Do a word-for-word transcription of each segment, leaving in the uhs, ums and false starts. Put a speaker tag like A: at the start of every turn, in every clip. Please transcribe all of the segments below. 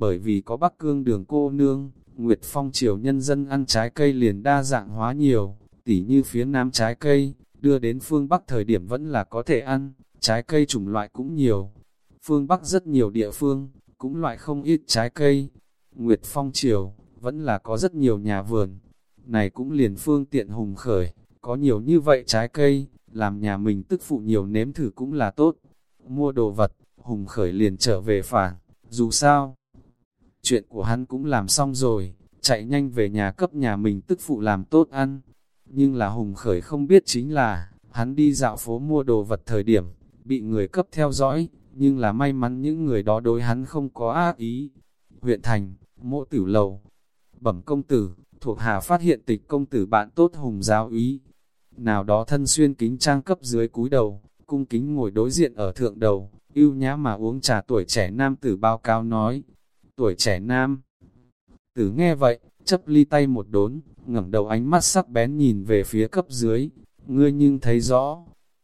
A: Bởi vì có Bắc Cương đường cô nương, Nguyệt Phong triều nhân dân ăn trái cây liền đa dạng hóa nhiều, tỉ như phía nam trái cây, đưa đến phương Bắc thời điểm vẫn là có thể ăn, trái cây chủng loại cũng nhiều. Phương Bắc rất nhiều địa phương, cũng loại không ít trái cây. Nguyệt Phong triều, vẫn là có rất nhiều nhà vườn. Này cũng liền phương tiện Hùng Khởi, có nhiều như vậy trái cây, làm nhà mình tức phụ nhiều nếm thử cũng là tốt. Mua đồ vật, Hùng Khởi liền trở về phản, dù sao. Chuyện của hắn cũng làm xong rồi, chạy nhanh về nhà cấp nhà mình tức phụ làm tốt ăn. Nhưng là Hùng Khởi không biết chính là, hắn đi dạo phố mua đồ vật thời điểm, bị người cấp theo dõi, nhưng là may mắn những người đó đối hắn không có ác ý. Huyện thành, Mộ Tử lầu, Bẩm công tử, thuộc hạ phát hiện Tịch công tử bạn tốt Hùng giáo úy. Nào đó thân xuyên kính trang cấp dưới cúi đầu, cung kính ngồi đối diện ở thượng đầu, ưu nhã mà uống trà tuổi trẻ nam tử báo cáo nói. Tuổi trẻ nam tử nghe vậy, chấp ly tay một đốn, ngẩng đầu ánh mắt sắc bén nhìn về phía cấp dưới. Ngươi nhưng thấy rõ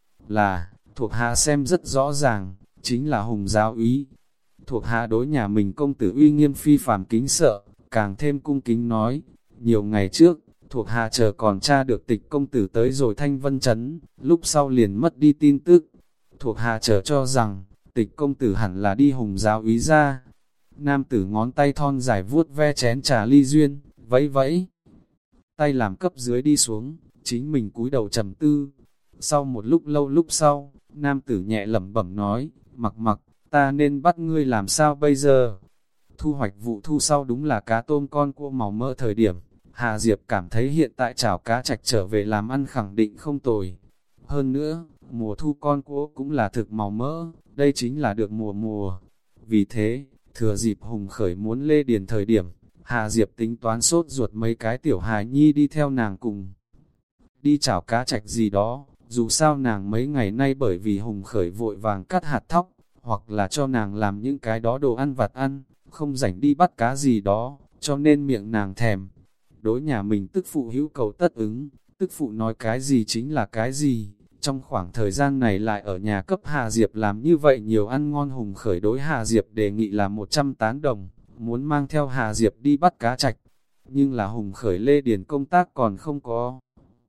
A: là, thuộc hạ xem rất rõ ràng, chính là Hùng giáo úy. Thuộc hạ đối nhà mình công tử uy nghiêm phi phàm kính sợ, càng thêm cung kính nói. Nhiều ngày trước, thuộc hạ chờ còn tra được Tịch công tử tới rồi Thanh Vân Trấn, lúc sau liền mất đi tin tức. Thuộc hạ chờ cho rằng, Tịch công tử hẳn là đi Hùng giáo úy ra. Nam tử ngón tay thon dài vuốt ve chén trà ly duyên, vẫy vẫy. Tay làm cấp dưới đi xuống, chính mình cúi đầu trầm tư. Sau một lúc lâu lúc sau, nam tử nhẹ lẩm bẩm nói, mặc mặc, ta nên bắt ngươi làm sao bây giờ? Thu hoạch vụ thu sau đúng là cá tôm con cua màu mỡ thời điểm. Hà Diệp cảm thấy hiện tại chảo cá trạch trở về làm ăn khẳng định không tồi. Hơn nữa, mùa thu con cua cũng là thực màu mỡ, đây chính là được mùa mùa. Vì thế, thừa dịp Hùng Khởi muốn lê điền thời điểm, Hà Diệp tính toán sốt ruột mấy cái tiểu hài nhi đi theo nàng cùng. Đi chảo cá trạch gì đó, dù sao nàng mấy ngày nay bởi vì Hùng Khởi vội vàng cắt hạt thóc, hoặc là cho nàng làm những cái đó đồ ăn vặt ăn, không rảnh đi bắt cá gì đó, cho nên miệng nàng thèm. Đối nhà mình tức phụ hữu cầu tất ứng, tức phụ nói cái gì chính là cái gì. Trong khoảng thời gian này lại ở nhà cấp Hà Diệp làm như vậy nhiều ăn ngon. Hùng Khởi đối Hà Diệp đề nghị là một trăm tán đồng, muốn mang theo Hà Diệp đi bắt cá trạch. Nhưng là Hùng Khởi lê điền công tác còn không có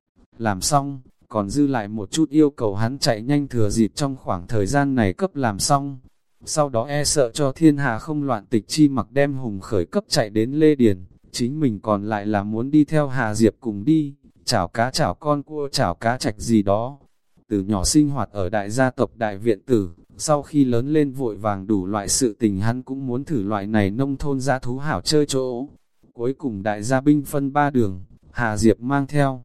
A: làm xong, còn dư lại một chút yêu cầu hắn chạy nhanh thừa dịp trong khoảng thời gian này cấp làm xong. Sau đó e sợ cho thiên hà không loạn, Tịch Chi Mặc đem Hùng Khởi cấp chạy đến lê điền, chính mình còn lại là muốn đi theo Hà Diệp cùng đi, chảo cá chảo con cua chảo cá trạch gì đó. Từ nhỏ sinh hoạt ở đại gia tộc đại viện tử, sau khi lớn lên vội vàng đủ loại sự tình hắn cũng muốn thử loại này nông thôn dã thú hảo chơi chỗ. Cuối cùng đại gia binh phân ba đường, Hà Diệp mang theo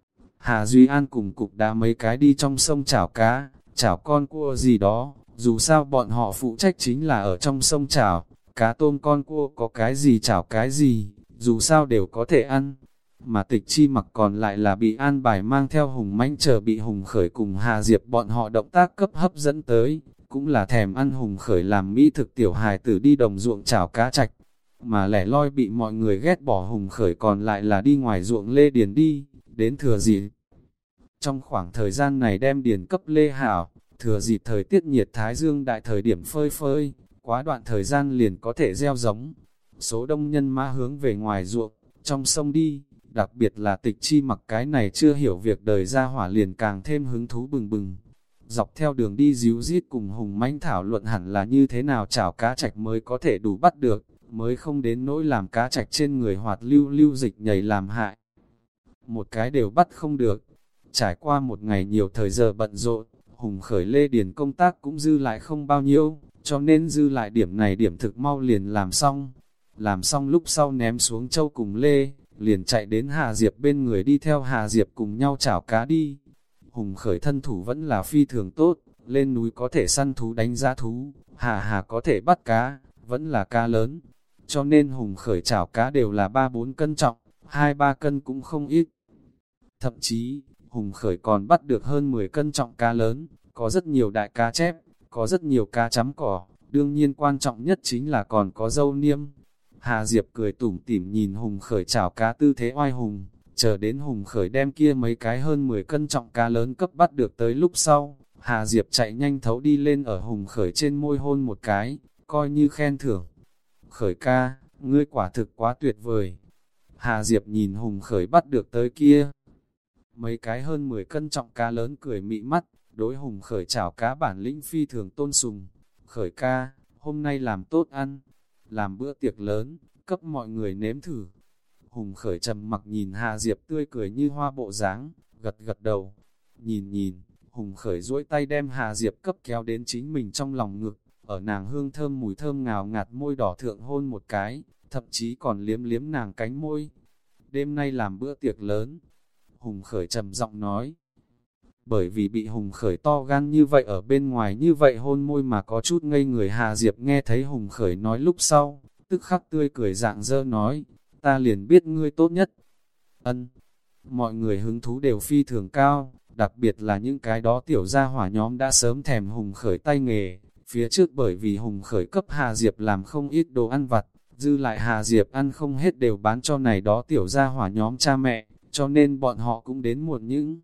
A: Hà Duy An cùng cục đá mấy cái đi trong sông chảo cá, chảo con cua gì đó, dù sao bọn họ phụ trách chính là ở trong sông chảo, cá tôm con cua có cái gì chảo cái gì, dù sao đều có thể ăn. Mà Tịch Chi Mặc còn lại là bị an bài mang theo Hùng Mãnh chờ bị Hùng Khởi cùng Hà Diệp bọn họ động tác cấp hấp dẫn tới, cũng là thèm ăn Hùng Khởi làm mỹ thực tiểu hài tử đi đồng ruộng chảo cá trạch. Mà lẻ loi bị mọi người ghét bỏ Hùng Khởi còn lại là đi ngoài ruộng lê điền đi, đến thừa dịp. Trong khoảng thời gian này đem điền cấp lê hảo, thừa dịp thời tiết nhiệt thái dương đại thời điểm phơi phơi, quá đoạn thời gian liền có thể gieo giống. Số đông nhân mã hướng về ngoài ruộng, trong sông đi, đặc biệt là Tịch Chi Mặc cái này chưa hiểu việc đời ra hỏa liền càng thêm hứng thú bừng bừng. Dọc theo đường đi díu dít cùng Hùng Mãnh thảo luận hẳn là như thế nào chảo cá trạch mới có thể đủ bắt được, mới không đến nỗi làm cá trạch trên người hoạt lưu lưu dịch nhảy làm hại. Một cái đều bắt không được. Trải qua một ngày nhiều thời giờ bận rộn, Hùng Khởi lê điền công tác cũng dư lại không bao nhiêu, cho nên dư lại điểm này điểm thực mau liền làm xong. Làm xong lúc sau ném xuống châu cùng lê, liền chạy đến Hà Diệp bên người đi theo Hà Diệp cùng nhau chảo cá đi. Hùng Khởi thân thủ vẫn là phi thường tốt, lên núi có thể săn thú đánh giá thú, Hà Hà có thể bắt cá, vẫn là cá lớn. Cho nên Hùng Khởi chảo cá đều là ba bốn cân trọng, hai ba cân cũng không ít. Thậm chí, Hùng Khởi còn bắt được hơn mười cân trọng cá lớn, có rất nhiều đại cá chép, có rất nhiều cá chấm cỏ, đương nhiên quan trọng nhất chính là còn có dâu niêm. Hà Diệp cười tủm tỉm nhìn Hùng Khởi chảo cá tư thế oai hùng, chờ đến Hùng Khởi đem kia mấy cái hơn mười cân trọng cá lớn cấp bắt được tới lúc sau, Hà Diệp chạy nhanh thấu đi lên ở Hùng Khởi trên môi hôn một cái, coi như khen thưởng. Khởi ca, ngươi quả thực quá tuyệt vời. Hà Diệp nhìn Hùng Khởi bắt được tới kia. Mấy cái hơn mười cân trọng cá lớn cười mị mắt, đối Hùng Khởi chảo cá bản lĩnh phi thường tôn sùng. Khởi ca, hôm nay làm tốt ăn, làm bữa tiệc lớn, cấp mọi người nếm thử. Hùng Khởi trầm mặc nhìn Hà Diệp tươi cười như hoa bộ dáng, gật gật đầu. Nhìn nhìn, Hùng Khởi duỗi tay đem Hà Diệp cấp kéo đến chính mình trong lòng ngực, ở nàng hương thơm mùi thơm ngào ngạt môi đỏ thượng hôn một cái, thậm chí còn liếm liếm nàng cánh môi. Đêm nay làm bữa tiệc lớn, Hùng Khởi trầm giọng nói. Bởi vì bị Hùng Khởi to gan như vậy ở bên ngoài như vậy hôn môi mà có chút ngây người, Hà Diệp nghe thấy Hùng Khởi nói lúc sau, tức khắc tươi cười rạng rỡ nói, ta liền biết ngươi tốt nhất. Ân, mọi người hứng thú đều phi thường cao, đặc biệt là những cái đó tiểu gia hỏa nhóm đã sớm thèm Hùng Khởi tay nghề. Phía trước bởi vì Hùng Khởi cấp Hà Diệp làm không ít đồ ăn vặt, dư lại Hà Diệp ăn không hết đều bán cho này đó tiểu gia hỏa nhóm cha mẹ, cho nên bọn họ cũng đến muộn những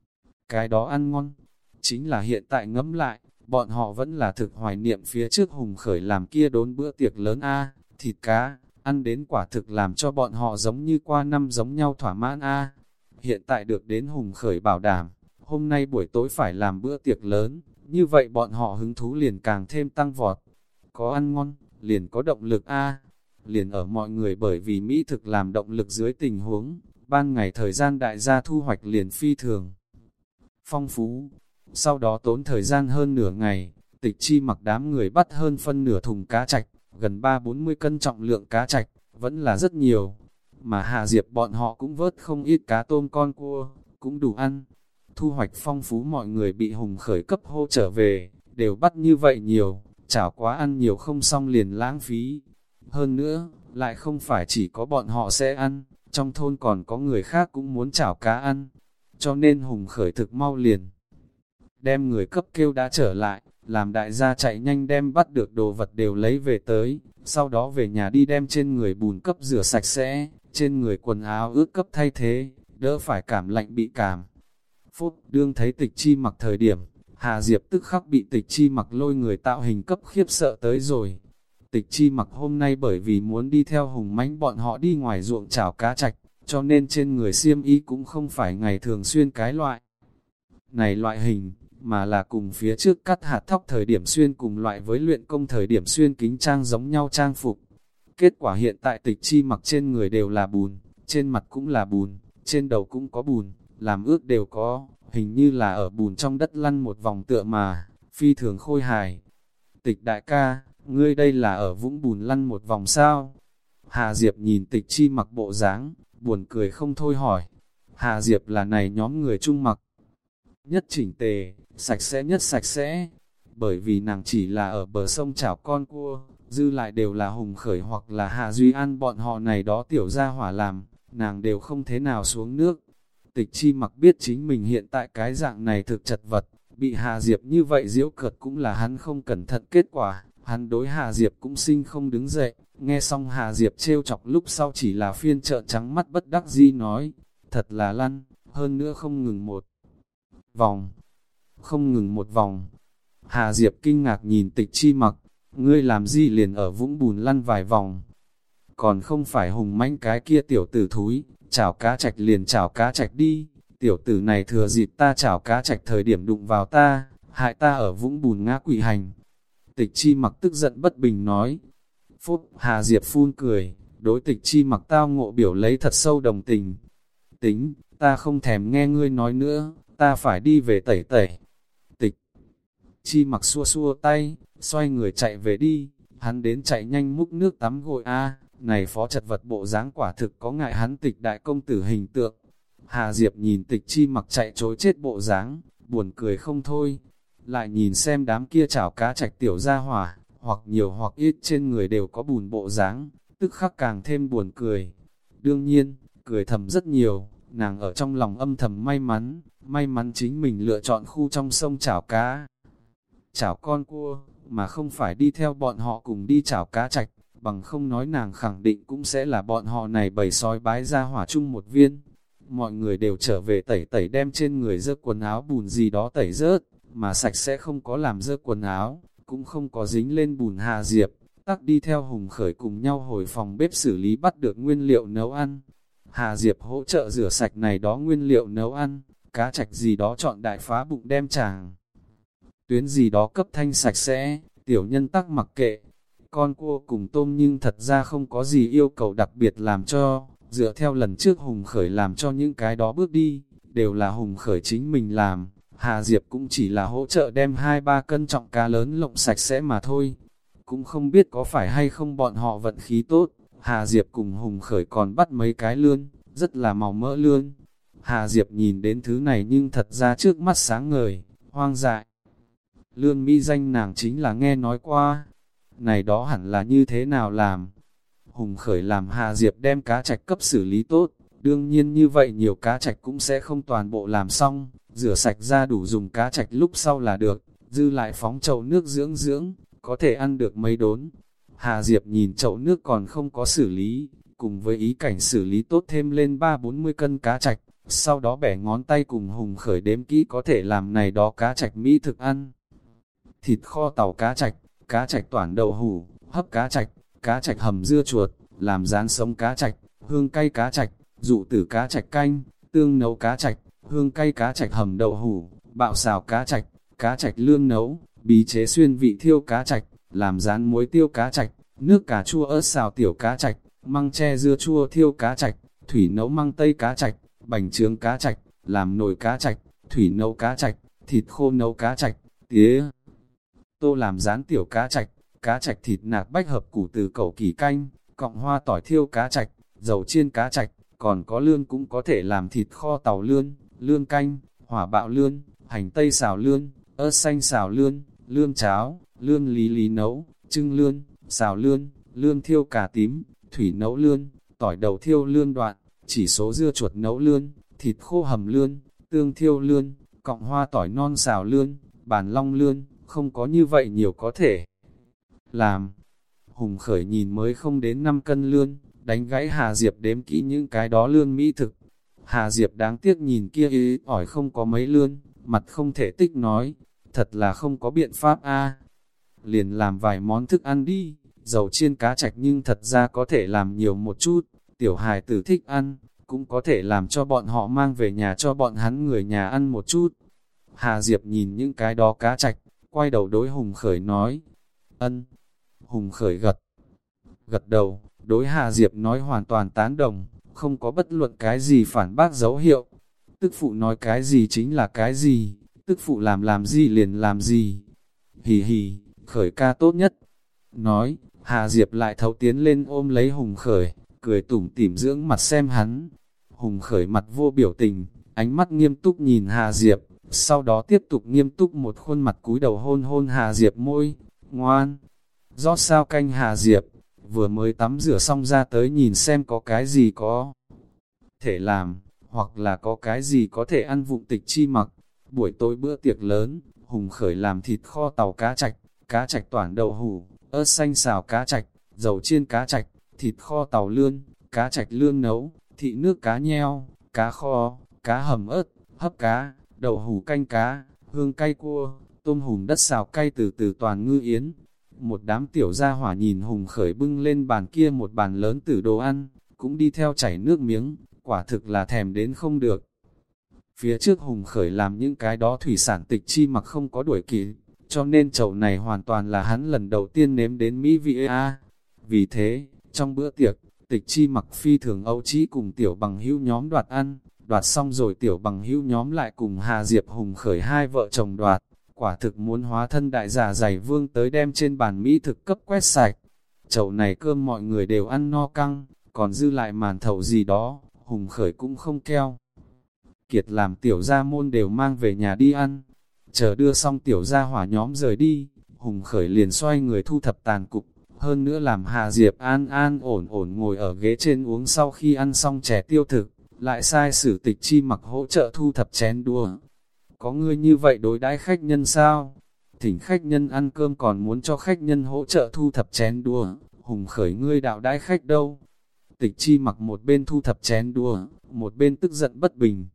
A: cái đó ăn ngon. Chính là hiện tại ngẫm lại, bọn họ vẫn là thực hoài niệm phía trước Hùng Khởi làm kia đốn bữa tiệc lớn a, thịt cá, ăn đến quả thực làm cho bọn họ giống như qua năm giống nhau thỏa mãn a. Hiện tại được đến Hùng Khởi bảo đảm, hôm nay buổi tối phải làm bữa tiệc lớn, như vậy bọn họ hứng thú liền càng thêm tăng vọt. Có ăn ngon, liền có động lực a. Liền ở mọi người bởi vì mỹ thực làm động lực dưới tình huống, ban ngày thời gian đại gia thu hoạch liền phi thường phong phú. Sau đó tốn thời gian hơn nửa ngày, Tịch Chi Mặc đám người bắt hơn phân nửa thùng cá trạch, gần ba bốn mươi cân trọng lượng cá trạch, vẫn là rất nhiều. Mà Hà Diệp bọn họ cũng vớt không ít cá tôm con cua, cũng đủ ăn. Thu hoạch phong phú, mọi người bị Hùng Khởi cấp hô trở về, đều bắt như vậy nhiều, chảo quá ăn nhiều không xong liền lãng phí. Hơn nữa, lại không phải chỉ có bọn họ sẽ ăn, trong thôn còn có người khác cũng muốn chảo cá ăn. Cho nên Hùng Khởi thực mau liền đem người cấp kêu đã trở lại, làm đại gia chạy nhanh đem bắt được đồ vật đều lấy về tới, sau đó về nhà đi đem trên người bùn cấp rửa sạch sẽ, trên người quần áo ướt cấp thay thế, đỡ phải cảm lạnh bị cảm. Phút đương thấy Tịch Chi Mặc thời điểm, Hà Diệp tức khắc bị Tịch Chi Mặc lôi người tạo hình cấp khiếp sợ tới rồi. Tịch Chi Mặc hôm nay bởi vì muốn đi theo Hùng Mãnh bọn họ đi ngoài ruộng chảo cá trạch, cho nên trên người xiêm y cũng không phải ngày thường xuyên cái loại này loại hình, mà là cùng phía trước cắt hạt thóc thời điểm xuyên cùng loại với luyện công thời điểm xuyên kính trang giống nhau trang phục. Kết quả hiện tại Tịch Chi Mặc trên người đều là bùn, trên mặt cũng là bùn, trên đầu cũng có bùn, làm ướt đều có, hình như là ở bùn trong đất lăn một vòng tựa mà, phi thường khôi hài. Tịch đại ca, ngươi đây là ở vũng bùn lăn một vòng sao? Hà Diệp nhìn Tịch Chi Mặc bộ dáng, buồn cười không thôi hỏi. Hà Diệp là này nhóm người trung mặc nhất chỉnh tề, sạch sẽ nhất sạch sẽ, bởi vì nàng chỉ là ở bờ sông chảo con cua, dư lại đều là Hùng Khởi hoặc là Hà Duy An bọn họ này đó tiểu gia hỏa làm, nàng đều không thế nào xuống nước. Tịch Chi Mặc biết chính mình hiện tại cái dạng này thực chật vật, bị Hà Diệp như vậy giễu cợt cũng là hắn không cẩn thận kết quả, hắn đối Hà Diệp cũng sinh không đứng dậy. Nghe xong Hà Diệp trêu chọc lúc sau chỉ là phiên trợn trắng mắt bất đắc dĩ nói, thật là lăn, hơn nữa không ngừng một vòng, không ngừng một vòng. Hà Diệp kinh ngạc nhìn Tịch Chi Mặc, ngươi làm gì liền ở vũng bùn lăn vài vòng, còn không phải Hùng Mãnh cái kia tiểu tử thúi, chảo cá trạch liền chảo cá trạch đi, tiểu tử này thừa dịp ta chảo cá trạch thời điểm đụng vào ta, hại ta ở vũng bùn ngã quỵ hành. Tịch Chi Mặc tức giận bất bình nói. Phút, Hà Diệp phun cười, đối Tịch Chi Mặc tao ngộ biểu lấy thật sâu đồng tình. Tính, ta không thèm nghe ngươi nói nữa, ta phải đi về tẩy tẩy. Tịch Chi Mặc xua xua tay, xoay người chạy về đi, hắn đến chạy nhanh múc nước tắm gội a, này phó chật vật bộ dáng quả thực có ngại hắn Tịch đại công tử hình tượng. Hà Diệp nhìn Tịch Chi Mặc chạy trối chết bộ dáng, buồn cười không thôi, lại nhìn xem đám kia chảo cá trạch tiểu gia hỏa, hoặc nhiều hoặc ít trên người đều có bùn bộ dáng, tức khắc càng thêm buồn cười. Đương nhiên, cười thầm rất nhiều, nàng ở trong lòng âm thầm may mắn, may mắn chính mình lựa chọn khu trong sông chảo cá, chảo con cua, mà không phải đi theo bọn họ cùng đi chảo cá trạch, bằng không nói nàng khẳng định cũng sẽ là bọn họ này bầy sói bái ra hỏa chung một viên. Mọi người đều trở về tẩy tẩy đem trên người dơ quần áo bùn gì đó tẩy rớt, mà sạch sẽ không có làm dơ quần áo, cũng không có dính lên bùn. Hà Diệp, tắc đi theo Hùng Khởi cùng nhau hồi phòng bếp xử lý bắt được nguyên liệu nấu ăn. Hà Diệp hỗ trợ rửa sạch này đó nguyên liệu nấu ăn, cá trạch gì đó chọn đại phá bụng đem chàng. Tuyến gì đó cấp thanh sạch sẽ, tiểu nhân tắc mặc kệ. Con cua cùng tôm nhưng thật ra không có gì yêu cầu đặc biệt làm cho, dựa theo lần trước Hùng Khởi làm cho những cái đó bước đi, đều là Hùng Khởi chính mình làm. Hà Diệp cũng chỉ là hỗ trợ đem hai ba cân trọng cá lớn lộng sạch sẽ mà thôi. Cũng không biết có phải hay không bọn họ vận khí tốt, Hà Diệp cùng Hùng Khởi còn bắt mấy cái lươn, rất là màu mỡ lươn. Hà Diệp nhìn đến thứ này nhưng thật ra trước mắt sáng ngời, hoang dại. Lươn mỹ danh nàng chính là nghe nói qua, này đó hẳn là như thế nào làm. Hùng Khởi làm Hà Diệp đem cá trạch cấp xử lý tốt, đương nhiên như vậy nhiều cá trạch cũng sẽ không toàn bộ làm xong, rửa sạch ra đủ dùng cá trạch lúc sau là được, dư lại phóng chậu nước dưỡng dưỡng, có thể ăn được mấy đốn. Hà Diệp nhìn chậu nước còn không có xử lý, cùng với ý cảnh xử lý tốt thêm lên ba bốn mươi cân cá trạch, sau đó bẻ ngón tay cùng Hùng Khởi đếm kỹ có thể làm này đó cá trạch mỹ thực ăn. Thịt kho tàu cá trạch, cá trạch toản đậu hủ, hấp cá trạch, cá trạch hầm dưa chuột, làm rán sống cá trạch, hương cay cá trạch, dụ tử cá trạch canh, tương nấu cá trạch, hương cay cá trạch hầm đậu hủ, bạo xào cá trạch, cá trạch lương nấu, bí chế xuyên vị thiêu cá trạch, làm rán muối tiêu cá trạch, nước cà chua ớt xào tiểu cá trạch, măng tre dưa chua thiêu cá trạch, thủy nấu măng tây cá trạch, bánh trướng cá trạch, làm nồi cá trạch, thủy nấu cá trạch, thịt khô nấu cá trạch, tía tô làm rán tiểu cá trạch, cá trạch thịt nạc bách hợp củ từ cẩu kỳ canh, cọng hoa tỏi thiêu cá trạch, dầu chiên cá trạch, còn có lươn cũng có thể làm thịt kho tàu lươn, lươn canh, hỏa bạo lươn, hành tây xào lươn, ớt xanh xào lươn, lươn cháo, lươn lý lý nấu, trưng lươn, xào lươn, lươn thiêu cà tím, thủy nấu lươn, tỏi đầu thiêu lươn đoạn, chỉ số dưa chuột nấu lươn, thịt khô hầm lươn, tương thiêu lươn, cọng hoa tỏi non xào lươn, bàn long lươn, không có như vậy nhiều có thể làm. Hùng Khởi nhìn mới không đến năm cân lươn, đánh gãy Hà Diệp đếm kỹ những cái đó lươn mỹ thực. Hà Diệp đáng tiếc nhìn kia ý ỏi không có mấy lươn, mặt không thể tích nói, thật là không có biện pháp a. Liền làm vài món thức ăn đi, dầu chiên cá trạch nhưng thật ra có thể làm nhiều một chút, tiểu hài tử thích ăn, cũng có thể làm cho bọn họ mang về nhà cho bọn hắn người nhà ăn một chút. Hà Diệp nhìn những cái đó cá trạch, quay đầu đối Hùng Khởi nói, ân. Hùng Khởi gật, gật đầu, đối Hà Diệp nói hoàn toàn tán đồng, không có bất luận cái gì phản bác dấu hiệu. Tức phụ nói cái gì chính là cái gì, tức phụ làm làm gì liền làm gì. Hì hì, Khởi ca tốt nhất. Nói, Hà Diệp lại thấu tiến lên ôm lấy Hùng Khởi, cười tủm tỉm dưỡng mặt xem hắn. Hùng Khởi mặt vô biểu tình, ánh mắt nghiêm túc nhìn Hà Diệp, sau đó tiếp tục nghiêm túc một khuôn mặt cúi đầu hôn hôn Hà Diệp môi, ngoan. Rót sao canh Hà Diệp, vừa mới tắm rửa xong ra tới nhìn xem có cái gì có thể làm, hoặc là có cái gì có thể ăn vụng Tịch Chi Mặc. Buổi tối bữa tiệc lớn, Hùng Khởi làm thịt kho tàu cá trạch, cá trạch toản đậu hủ, ớt xanh xào cá trạch, dầu chiên cá trạch, thịt kho tàu lươn, cá trạch lương nấu, thị nước cá nheo, cá kho, cá hầm ớt, hấp cá, đậu hủ canh cá, hương cay cua, tôm hùm đất xào cay từ từ toàn ngư yến. Một đám tiểu gia hỏa nhìn Hùng Khởi bưng lên bàn kia một bàn lớn tử đồ ăn, cũng đi theo chảy nước miếng, quả thực là thèm đến không được. Phía trước Hùng Khởi làm những cái đó thủy sản Tịch Chi Mặc không có đuổi kịp, cho nên chậu này hoàn toàn là hắn lần đầu tiên nếm đến mỹ vị a. Vì thế, trong bữa tiệc, Tịch Chi Mặc phi thường âu trí cùng tiểu bằng hữu nhóm đoạt ăn, đoạt xong rồi tiểu bằng hữu nhóm lại cùng Hà Diệp Hùng Khởi hai vợ chồng đoạt. Quả thực muốn hóa thân đại giả giày vương tới đem trên bàn mỹ thực cấp quét sạch. Chậu này cơm mọi người đều ăn no căng, còn dư lại màn thầu gì đó, Hùng Khởi cũng không keo kiệt làm tiểu gia môn đều mang về nhà đi ăn. Chờ đưa xong tiểu gia hỏa nhóm rời đi, Hùng Khởi liền xoay người thu thập tàn cục, hơn nữa làm Hà Diệp an an ổn ổn ngồi ở ghế trên uống sau khi ăn xong chè tiêu thực, lại sai sử Tịch Chi Mặc hỗ trợ thu thập chén đũa. Có ngươi như vậy đối đãi khách nhân sao? Thỉnh khách nhân ăn cơm còn muốn cho khách nhân hỗ trợ thu thập chén đũa, Hùng Khởi ngươi đạo đãi khách đâu? Tịch Chi Mặc một bên thu thập chén đũa, một bên tức giận bất bình.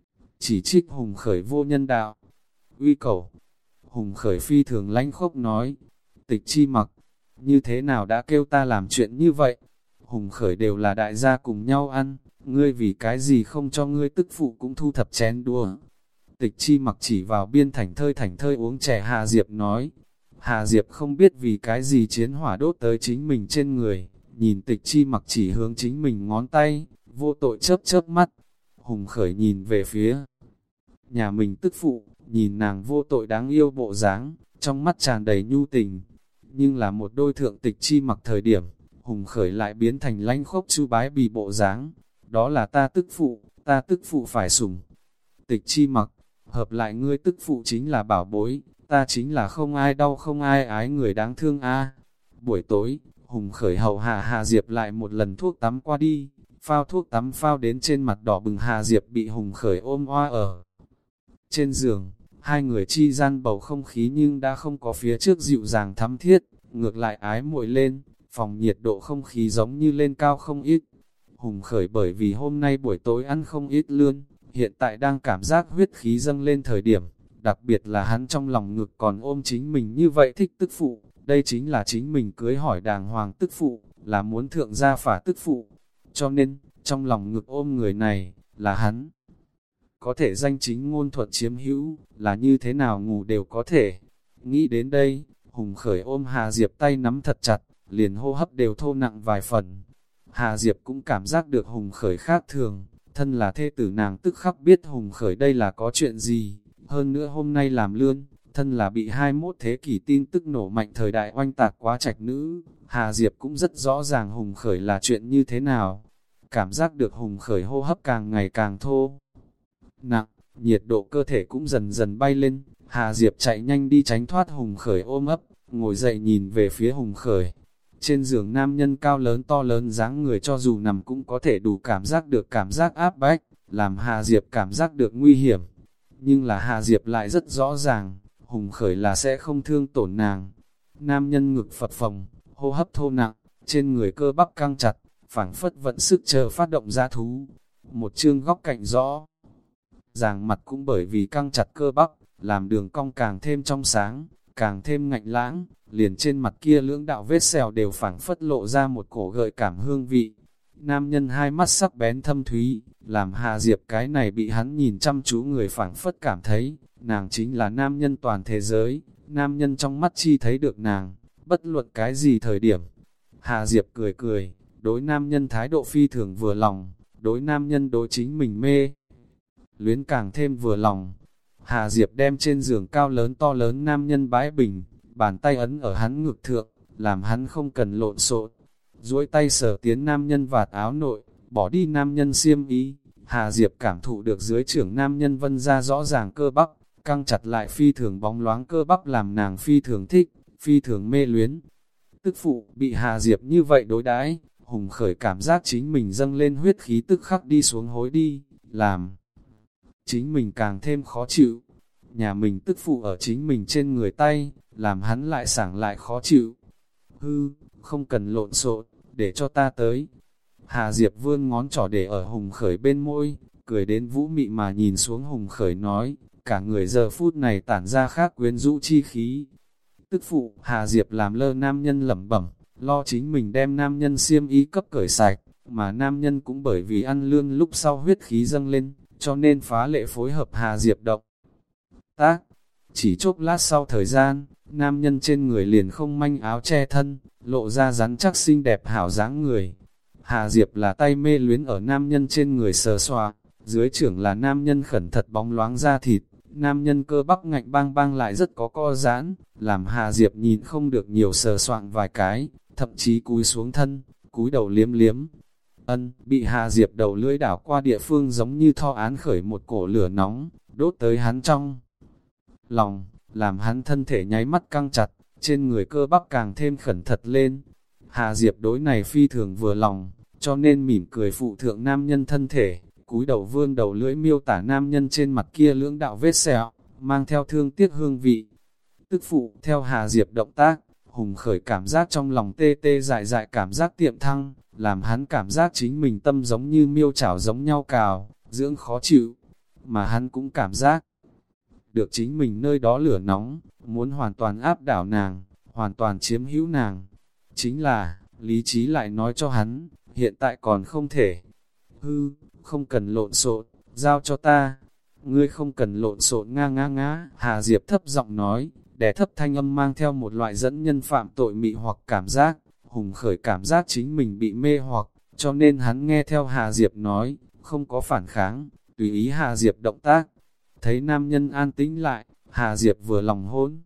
A: Chỉ trích Hùng Khởi vô nhân đạo. Uy cẩu. Hùng Khởi phi thường lãnh khốc nói. Tịch Chi Mặc, như thế nào đã kêu ta làm chuyện như vậy? Hùng khởi đều là đại gia cùng nhau ăn, ngươi vì cái gì không cho ngươi tức phụ cũng thu thập chén đũa? Tịch Chi Mặc chỉ vào biên thảnh thơi thảnh thơi uống chè Hà Diệp nói. Hà Diệp không biết vì cái gì chiến hỏa đốt tới chính mình trên người, nhìn Tịch Chi Mặc chỉ hướng chính mình ngón tay, vô tội chớp chớp mắt. Hùng khởi nhìn về phía nhà mình tức phụ, nhìn nàng vô tội đáng yêu bộ dáng, trong mắt tràn đầy nhu tình. Nhưng là một đôi thượng Tịch Chi Mặc thời điểm, Hùng khởi lại biến thành lanh khốc chu bái bì bộ dáng. Đó là ta tức phụ, ta tức phụ phải sủng. Tịch Chi Mặc, hợp lại ngươi tức phụ chính là bảo bối, ta chính là không ai đau không ai ái người đáng thương a. Buổi tối, Hùng khởi hầu hạ Hà Diệp lại một lần thuốc tắm qua đi, phao thuốc tắm phao đến trên mặt đỏ bừng. Hà Diệp bị Hùng khởi ôm oa ở trên giường, hai người chi gian bầu không khí nhưng đã không có phía trước dịu dàng thắm thiết, ngược lại ái muội lên, phòng nhiệt độ không khí giống như lên cao không ít. Hùng khởi bởi vì hôm nay buổi tối ăn không ít lươn, hiện tại đang cảm giác huyết khí dâng lên thời điểm, đặc biệt là hắn trong lòng ngực còn ôm chính mình như vậy thích tức phụ, đây chính là chính mình cưới hỏi đàng hoàng tức phụ, là muốn thượng gia phả tức phụ, cho nên, trong lòng ngực ôm người này, là hắn. Có thể danh chính ngôn thuận chiếm hữu, là như thế nào ngủ đều có thể. Nghĩ đến đây, Hùng khởi ôm Hà Diệp tay nắm thật chặt, liền hô hấp đều thô nặng vài phần. Hà Diệp cũng cảm giác được Hùng khởi khác thường, thân là thê tử nàng tức khắc biết Hùng khởi đây là có chuyện gì, hơn nữa hôm nay làm lươn, thân là bị hai mươi mốt thế kỷ tin tức nổ mạnh thời đại oanh tạc quá trạch nữ, Hà Diệp cũng rất rõ ràng Hùng khởi là chuyện như thế nào. Cảm giác được Hùng khởi hô hấp càng ngày càng thô nặng, nhiệt độ cơ thể cũng dần dần bay lên, Hà Diệp chạy nhanh đi tránh thoát Hùng khởi ôm ấp, ngồi dậy nhìn về phía Hùng khởi. Trên giường nam nhân cao lớn to lớn dáng người cho dù nằm cũng có thể đủ cảm giác được cảm giác áp bách, làm Hà Diệp cảm giác được nguy hiểm. Nhưng là Hà Diệp lại rất rõ ràng, Hùng khởi là sẽ không thương tổn nàng. Nam nhân ngực phập phồng, hô hấp thô nặng, trên người cơ bắp căng chặt, phảng phất vận sức chờ phát động ra thú. Một chương góc cạnh rõ ràng mặt cũng bởi vì căng chặt cơ bắp, làm đường cong càng thêm trong sáng, càng thêm ngạnh lãng, liền trên mặt kia lưỡng đạo vết sẹo đều phảng phất lộ ra một cổ gợi cảm hương vị. Nam nhân hai mắt sắc bén thâm thúy, làm Hà Diệp cái này bị hắn nhìn chăm chú người phảng phất cảm thấy, nàng chính là nam nhân toàn thế giới, nam nhân trong mắt chi thấy được nàng, bất luận cái gì thời điểm. Hà Diệp cười cười, đối nam nhân thái độ phi thường vừa lòng, đối nam nhân đối chính mình mê luyến càng thêm vừa lòng. Hà Diệp đem trên giường cao lớn to lớn nam nhân bãi bình, bàn tay ấn ở hắn ngực thượng, làm hắn không cần lộn xộn. Duỗi tay sờ tiến nam nhân vạt áo nội, bỏ đi nam nhân xiêm y. Hà Diệp cảm thụ được dưới trưởng nam nhân vân ra rõ ràng cơ bắp, căng chặt lại phi thường bóng loáng cơ bắp làm nàng phi thường thích, phi thường mê luyến. Tức phụ bị Hà Diệp như vậy đối đãi, Hùng khởi cảm giác chính mình dâng lên huyết khí tức khắc đi xuống hối đi, làm chính mình càng thêm khó chịu. Nhà mình tức phụ ở chính mình trên người tay, làm hắn lại sảng lại khó chịu. Hư, không cần lộn xộn, để cho ta tới. Hà Diệp vươn ngón trỏ để ở Hùng khởi bên môi, cười đến vũ mị mà nhìn xuống Hùng khởi nói, cả người giờ phút này tản ra khác quyến rũ chi khí. Tức phụ, Hà Diệp làm lơ nam nhân lẩm bẩm, lo chính mình đem nam nhân xiêm y cấp cởi sạch, mà nam nhân cũng bởi vì ăn lương lúc sau huyết khí dâng lên, cho nên phá lệ phối hợp Hà Diệp động tác. Chỉ chốc lát sau thời gian, nam nhân trên người liền không manh áo che thân, lộ ra rắn chắc xinh đẹp hảo dáng người. Hà Diệp là tay mê luyến ở nam nhân trên người sờ xoa, dưới trưởng là nam nhân khẩn thật bóng loáng da thịt, nam nhân cơ bắp ngạnh bang bang lại rất có co giãn, làm Hà Diệp nhìn không được nhiều sờ soạng vài cái, thậm chí cúi xuống thân, cúi đầu liếm liếm. Ân, bị Hà Diệp đầu lưỡi đảo qua địa phương giống như tho án khởi một cổ lửa nóng, đốt tới hắn trong lòng, làm hắn thân thể nháy mắt căng chặt, trên người cơ bắp càng thêm khẩn thật lên. Hà Diệp đối này phi thường vừa lòng, cho nên mỉm cười phụ thượng nam nhân thân thể, cúi đầu vươn đầu lưỡi miêu tả nam nhân trên mặt kia lưỡng đạo vết sẹo, mang theo thương tiếc hương vị. Tức phụ, theo Hà Diệp động tác, Hùng khởi cảm giác trong lòng tê tê dại dại cảm giác tiệm thăng, làm hắn cảm giác chính mình tâm giống như miêu chảo giống nhau cào, dưỡng khó chịu, mà hắn cũng cảm giác được chính mình nơi đó lửa nóng, muốn hoàn toàn áp đảo nàng, hoàn toàn chiếm hữu nàng. Chính là, lý trí lại nói cho hắn, hiện tại còn không thể. Hư, không cần lộn xộn, giao cho ta. Ngươi không cần lộn xộn nga nga ngá. Hà Diệp thấp giọng nói, đè thấp thanh âm mang theo một loại dẫn nhân phạm tội mị hoặc cảm giác. Hùng Khởi cảm giác chính mình bị mê hoặc, cho nên hắn nghe theo Hà Diệp nói, không có phản kháng, tùy ý Hà Diệp động tác. Thấy nam nhân an tĩnh lại, Hà Diệp vừa lòng hôn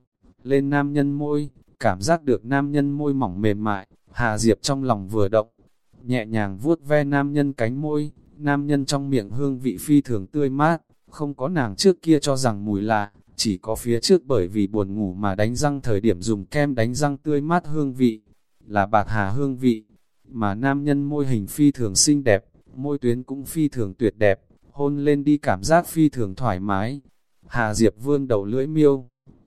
A: lên nam nhân môi, cảm giác được nam nhân môi mỏng mềm mại, Hà Diệp trong lòng vừa động, nhẹ nhàng vuốt ve nam nhân cánh môi, nam nhân trong miệng hương vị phi thường tươi mát, không có nàng trước kia cho rằng mùi lạ, chỉ có phía trước bởi vì buồn ngủ mà đánh răng thời điểm dùng kem đánh răng tươi mát hương vị, là bạc hà hương vị, mà nam nhân môi hình phi thường xinh đẹp, môi tuyến cũng phi thường tuyệt đẹp, hôn lên đi cảm giác phi thường thoải mái. Hà Diệp vươn đầu lưỡi miêu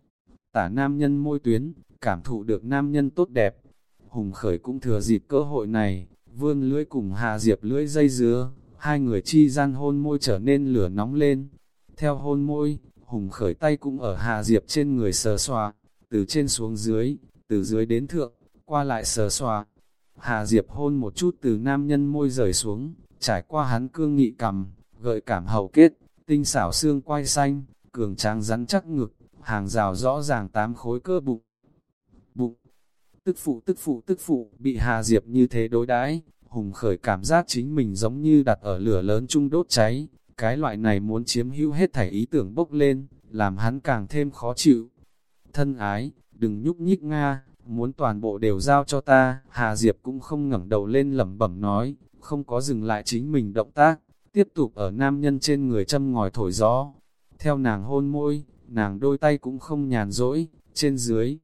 A: tả nam nhân môi tuyến, cảm thụ được nam nhân tốt đẹp. Hùng Khởi cũng thừa dịp cơ hội này, vươn lưỡi cùng Hà Diệp lưỡi dây dứa, hai người chi gian hôn môi trở nên lửa nóng lên. Theo hôn môi, Hùng Khởi tay cũng ở Hà Diệp trên người sờ xoa, từ trên xuống dưới, từ dưới đến thượng, qua lại sờ xoa. Hà Diệp hôn một chút từ nam nhân môi rời xuống, trải qua hắn cương nghị cằm, gợi cảm hầu kết, tinh xảo xương quai xanh, cường tráng rắn chắc ngực, hàng rào rõ ràng tám khối cơ bụng. Bụng, tức phụ tức phụ tức phụ, bị Hà Diệp như thế đối đãi, Hùng Khởi cảm giác chính mình giống như đặt ở lửa lớn chung đốt cháy, cái loại này muốn chiếm hữu hết thảy ý tưởng bốc lên, làm hắn càng thêm khó chịu. Thân ái, đừng nhúc nhích nga, muốn toàn bộ đều giao cho ta. Hà Diệp cũng không ngẩng đầu lên lẩm bẩm nói, không có dừng lại chính mình động tác, tiếp tục ở nam nhân trên người châm ngòi thổi gió. Theo nàng hôn môi, nàng đôi tay cũng không nhàn rỗi, trên dưới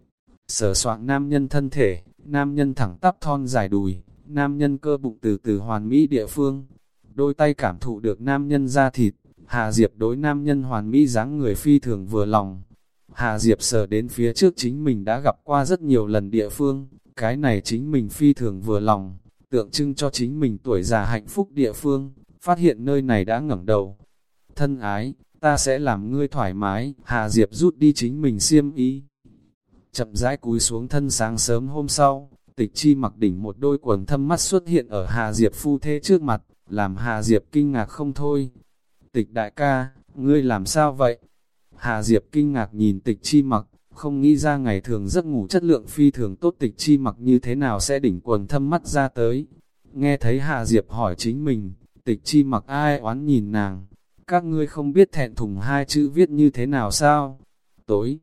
A: sờ soạng nam nhân thân thể, nam nhân thẳng tắp thon dài đùi, nam nhân cơ bụng từ từ hoàn mỹ địa phương. Đôi tay cảm thụ được nam nhân da thịt, Hà Diệp đối nam nhân hoàn mỹ dáng người phi thường vừa lòng. Hà Diệp sờ đến phía trước chính mình đã gặp qua rất nhiều lần địa phương, cái này chính mình phi thường vừa lòng, tượng trưng cho chính mình tuổi già hạnh phúc địa phương, phát hiện nơi này đã ngẩng đầu. Thân ái, ta sẽ làm ngươi thoải mái. Hà Diệp rút đi chính mình xiêm y, chậm rãi cúi xuống thân. Sáng sớm hôm sau, Tịch Chi mặc đỉnh một đôi quần thâm mắt xuất hiện ở Hà Diệp phu thê trước mặt, làm Hà Diệp kinh ngạc không thôi. Tịch đại ca, ngươi làm sao vậy? Hà Diệp kinh ngạc nhìn Tịch Chi mặc, không nghĩ ra ngày thường giấc ngủ chất lượng phi thường tốt Tịch Chi mặc như thế nào sẽ đỉnh quần thâm mắt ra tới. Nghe thấy Hà Diệp hỏi chính mình, Tịch Chi mặc ai oán nhìn nàng, các ngươi không biết thẹn thùng hai chữ viết như thế nào sao? Tối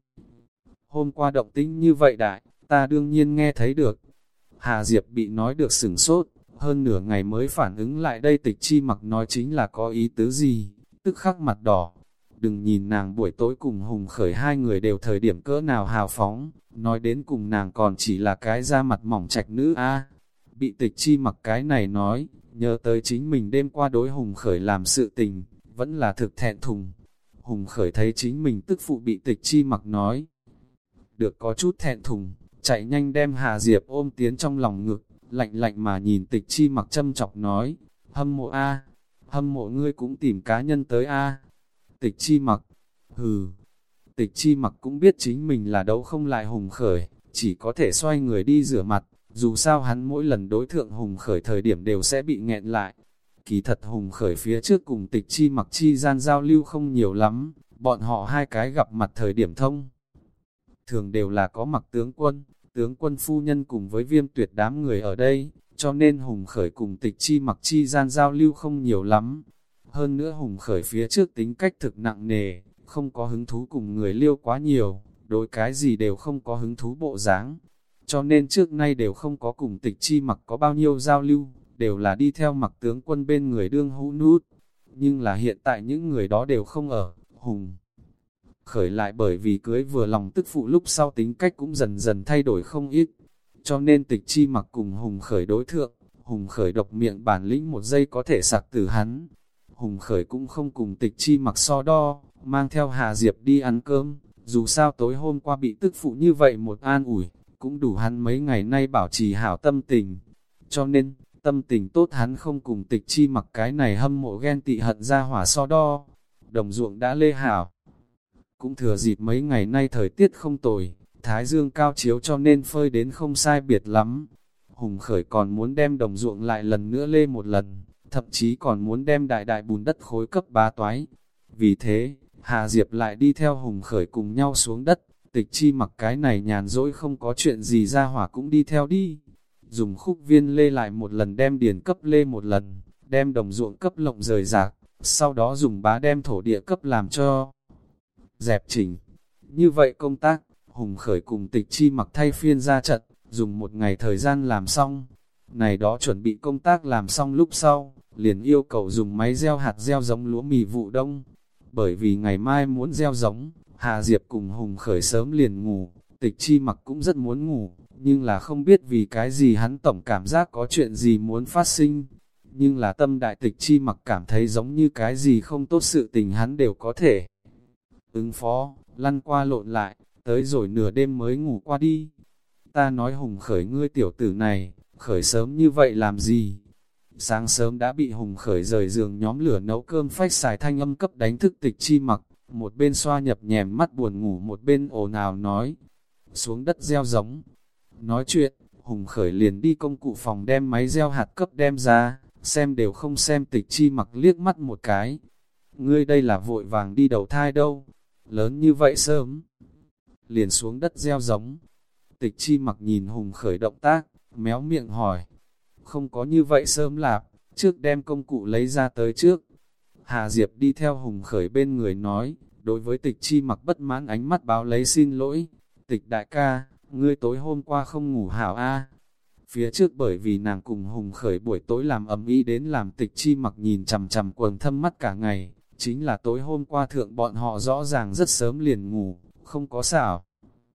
A: hôm qua động tĩnh như vậy đại, ta đương nhiên nghe thấy được. Hà Diệp bị nói được sửng sốt, hơn nửa ngày mới phản ứng lại đây Tịch Chi mặc nói chính là có ý tứ gì, tức khắc mặt đỏ. Đừng nhìn nàng buổi tối cùng Hùng Khởi hai người đều thời điểm cỡ nào hào phóng, nói đến cùng nàng còn chỉ là cái da mặt mỏng trạch nữ a. Bị Tịch Chi mặc cái này nói, nhớ tới chính mình đêm qua đối Hùng Khởi làm sự tình, vẫn là thực thẹn thùng. Hùng Khởi thấy chính mình tức phụ bị Tịch Chi mặc nói được có chút thẹn thùng, chạy nhanh đem Hà Diệp ôm tiến trong lòng ngực, lạnh lạnh mà nhìn Tịch Chi mặc châm chọc nói, hâm mộ a, hâm mộ ngươi cũng tìm cá nhân tới a. Tịch Chi mặc, hừ, Tịch Chi mặc cũng biết chính mình là đấu không lại Hùng Khởi, chỉ có thể xoay người đi rửa mặt, dù sao hắn mỗi lần đối thượng Hùng Khởi thời điểm đều sẽ bị nghẹn lại. Kỳ thật Hùng Khởi phía trước cùng Tịch Chi mặc chi gian giao lưu không nhiều lắm, bọn họ hai cái gặp mặt thời điểm thông thường đều là có Mặc tướng quân, tướng quân phu nhân cùng với Viêm Tuyệt đám người ở đây, cho nên Hùng Khởi cùng Tịch Chi mặc chi gian giao lưu không nhiều lắm. Hơn nữa Hùng Khởi phía trước tính cách thực nặng nề, không có hứng thú cùng người liêu quá nhiều, đối cái gì đều không có hứng thú bộ dáng, cho nên trước nay đều không có cùng Tịch Chi mặc có bao nhiêu giao lưu, đều là đi theo Mặc tướng quân bên người đương hũ nút. Nhưng là hiện tại những người đó đều không ở, Hùng Khởi lại bởi vì cưới vừa lòng tức phụ lúc sau tính cách cũng dần dần thay đổi không ít, cho nên Tịch Chi mặc cùng Hùng Khởi đối thượng, Hùng Khởi độc miệng bản lĩnh một giây có thể sặc tử hắn. Hùng Khởi cũng không cùng Tịch Chi mặc so đo, mang theo Hà Diệp đi ăn cơm, dù sao tối hôm qua bị tức phụ như vậy một an ủi, cũng đủ hắn mấy ngày nay bảo trì hảo tâm tình. Cho nên, tâm tình tốt hắn không cùng Tịch Chi mặc cái này hâm mộ ghen tị hận ra hỏa so đo. Đồng ruộng đã lê hảo, cũng thừa dịp mấy ngày nay thời tiết không tồi, Thái dương cao chiếu cho nên phơi đến không sai biệt lắm. Hùng Khởi còn muốn đem đồng ruộng lại lần nữa lê một lần, thậm chí còn muốn đem đại đại bùn đất khối cấp bá toái. Vì thế, Hà Diệp lại đi theo Hùng Khởi cùng nhau xuống đất, Tịch Chi Mặc cái này nhàn rỗi không có chuyện gì ra hỏa cũng đi theo đi. Dùng khúc viên lê lại một lần đem điền cấp lê một lần, đem đồng ruộng cấp lộng rời rạc, sau đó dùng bá đem thổ địa cấp làm cho dẹp chỉnh. Như vậy công tác, Hùng Khởi cùng Tịch Chi Mặc thay phiên ra trận, dùng một ngày thời gian làm xong. Này đó chuẩn bị công tác làm xong lúc sau, liền yêu cầu dùng máy gieo hạt gieo giống lúa mì vụ đông. Bởi vì ngày mai muốn gieo giống, Hà Diệp cùng Hùng Khởi sớm liền ngủ, Tịch Chi Mặc cũng rất muốn ngủ, nhưng là không biết vì cái gì hắn tổng cảm giác có chuyện gì muốn phát sinh. Nhưng là tâm đại Tịch Chi Mặc cảm thấy giống như cái gì không tốt sự tình hắn đều có thể ứng phó, lăn qua lộn lại, tới rồi nửa đêm mới ngủ qua đi. Ta nói Hùng Khởi ngươi tiểu tử này, khởi sớm như vậy làm gì? Sáng sớm đã bị Hùng Khởi rời giường nhóm lửa nấu cơm phách xài thanh âm cấp đánh thức Tịch Chi Mặc, một bên xoa nhập nhèm mắt buồn ngủ một bên ồn ào nói, xuống đất gieo giống. Nói chuyện, Hùng Khởi liền đi công cụ phòng đem máy gieo hạt cấp đem ra, xem đều không xem Tịch Chi Mặc liếc mắt một cái. Ngươi đây là vội vàng đi đầu thai đâu, lớn như vậy sớm, liền xuống đất gieo giống. Tịch Chi Mặc nhìn Hùng Khởi động tác, méo miệng hỏi, không có như vậy sớm lạp, trước đem công cụ lấy ra tới trước. Hà Diệp đi theo Hùng Khởi bên người nói, đối với Tịch Chi Mặc bất mãn ánh mắt báo lấy xin lỗi. Tịch đại ca, ngươi tối hôm qua không ngủ hảo a. Phía trước bởi vì nàng cùng Hùng Khởi buổi tối làm ầm ĩ đến làm Tịch Chi Mặc nhìn chằm chằm quầng thâm mắt cả ngày, chính là tối hôm qua thượng bọn họ rõ ràng rất sớm liền ngủ, không có xảo.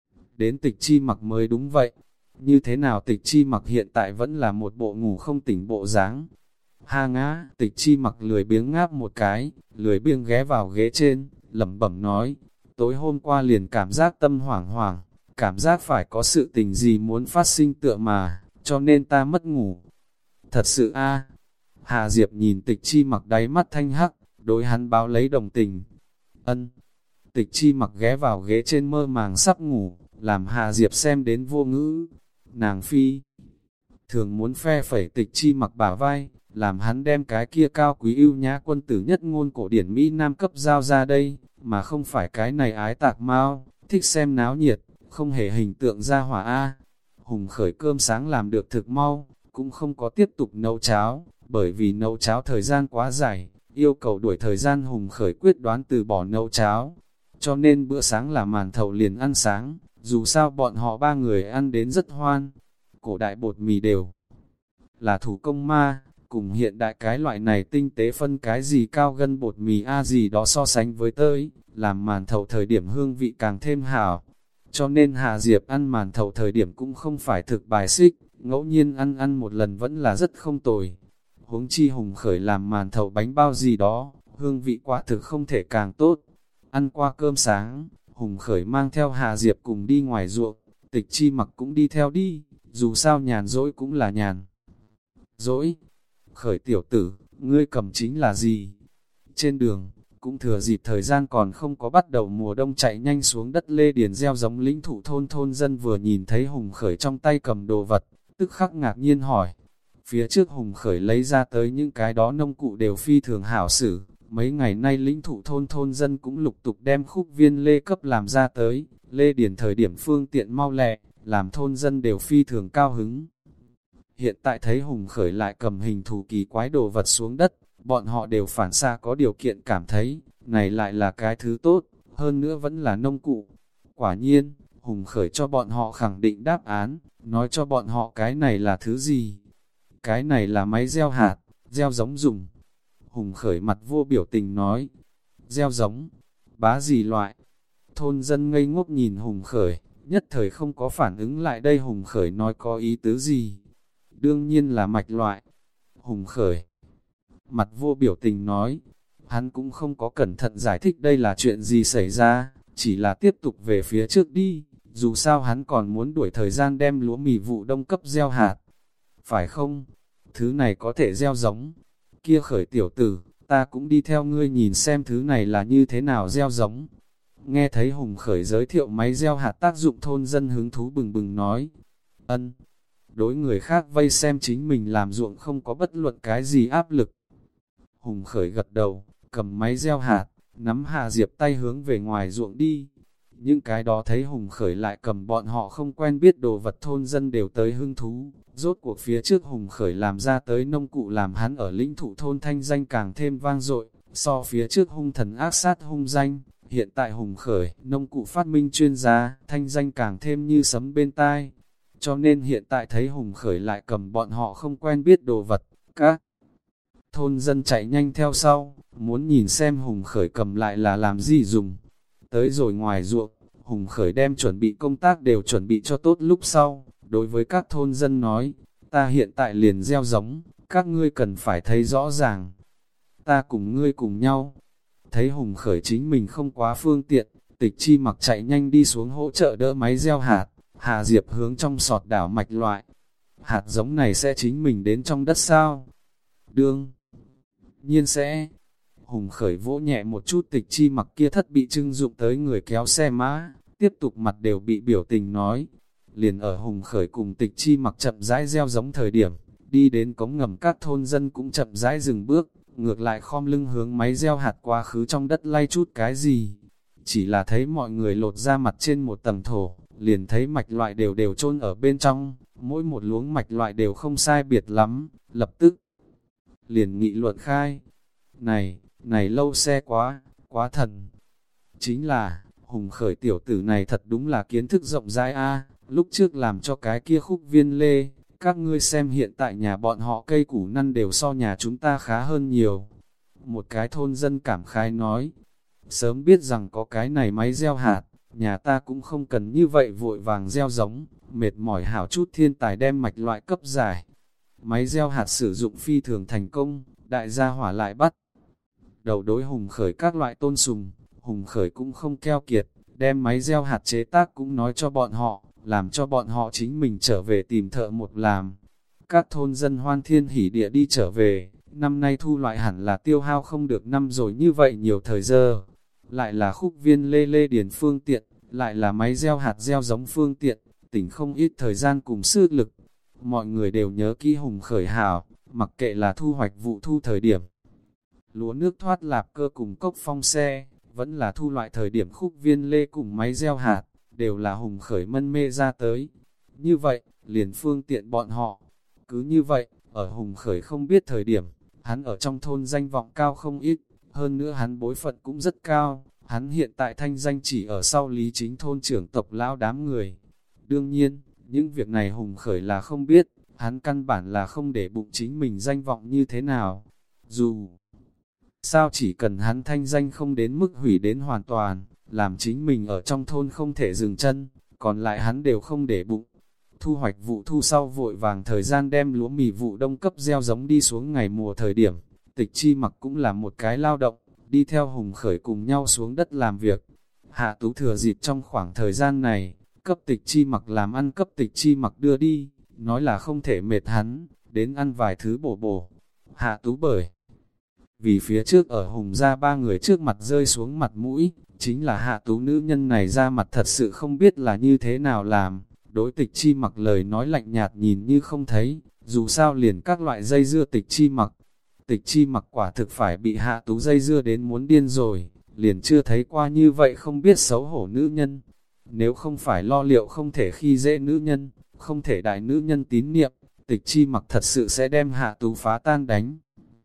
A: Đến Tịch Chi Mặc mới đúng vậy. Như thế nào Tịch Chi Mặc hiện tại vẫn là một bộ ngủ không tỉnh bộ dáng. Ha ngã, Tịch Chi Mặc lười biếng ngáp một cái, lười biếng ghé vào ghế trên, lẩm bẩm nói, tối hôm qua liền cảm giác tâm hoảng hoảng, cảm giác phải có sự tình gì muốn phát sinh tựa mà, cho nên ta mất ngủ. Thật sự a. Hà Diệp nhìn Tịch Chi Mặc đáy mắt thanh hắc, đối hắn báo lấy đồng tình. Ân. Tịch Chi Mặc ghé vào ghế trên mơ màng sắp ngủ, làm Hà Diệp xem đến vô ngữ. Nàng phi thường muốn phe phẩy Tịch Chi Mặc bả vai, làm hắn đem cái kia cao quý ưu nhã quân tử nhất ngôn cổ điển Mỹ Nam cấp giao ra đây, mà không phải cái này ái tạc mau, thích xem náo nhiệt, không hề hình tượng ra hỏa A. Hùng Khởi cơm sáng làm được thực mau, cũng không có tiếp tục nấu cháo, bởi vì nấu cháo thời gian quá dài, yêu cầu đuổi thời gian Hùng Khởi quyết đoán từ bỏ nấu cháo, cho nên bữa sáng là màn thầu liền ăn sáng, dù sao bọn họ ba người ăn đến rất hoan. Cổ đại bột mì đều là thủ công ma, cùng hiện đại cái loại này tinh tế phân cái gì cao gân bột mì a gì đó so sánh với tới, làm màn thầu thời điểm hương vị càng thêm hảo. Cho nên Hà Diệp ăn màn thầu thời điểm cũng không phải thực bài xích, ngẫu nhiên ăn ăn một lần vẫn là rất không tồi. Huống chi Hùng Khởi làm màn thầu bánh bao gì đó, hương vị quả thực không thể càng tốt. Ăn qua cơm sáng, Hùng Khởi mang theo Hà Diệp cùng đi ngoài ruộng, Tịch Chi Mặc cũng đi theo đi, dù sao nhàn dỗi cũng là nhàn dỗi. Khởi tiểu tử, ngươi cầm chính là gì? Trên đường, cũng thừa dịp thời gian còn không có bắt đầu mùa đông chạy nhanh xuống đất lê điền gieo giống lĩnh thụ thôn thôn dân vừa nhìn thấy Hùng Khởi trong tay cầm đồ vật, tức khắc ngạc nhiên hỏi. Phía trước Hùng Khởi lấy ra tới những cái đó nông cụ đều phi thường hảo xử, mấy ngày nay lĩnh thụ thôn thôn dân cũng lục tục đem khúc viên lê cấp làm ra tới, lê điền thời điểm phương tiện mau lẹ, làm thôn dân đều phi thường cao hứng. Hiện tại thấy Hùng Khởi lại cầm hình thù kỳ quái đồ vật xuống đất, bọn họ đều phản xa có điều kiện cảm thấy, này lại là cái thứ tốt, hơn nữa vẫn là nông cụ. Quả nhiên, Hùng Khởi cho bọn họ khẳng định đáp án, nói cho bọn họ cái này là thứ gì. Cái này là máy gieo hạt, gieo giống dùng. Hùng Khởi mặt vô biểu tình nói, gieo giống, bá gì loại. Thôn dân ngây ngốc nhìn Hùng Khởi, nhất thời không có phản ứng lại đây Hùng Khởi nói có ý tứ gì. Đương nhiên là mạch loại. Hùng Khởi mặt vô biểu tình nói, hắn cũng không có cẩn thận giải thích đây là chuyện gì xảy ra, chỉ là tiếp tục về phía trước đi, dù sao hắn còn muốn đuổi thời gian đem lúa mì vụ đông cấp gieo hạt. Phải không? Thứ này có thể gieo giống. Kia Khởi tiểu tử, ta cũng đi theo ngươi nhìn xem thứ này là như thế nào gieo giống. Nghe thấy Hùng Khởi giới thiệu máy gieo hạt tác dụng, thôn dân hứng thú bừng bừng nói, ân, đối người khác vây xem chính mình làm ruộng không có bất luận cái gì áp lực. Hùng Khởi gật đầu, cầm máy gieo hạt, nắm Hà Diệp tay hướng về ngoài ruộng đi. Những cái đó thấy Hùng Khởi lại cầm bọn họ không quen biết đồ vật, thôn dân đều tới hứng thú. Rốt cuộc phía trước Hùng Khởi làm ra tới nông cụ làm hắn ở lĩnh thụ thôn thanh danh càng thêm vang dội, so phía trước hung thần ác sát hung danh. Hiện tại Hùng Khởi, nông cụ phát minh chuyên gia, thanh danh càng thêm như sấm bên tai. Cho nên hiện tại thấy Hùng Khởi lại cầm bọn họ không quen biết đồ vật, các thôn dân chạy nhanh theo sau, muốn nhìn xem Hùng Khởi cầm lại là làm gì dùng. Tới rồi ngoài ruộng, Hùng Khởi đem chuẩn bị công tác đều chuẩn bị cho tốt lúc sau, đối với các thôn dân nói, ta hiện tại liền gieo giống, các ngươi cần phải thấy rõ ràng. Ta cùng ngươi cùng nhau. Thấy Hùng Khởi chính mình không quá phương tiện, Tịch Chi Mặc chạy nhanh đi xuống hỗ trợ đỡ máy gieo hạt. Hà Diệp hướng trong sọt đảo mạch loại. Hạt giống này sẽ chính mình đến trong đất sao? Đương nhiên sẽ. Hùng Khởi vỗ nhẹ một chút Tịch Chi Mặc kia thất bị trưng dụng tới người kéo xe mã, tiếp tục mặt đều bị biểu tình nói. Liền ở Hùng Khởi cùng Tịch Chi Mặc chậm rãi gieo giống thời điểm, đi đến cống ngầm các thôn dân cũng chậm rãi dừng bước, ngược lại khom lưng hướng máy gieo hạt quá khứ trong đất lay chút cái gì. Chỉ là thấy mọi người lột ra mặt trên một tầng thổ, liền thấy mạch loại đều đều chôn ở bên trong, mỗi một luống mạch loại đều không sai biệt lắm, lập tức liền nghị luận khai. Này, này lâu xe quá, quá thần. Chính là, Hùng Khởi tiểu tử này thật đúng là kiến thức rộng rãi a. Lúc trước làm cho cái kia khúc viên lê, các ngươi xem hiện tại nhà bọn họ cây củ năn đều so nhà chúng ta khá hơn nhiều. Một cái thôn dân cảm khái nói, sớm biết rằng có cái này máy gieo hạt, nhà ta cũng không cần như vậy vội vàng gieo giống, mệt mỏi hảo chút thiên tài đem mạch loại cấp giải. Máy gieo hạt sử dụng phi thường thành công, đại gia hỏa lại bắt đầu đối Hùng Khởi các loại tôn sùng. Hùng Khởi cũng không keo kiệt, đem máy gieo hạt chế tác cũng nói cho bọn họ, làm cho bọn họ chính mình trở về tìm thợ một làm. Các thôn dân hoan thiên hỉ địa đi trở về, năm nay thu loại hẳn là tiêu hao không được năm rồi như vậy nhiều thời giờ. Lại là khúc viên lê lê điền phương tiện, lại là máy gieo hạt gieo giống phương tiện, tỉnh không ít thời gian cùng sức lực. Mọi người đều nhớ kỹ Hùng Khởi hảo, mặc kệ là thu hoạch vụ thu thời điểm. Lúa nước thoát lạp cơ cùng cốc phong xe, vẫn là thu loại thời điểm khúc viên lê cùng máy gieo hạt, đều là Hùng Khởi mân mê ra tới. Như vậy, liền phương tiện bọn họ. Cứ như vậy, ở Hùng Khởi không biết thời điểm, hắn ở trong thôn danh vọng cao không ít, hơn nữa hắn bối phận cũng rất cao, hắn hiện tại thanh danh chỉ ở sau Lý Chính thôn trưởng tộc lão đám người. Đương nhiên, những việc này Hùng Khởi là không biết, hắn căn bản là không để bụng chính mình danh vọng như thế nào. Dù sao chỉ cần hắn thanh danh không đến mức hủy đến hoàn toàn, làm chính mình ở trong thôn không thể dừng chân, còn lại hắn đều không để bụng. Thu hoạch vụ thu sau vội vàng thời gian đem lúa mì vụ đông cấp gieo giống đi xuống ngày mùa thời điểm, Tịch Chi Mặc cũng là một cái lao động, đi theo Hùng Khởi cùng nhau xuống đất làm việc. Hạ Tú thừa dịp trong khoảng thời gian này, cấp Tịch Chi Mặc làm ăn cấp Tịch Chi Mặc đưa đi, nói là không thể mệt hắn, đến ăn vài thứ bổ bổ. Hạ Tú bởi vì phía trước ở Hùng gia ba người trước mặt rơi xuống mặt mũi, chính là Hạ Tú nữ nhân này ra mặt thật sự không biết là như thế nào làm. Đối Tịch Chi Mặc lời nói lạnh nhạt nhìn như không thấy, dù sao liền các loại dây dưa Tịch Chi Mặc. Tịch Chi Mặc quả thực phải bị Hạ Tú dây dưa đến muốn điên rồi, liền chưa thấy qua như vậy không biết xấu hổ nữ nhân. Nếu không phải lo liệu không thể khi dễ nữ nhân, không thể đại nữ nhân tín niệm, Tịch Chi Mặc thật sự sẽ đem Hạ Tú phá tan đánh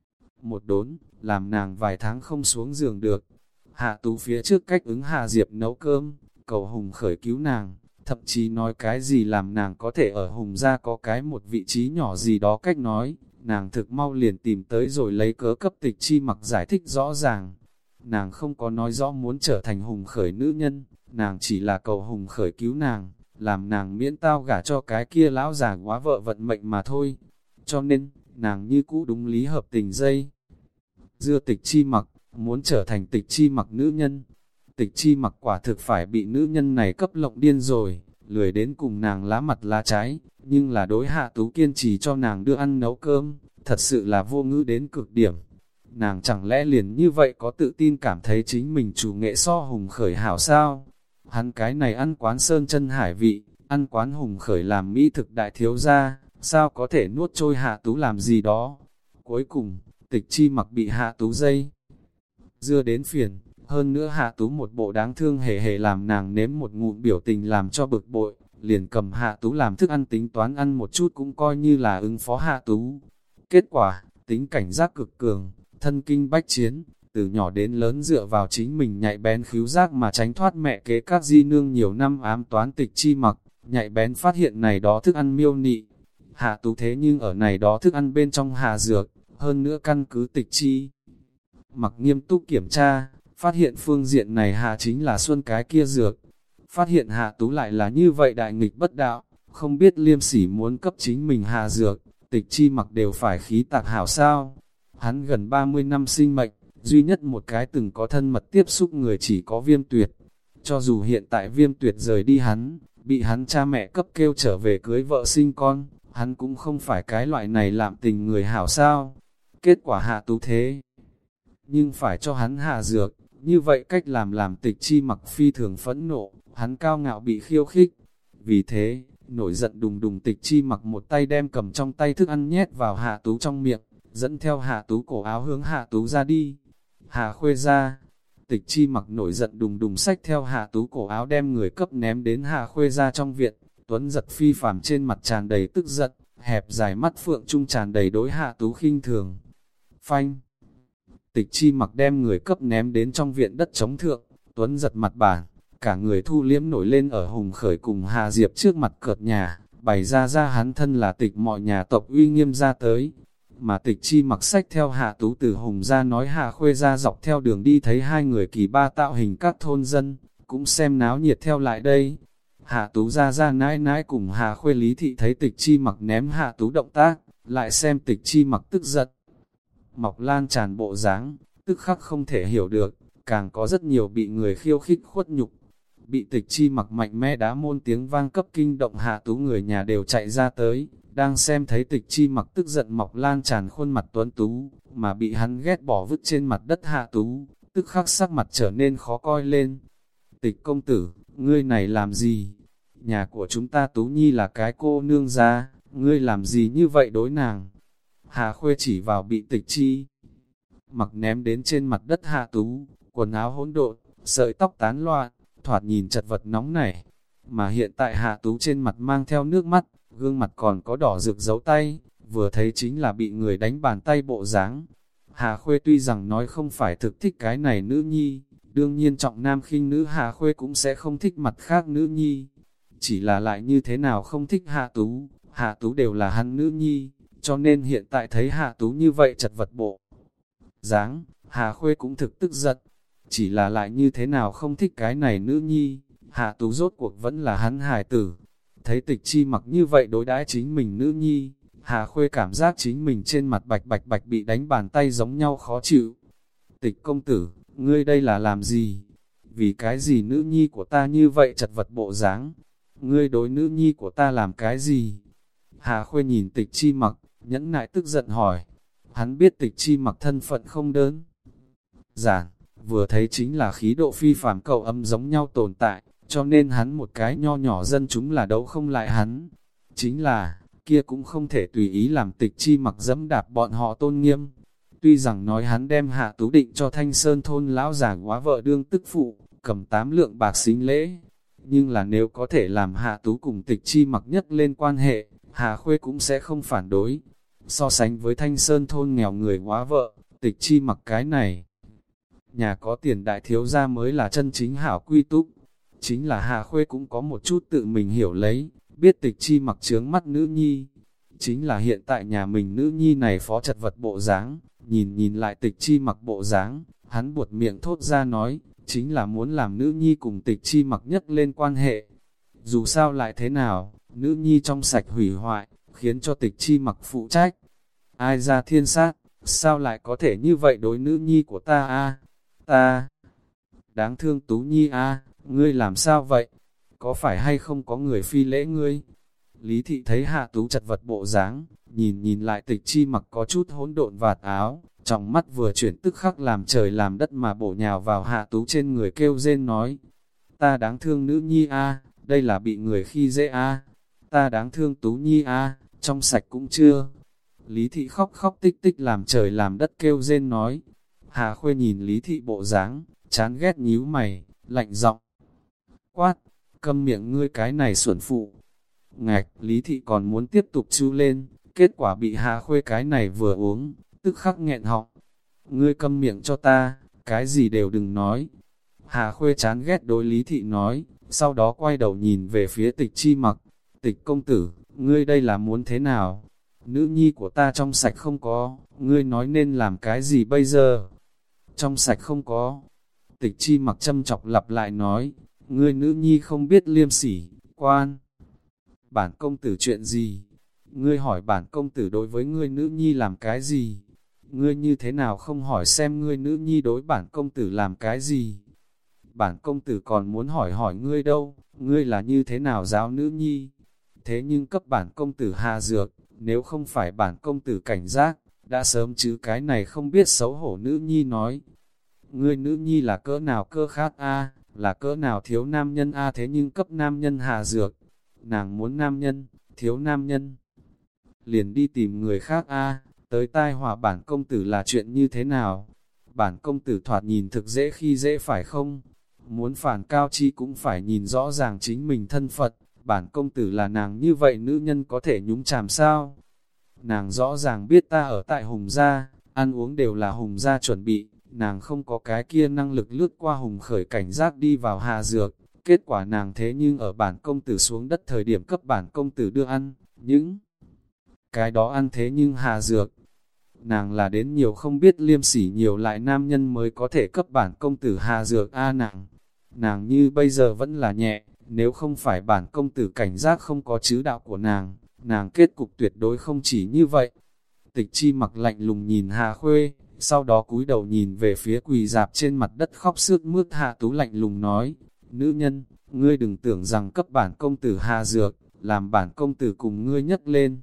A: một đốn, làm nàng vài tháng không xuống giường được. Hạ Tú phía trước cách ứng Hà Diệp nấu cơm, cầu Hùng Khởi cứu nàng, thậm chí nói cái gì làm nàng có thể ở Hùng gia có cái một vị trí nhỏ gì đó cách nói, nàng thực mau liền tìm tới rồi lấy cớ cấp Tịch Chi Mặc giải thích rõ ràng. Nàng không có nói rõ muốn trở thành Hùng Khởi nữ nhân, nàng chỉ là cầu Hùng Khởi cứu nàng, làm nàng miễn tao gả cho cái kia lão già quá vợ vận mệnh mà thôi. Cho nên, nàng như cũ đúng lý hợp tình dây dưa Tịch Chi Mặc, muốn trở thành Tịch Chi Mặc nữ nhân. Tịch Chi Mặc quả thực phải bị nữ nhân này cấp lộng điên rồi, lười đến cùng nàng lá mặt lá trái, nhưng là đối Hạ Tú kiên trì cho nàng đưa ăn nấu cơm, thật sự là vô ngữ đến cực điểm. nàng chẳng lẽ liền như vậy có tự tin cảm thấy chính mình chủ nghệ so Hùng Khởi hảo sao? Hắn cái này ăn quán sơn chân hải vị, ăn quán Hùng Khởi làm mỹ thực đại thiếu gia, sao có thể nuốt trôi Hạ Tú làm gì đó? Cuối cùng, Tịch Chi Mặc bị Hạ Tú dây dưa đến phiền, hơn nữa Hạ Tú một bộ đáng thương hề hề làm nàng nếm một ngụm biểu tình làm cho bực bội, liền cầm Hạ Tú làm thức ăn tính toán ăn một chút cũng coi như là ứng phó Hạ Tú. Kết quả, tính cảnh giác cực cường, thân kinh bách chiến, từ nhỏ đến lớn dựa vào chính mình nhạy bén khứu giác mà tránh thoát mẹ kế các di nương nhiều năm ám toán Tịch Chi Mặc, nhạy bén phát hiện này đó thức ăn miêu nị. Hạ Tú thế nhưng ở này đó thức ăn bên trong hạ dược, hơn nữa căn cứ Tịch Chi Mặc nghiêm túc kiểm tra, phát hiện phương diện này hạ chính là xuân cái kia dược. Phát hiện Hạ Tú lại là như vậy đại nghịch bất đạo, không biết liêm sỉ muốn cấp chính mình hạ dược, Tịch Chi Mặc đều phải khí tạc hảo sao. Hắn gần ba mươi năm sinh mệnh, duy nhất một cái từng có thân mật tiếp xúc người chỉ có Viêm Tuyệt. Cho dù hiện tại Viêm Tuyệt rời đi hắn, bị hắn cha mẹ cấp kêu trở về cưới vợ sinh con, hắn cũng không phải cái loại này làm tình người hảo sao. Kết quả Hạ Tú thế, nhưng phải cho hắn hạ dược, như vậy cách làm làm Tịch Chi Mặc phi thường phẫn nộ, hắn cao ngạo bị khiêu khích. Vì thế, nổi giận đùng đùng Tịch Chi Mặc một tay đem cầm trong tay thức ăn nhét vào Hạ Tú trong miệng, dẫn theo Hạ Tú cổ áo hướng Hạ Tú ra đi. Hạ Khuê ra, Tịch Chi Mặc nổi giận đùng đùng xách theo Hạ Tú cổ áo đem người cấp ném đến Hạ Khuê ra trong viện. Tuấn giật phi phàm trên mặt tràn đầy tức giận, hẹp dài mắt phượng trung tràn đầy đối Hạ Tú khinh thường. Phanh! Tịch Chi Mặc đem người cấp ném đến trong viện đất trống thượng, Tuấn giật mặt bàn, cả người thu liếm nổi lên ở Hùng Khởi cùng Hà Diệp trước mặt cợt nhà, bày ra ra hắn thân là tịch mọi nhà tộc uy nghiêm ra tới. Mà Tịch Chi Mặc xách theo Hạ Tú từ Hùng ra nói Hạ Khuê ra dọc theo đường đi thấy hai người kỳ ba tạo hình các thôn dân, cũng xem náo nhiệt theo lại đây. Hạ Tú ra ra nãi nãi cùng Hạ Khuê Lý Thị thấy Tịch Chi Mặc ném Hạ Tú động tác, lại xem Tịch Chi Mặc tức giận. Mọc lan tràn bộ dáng, tức khắc không thể hiểu được, càng có rất nhiều bị người khiêu khích khuất nhục. Bị Tịch Chi Mặc mạnh mẽ đá môn tiếng vang cấp kinh động Hạ Tú người nhà đều chạy ra tới, đang xem thấy Tịch Chi Mặc tức giận mọc lan tràn khuôn mặt tuấn tú, mà bị hắn ghét bỏ vứt trên mặt đất Hạ Tú, tức khắc sắc mặt trở nên khó coi lên. Tịch công tử, ngươi này làm gì? Nhà của chúng ta Tú Nhi là cái cô nương gia, ngươi làm gì như vậy đối nàng? Hạ Khuê chỉ vào bị Tịch Chi Mặc ném đến trên mặt đất Hạ Tú, quần áo hỗn độn, sợi tóc tán loạn, thoạt nhìn chật vật nóng nảy. Mà hiện tại Hạ Tú trên mặt mang theo nước mắt, gương mặt còn có đỏ rực dấu tay, vừa thấy chính là bị người đánh bàn tay bộ dáng. Hạ Khuê tuy rằng nói không phải thực thích cái này nữ nhi, đương nhiên trọng nam khinh nữ Hạ Khuê cũng sẽ không thích mặt khác nữ nhi. Chỉ là lại như thế nào không thích Hạ Tú, Hạ Tú đều là hắn nữ nhi, cho nên hiện tại thấy Hạ Tú như vậy chật vật bộ dáng, Hạ Khuê cũng thực tức giận. Chỉ là lại như thế nào không thích cái này nữ nhi, Hạ Tú rốt cuộc vẫn là hắn hài tử. Thấy Tịch Chi Mặc như vậy đối đãi chính mình nữ nhi, Hạ Khuê cảm giác chính mình trên mặt bạch bạch bạch bị đánh bàn tay giống nhau khó chịu. Tịch công tử, ngươi đây là làm gì? Vì cái gì nữ nhi của ta như vậy chật vật bộ dáng? Ngươi đối nữ nhi của ta làm cái gì? Hạ Khuê nhìn Tịch Chi Mặc, nhẫn nại tức giận hỏi. Hắn biết Tịch Chi Mặc thân phận không đơn giản, vừa thấy chính là khí độ phi phàm cầu âm giống nhau tồn tại, cho nên hắn một cái nho nhỏ dân chúng là đấu không lại hắn. Chính là, kia cũng không thể tùy ý làm Tịch Chi Mặc dẫm đạp bọn họ tôn nghiêm. Tuy rằng nói hắn đem Hạ Tú định cho Thanh Sơn thôn lão già quá vợ đương tức phụ, cầm tám lượng bạc xính lễ, nhưng là nếu có thể làm Hạ Tú cùng Tịch Chi Mặc nhất lên quan hệ, Hạ Khuê cũng sẽ không phản đối. So sánh với Thanh Sơn thôn nghèo người quá vợ, Tịch Chi Mặc cái này, nhà có tiền đại thiếu gia mới là chân chính hảo quy túc. Chính là Hạ Khuê cũng có một chút tự mình hiểu lấy, biết Tịch Chi Mặc chướng mắt nữ nhi. Chính là hiện tại nhà mình nữ nhi này phó chật vật bộ dáng, nhìn nhìn lại Tịch Chi Mặc bộ dáng, hắn buột miệng thốt ra nói, chính là muốn làm nữ nhi cùng Tịch Chi Mặc nhất lên quan hệ. Dù sao lại thế nào, nữ nhi trong sạch hủy hoại, khiến cho Tịch Chi Mặc phụ trách. Ai ra thiên sát, sao lại có thể như vậy đối nữ nhi của ta a? Ta đáng thương Tú Nhi a, ngươi làm sao vậy? Có phải hay không có người phi lễ ngươi? Lý Thị thấy Hạ Tú chật vật bộ dáng, nhìn nhìn lại Tịch Chi Mặc có chút hỗn độn vạt áo, trong mắt vừa chuyển tức khắc làm trời làm đất mà bổ nhào vào Hạ Tú trên người kêu rên nói, ta đáng thương nữ nhi a, đây là bị người khi dễ a, ta đáng thương Tú nhi a, trong sạch cũng chưa. Lý thị khóc khóc tích tích làm trời làm đất kêu rên nói. Hà Khuê nhìn Lý thị bộ dáng, chán ghét nhíu mày, lạnh giọng quát, câm miệng ngươi cái này xuẩn phụ. Ngạch, Lý thị còn muốn tiếp tục chu lên, kết quả bị Hà Khuê cái này vừa uống, tức khắc nghẹn họng. Ngươi câm miệng cho ta, cái gì đều đừng nói. Hà Khuê chán ghét đối Lý thị nói, sau đó quay đầu nhìn về phía Tịch Chi Mặc. Tịch công tử, ngươi đây là muốn thế nào? Nữ nhi của ta trong sạch không có, ngươi nói nên làm cái gì bây giờ? Trong sạch không có. Tịch Chi Mặc châm chọc lặp lại nói, ngươi nữ nhi không biết liêm sỉ, quan. Bản công tử chuyện gì? Ngươi hỏi bản công tử đối với ngươi nữ nhi làm cái gì? Ngươi như thế nào không hỏi xem ngươi nữ nhi đối bản công tử làm cái gì? Bản công tử còn muốn hỏi hỏi ngươi đâu, ngươi là như thế nào giáo nữ nhi? Thế nhưng cấp bản công tử hạ dược, nếu không phải bản công tử cảnh giác, đã sớm chứ cái này không biết xấu hổ nữ nhi nói. Ngươi nữ nhi là cỡ nào cơ khác a, là cỡ nào thiếu nam nhân a, thế nhưng cấp nam nhân hạ dược. Nàng muốn nam nhân, thiếu nam nhân. Liền đi tìm người khác a, tới tai họa bản công tử là chuyện như thế nào? Bản công tử thoạt nhìn thực dễ khi dễ phải không? Muốn phản cao chi cũng phải nhìn rõ ràng chính mình thân Phật. Bản công tử là nàng như vậy nữ nhân có thể nhúng chàm sao? Nàng rõ ràng biết ta ở tại Hùng Gia, ăn uống đều là Hùng Gia chuẩn bị, nàng không có cái kia năng lực lướt qua Hùng khởi cảnh giác đi vào hạ dược. Kết quả nàng thế nhưng ở bản công tử xuống đất thời điểm cấp bản công tử đưa ăn, những cái đó ăn thế nhưng hạ dược. Nàng là đến nhiều không biết liêm sỉ nhiều lại nam nhân mới có thể cấp bản công tử hạ dược a nàng. Nàng như bây giờ vẫn là nhẹ. Nếu không phải bản công tử cảnh giác không có chữ đạo của nàng, nàng kết cục tuyệt đối không chỉ như vậy. Tịch Chi Mặc lạnh lùng nhìn Hà Khuê, sau đó cúi đầu nhìn về phía quỳ dạp trên mặt đất khóc sướt mướt Hạ Tú lạnh lùng nói, nữ nhân, ngươi đừng tưởng rằng cấp bản công tử hạ dược, làm bản công tử cùng ngươi nhấc lên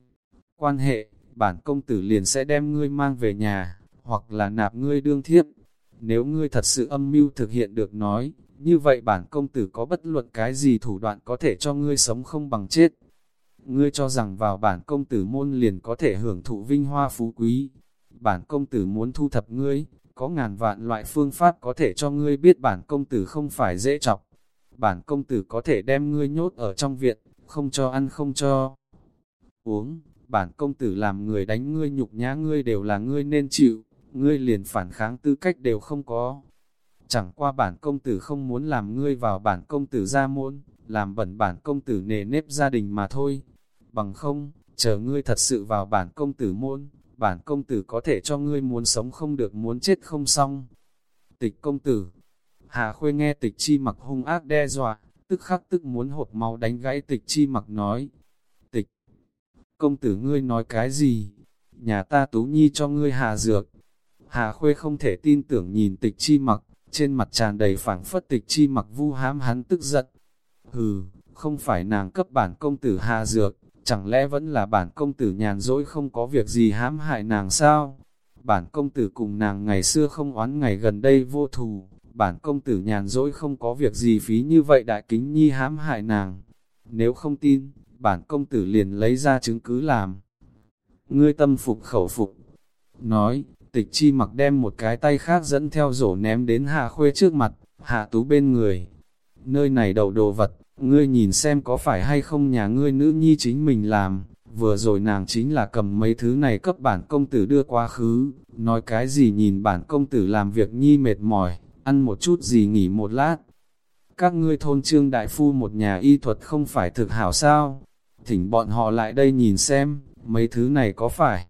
A: quan hệ, bản công tử liền sẽ đem ngươi mang về nhà, hoặc là nạp ngươi đương thiếp. Nếu ngươi thật sự âm mưu thực hiện được nói, như vậy bản công tử có bất luận cái gì thủ đoạn có thể cho ngươi sống không bằng chết. Ngươi cho rằng vào bản công tử môn liền có thể hưởng thụ vinh hoa phú quý. Bản công tử muốn thu thập ngươi, có ngàn vạn loại phương pháp có thể cho ngươi biết bản công tử không phải dễ chọc. Bản công tử có thể đem ngươi nhốt ở trong viện, không cho ăn không cho uống. Bản công tử làm người đánh ngươi nhục nhã ngươi đều là ngươi nên chịu, ngươi liền phản kháng tư cách đều không có. Chẳng qua bản công tử không muốn làm ngươi vào bản công tử gia môn, làm bẩn bản công tử nề nếp gia đình mà thôi. Bằng không, chờ ngươi thật sự vào bản công tử môn, bản công tử có thể cho ngươi muốn sống không được muốn chết không xong. Tịch công tử, Hà Khuê nghe Tịch Chi Mặc hung ác đe dọa, tức khắc tức muốn hột máu đánh gãy Tịch Chi Mặc nói. Tịch công tử ngươi nói cái gì? Nhà ta Tú Nhi cho ngươi hạ dược. Hà Khuê không thể tin tưởng nhìn Tịch Chi Mặc, trên mặt tràn đầy phảng phất Tịch Chi Mặc vu hãm hắn tức giận. Hừ, không phải nàng cấp bản công tử hạ dược, chẳng lẽ vẫn là bản công tử nhàn rỗi không có việc gì hãm hại nàng sao? Bản công tử cùng nàng ngày xưa không oán ngày gần đây vô thù, bản công tử nhàn rỗi không có việc gì phí như vậy đại kính nhi hãm hại nàng. Nếu không tin, bản công tử liền lấy ra chứng cứ làm. Ngươi tâm phục khẩu phục. Nói, Tịch Chi Mặc đem một cái tay khác dẫn theo rổ ném đến Hạ Khuê trước mặt, Hạ Tú bên người. Nơi này đầu đồ vật, ngươi nhìn xem có phải hay không nhà ngươi nữ nhi chính mình làm, vừa rồi nàng chính là cầm mấy thứ này cấp bản công tử đưa quá khứ, nói cái gì nhìn bản công tử làm việc nhi mệt mỏi, ăn một chút gì nghỉ một lát. Các ngươi thôn Trương đại phu một nhà y thuật không phải thực hảo sao, thỉnh bọn họ lại đây nhìn xem, mấy thứ này có phải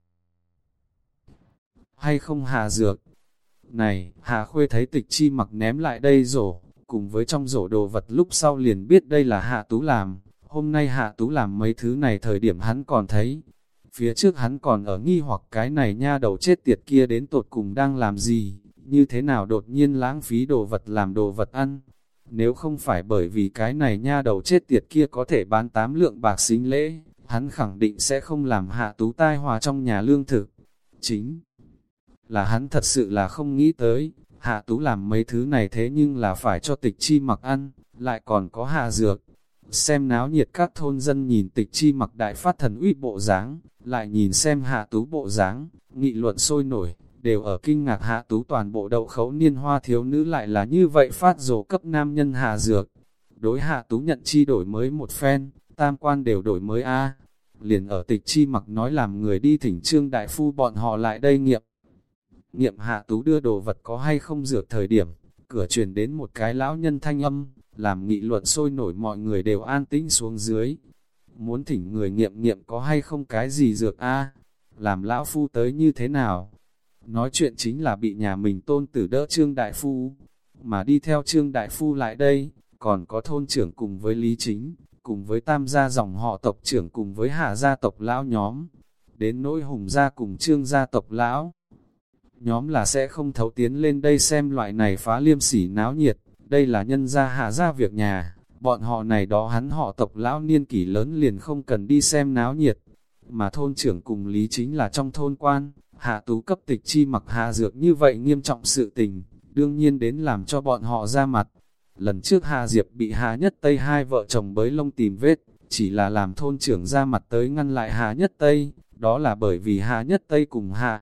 A: hay không hạ dược. Này, Hà Khuê thấy Tịch Chi Mặc ném lại đây rổ, cùng với trong rổ đồ vật lúc sau liền biết đây là Hạ Tú làm. Hôm nay Hạ Tú làm mấy thứ này thời điểm hắn còn thấy. Phía trước hắn còn ở nghi hoặc cái này nha đầu chết tiệt kia đến tột cùng đang làm gì, như thế nào đột nhiên lãng phí đồ vật làm đồ vật ăn. Nếu không phải bởi vì cái này nha đầu chết tiệt kia có thể bán tám lượng bạc xính lễ, hắn khẳng định sẽ không làm Hạ Tú tai hòa trong nhà lương thực. Chính Là hắn thật sự là không nghĩ tới, Hạ Tú làm mấy thứ này thế nhưng là phải cho Tịch Chi Mặc ăn, lại còn có hạ dược. Xem náo nhiệt các thôn dân nhìn Tịch Chi Mặc đại phát thần uy bộ dáng, lại nhìn xem Hạ Tú bộ dáng, nghị luận sôi nổi, đều ở kinh ngạc Hạ Tú toàn bộ đậu khấu niên hoa thiếu nữ lại là như vậy phát rồ cấp nam nhân hạ dược. Đối Hạ Tú nhận chi đổi mới một phen, tam quan đều đổi mới a. Liền ở Tịch Chi Mặc nói làm người đi thỉnh Trương đại phu bọn họ lại đây nghiệm. Nghiệm Hạ Tú đưa đồ vật có hay không dược thời điểm, cửa truyền đến một cái lão nhân thanh âm, làm nghị luận sôi nổi mọi người đều an tĩnh xuống dưới. Muốn thỉnh người nghiệm nghiệm có hay không cái gì dược a, làm lão phu tới như thế nào? Nói chuyện chính là bị nhà mình tôn tử đỡ Trương đại phu, mà đi theo Trương đại phu lại đây, còn có thôn trưởng cùng với Lý Chính, cùng với tam gia dòng họ tộc trưởng cùng với hạ gia tộc lão nhóm, đến nỗi Hùng gia cùng Trương gia tộc lão. Nhóm là sẽ không thấu tiến lên đây xem loại này phá liêm sỉ náo nhiệt, đây là nhân gia hạ gia việc nhà, bọn họ này đó hắn họ tộc lão niên kỷ lớn liền không cần đi xem náo nhiệt, mà thôn trưởng cùng Lý Chính là trong thôn quan, Hạ Tú cấp Tịch Chi Mặc hạ dược như vậy nghiêm trọng sự tình, đương nhiên đến làm cho bọn họ ra mặt. Lần trước Hà Diệp bị Hà Nhất Tây hai vợ chồng bới lông tìm vết, chỉ là làm thôn trưởng ra mặt tới ngăn lại Hà Nhất Tây, đó là bởi vì Hà Nhất Tây cùng Hà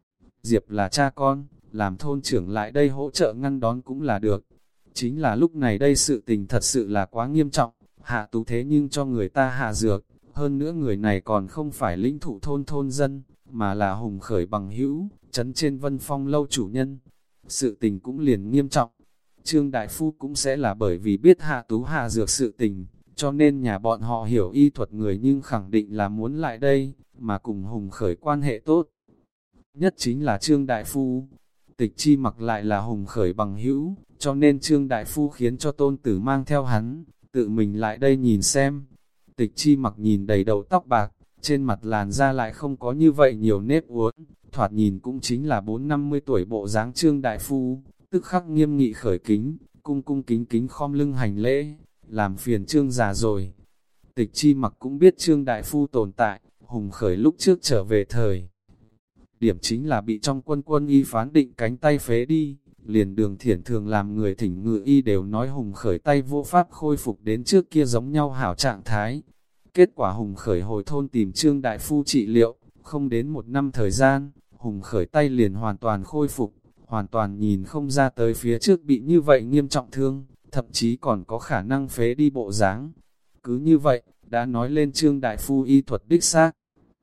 A: Diệp là cha con, làm thôn trưởng lại đây hỗ trợ ngăn đón cũng là được. Chính là lúc này đây sự tình thật sự là quá nghiêm trọng, Hạ Tú thế nhưng cho người ta hạ dược, hơn nữa người này còn không phải lĩnh thụ thôn thôn dân, mà là Hùng Khởi bằng hữu, trấn trên Vân Phong lâu chủ nhân. Sự tình cũng liền nghiêm trọng. Trương Đại Phu cũng sẽ là bởi vì biết Hạ Tú hạ dược sự tình, cho nên nhà bọn họ hiểu y thuật người nhưng khẳng định là muốn lại đây, mà cùng Hùng Khởi quan hệ tốt. Nhất chính là Trương Đại Phu. Tịch Chi Mặc lại là Hùng Khởi bằng hữu, cho nên Trương Đại Phu khiến cho tôn tử mang theo hắn, tự mình lại đây nhìn xem. Tịch Chi Mặc nhìn đầy đầu tóc bạc, trên mặt làn da lại không có như vậy nhiều nếp uốn, thoạt nhìn cũng chính là bốn năm mươi tuổi bộ dáng Trương Đại Phu, tức khắc nghiêm nghị khởi kính, cung cung kính kính khom lưng hành lễ, làm phiền Trương già rồi. Tịch Chi Mặc cũng biết Trương Đại Phu tồn tại, Hùng Khởi lúc trước trở về thời điểm chính là bị trong quân quân y phán định cánh tay phế đi, liền Đường Thiển thường làm người thỉnh ngự y đều nói Hùng Khởi tay vô pháp khôi phục đến trước kia giống nhau hảo trạng thái. Kết quả Hùng Khởi hồi thôn tìm Trương Đại Phu trị liệu, không đến một năm thời gian, Hùng Khởi tay liền hoàn toàn khôi phục, hoàn toàn nhìn không ra tới phía trước bị như vậy nghiêm trọng thương, thậm chí còn có khả năng phế đi bộ dáng. Cứ như vậy, đã nói lên Trương Đại Phu y thuật đích xác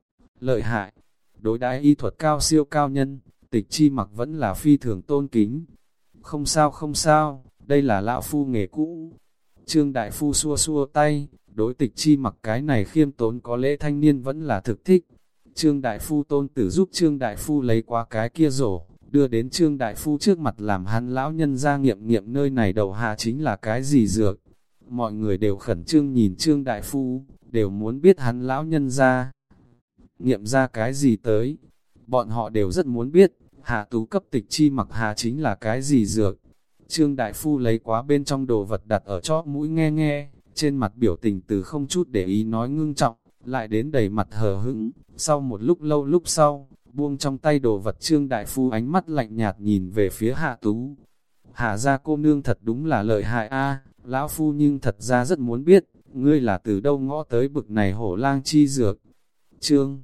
A: lợi hại. Đối đãi y thuật cao siêu cao nhân, Tịch Chi Mặc vẫn là phi thường tôn kính. Không sao không sao, đây là lão phu nghề cũ. Trương Đại Phu xua xua tay, đối Tịch Chi Mặc cái này khiêm tốn có lễ thanh niên vẫn là thực thích. Trương Đại Phu tôn tử giúp Trương Đại Phu lấy qua cái kia rổ, đưa đến Trương Đại Phu trước mặt làm hắn lão nhân ra nghiệm nghiệm nơi này đầu hạ chính là cái gì dược. Mọi người đều khẩn trương nhìn Trương Đại Phu, đều muốn biết hắn lão nhân ra nghiệm ra cái gì tới. Bọn họ đều rất muốn biết, Hạ Tú cấp Tịch Chi Mặc hạ chính là cái gì dược. Trương Đại Phu lấy quá bên trong đồ vật đặt ở chóp mũi nghe nghe, trên mặt biểu tình từ không chút để ý nói ngưng trọng, lại đến đầy mặt hờ hững. Sau một lúc lâu lúc sau, buông trong tay đồ vật Trương Đại Phu ánh mắt lạnh nhạt nhìn về phía Hạ Tú. Hạ gia cô nương thật đúng là lợi hại a, lão phu nhưng thật ra rất muốn biết, ngươi là từ đâu ngõ tới bực này hổ lang chi dược. Trương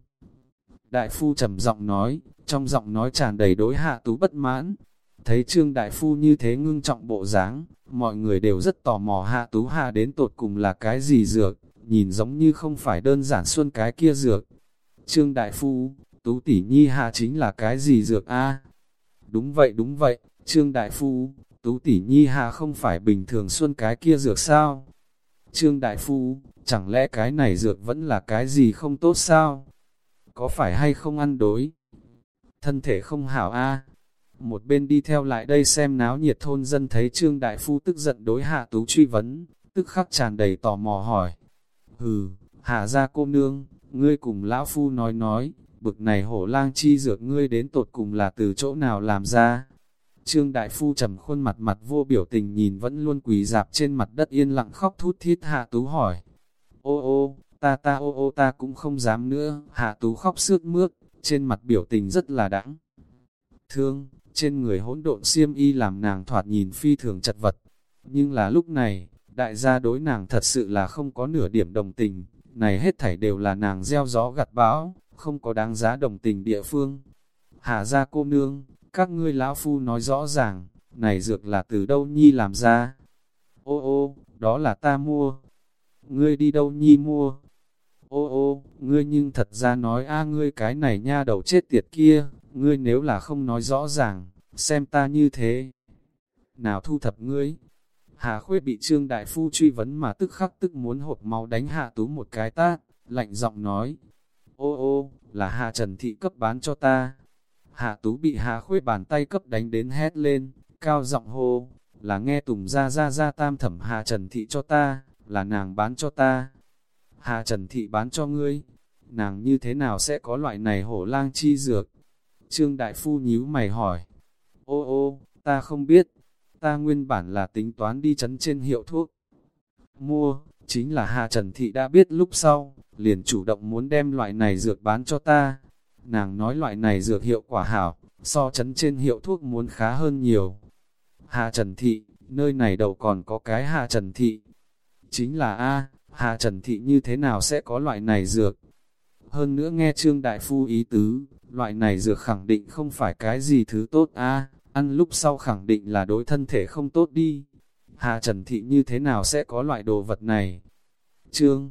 A: Đại Phu trầm giọng nói, trong giọng nói tràn đầy đối Hạ Tú bất mãn. Thấy Trương Đại Phu như thế ngưng trọng bộ dáng, mọi người đều rất tò mò Hạ Tú hạ đến tột cùng là cái gì dược, nhìn giống như không phải đơn giản xuân cái kia dược. Trương Đại Phu, Tú tỷ nhi hạ chính là cái gì dược a? Đúng vậy đúng vậy, Trương Đại Phu, Tú tỷ nhi hạ không phải bình thường xuân cái kia dược sao? Trương Đại Phu, chẳng lẽ cái này dược vẫn là cái gì không tốt sao? Có phải hay không ăn đối? Thân thể không hảo a. Một bên đi theo lại đây xem náo nhiệt thôn dân thấy Trương Đại Phu tức giận đối Hạ Tú truy vấn, tức khắc tràn đầy tò mò hỏi. Hừ, Hạ gia cô nương, ngươi cùng lão phu nói nói, bực này hổ lang chi dược ngươi đến tột cùng là từ chỗ nào làm ra? Trương Đại Phu trầm khuôn mặt mặt vô biểu tình nhìn vẫn luôn quỳ dạp trên mặt đất yên lặng khóc thút thít Hạ Tú hỏi. Ô ô, ta ta ô ô ta cũng không dám nữa. Hạ Tú khóc sướt mướt, trên mặt biểu tình rất là đãng. thương, trên người hỗn độn xiêm y làm nàng thoạt nhìn phi thường chật vật. Nhưng là lúc này, đại gia đối nàng thật sự là không có nửa điểm đồng tình, này hết thảy đều là nàng gieo gió gặt bão, không có đáng giá đồng tình địa phương. Hà gia cô nương, các ngươi lão phu nói rõ ràng, này dược là từ đâu nhi làm ra? Ô ô, đó là ta mua. Ngươi đi đâu nhi mua? Ô ô, ngươi nhưng thật ra nói a ngươi cái này nha đầu chết tiệt kia, ngươi nếu là không nói rõ ràng, xem ta như thế. Nào thu thập ngươi? Hà Khuê bị Trương Đại Phu truy vấn mà tức khắc tức muốn hột máu đánh Hạ Tú một cái tát, lạnh giọng nói. Ô ô, là Hà Trần Thị cấp bán cho ta. Hạ Tú bị Hà Khuê bàn tay cấp đánh đến hét lên, cao giọng hô, là nghe Tùng ra ra ra tam thẩm Hà Trần Thị cho ta, là nàng bán cho ta. Hà Trần Thị bán cho ngươi, nàng như thế nào sẽ có loại này hổ lang chi dược? Trương Đại Phu nhíu mày hỏi. Ô ô, ta không biết, ta nguyên bản là tính toán đi trấn trên hiệu thuốc. Mua, chính là Hà Trần Thị đã biết lúc sau, liền chủ động muốn đem loại này dược bán cho ta. Nàng nói loại này dược hiệu quả hảo, so trấn trên hiệu thuốc muốn khá hơn nhiều. Hà Trần Thị, nơi này đầu còn có cái Hà Trần Thị. Chính là A, Hà Trần Thị như thế nào sẽ có loại này dược? Hơn nữa nghe Trương Đại Phu ý tứ, loại này dược khẳng định không phải cái gì thứ tốt A, ăn lúc sau khẳng định là đối thân thể không tốt đi. Hà Trần Thị như thế nào sẽ có loại đồ vật này? Trương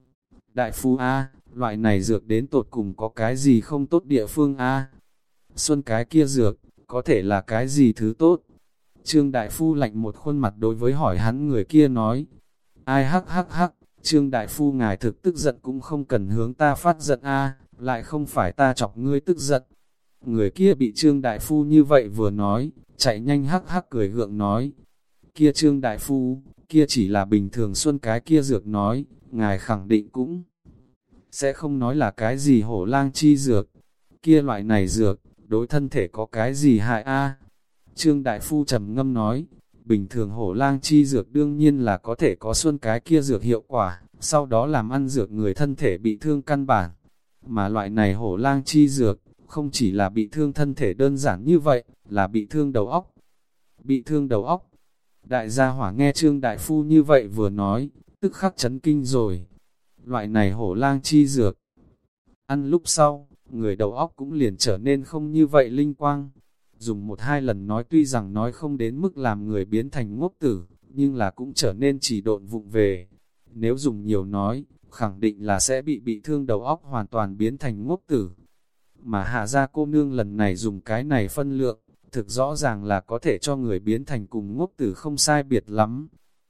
A: Đại Phu A, loại này dược đến tột cùng có cái gì không tốt địa phương A? Xuân cái kia dược, có thể là cái gì thứ tốt? Trương Đại Phu lạnh một khuôn mặt đối với hỏi hắn người kia nói. Ai hắc hắc hắc, Trương Đại Phu ngài thực tức giận cũng không cần hướng ta phát giận A, lại không phải ta chọc ngươi tức giận. Người kia bị Trương Đại Phu như vậy vừa nói, chạy nhanh hắc hắc cười gượng nói. Kia Trương Đại Phu, kia chỉ là bình thường xuân cái kia dược nói, ngài khẳng định cũng sẽ không nói là cái gì hổ lang chi dược. Kia loại này dược, đối thân thể có cái gì hại a? Trương Đại Phu trầm ngâm nói, bình thường hổ lang chi dược đương nhiên là có thể có xuân cái kia dược hiệu quả, sau đó làm ăn dược người thân thể bị thương căn bản. Mà loại này hổ lang chi dược, không chỉ là bị thương thân thể đơn giản như vậy, là bị thương đầu óc. Bị thương đầu óc. Đại gia hỏa nghe Trương Đại Phu như vậy vừa nói, tức khắc chấn kinh rồi. Loại này hổ lang chi dược. Ăn lúc sau, người đầu óc cũng liền trở nên không như vậy linh quang. Dùng một hai lần nói tuy rằng nói không đến mức làm người biến thành ngốc tử, nhưng là cũng trở nên chỉ độn vụng về. Nếu dùng nhiều nói, khẳng định là sẽ bị bị thương đầu óc hoàn toàn biến thành ngốc tử. Mà Hạ gia cô nương lần này dùng cái này phân lượng, thực rõ ràng là có thể cho người biến thành cùng ngốc tử không sai biệt lắm.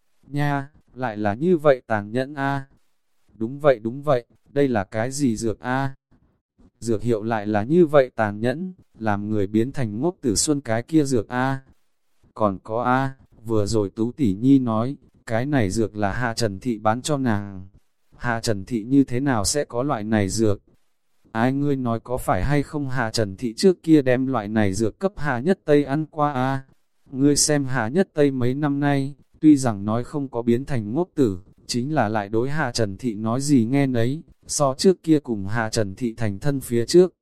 A: Nha, lại là như vậy tàn nhẫn a. Đúng vậy đúng vậy, đây là cái gì dược a? Dược hiệu lại là như vậy tàn nhẫn, làm người biến thành ngốc tử xuân cái kia dược a. Còn có a, vừa rồi Tú Tỷ Nhi nói, cái này dược là Hạ Trần Thị bán cho nàng. Hạ Trần Thị như thế nào sẽ có loại này dược? Ai ngươi nói có phải hay không Hạ Trần Thị trước kia đem loại này dược cấp Hạ Nhất Tây ăn qua a? Ngươi xem Hạ Nhất Tây mấy năm nay, tuy rằng nói không có biến thành ngốc tử, chính là lại đối Hạ Trần Thị nói gì nghe nấy, so trước kia cùng Hạ Trần Thị thành thân phía trước.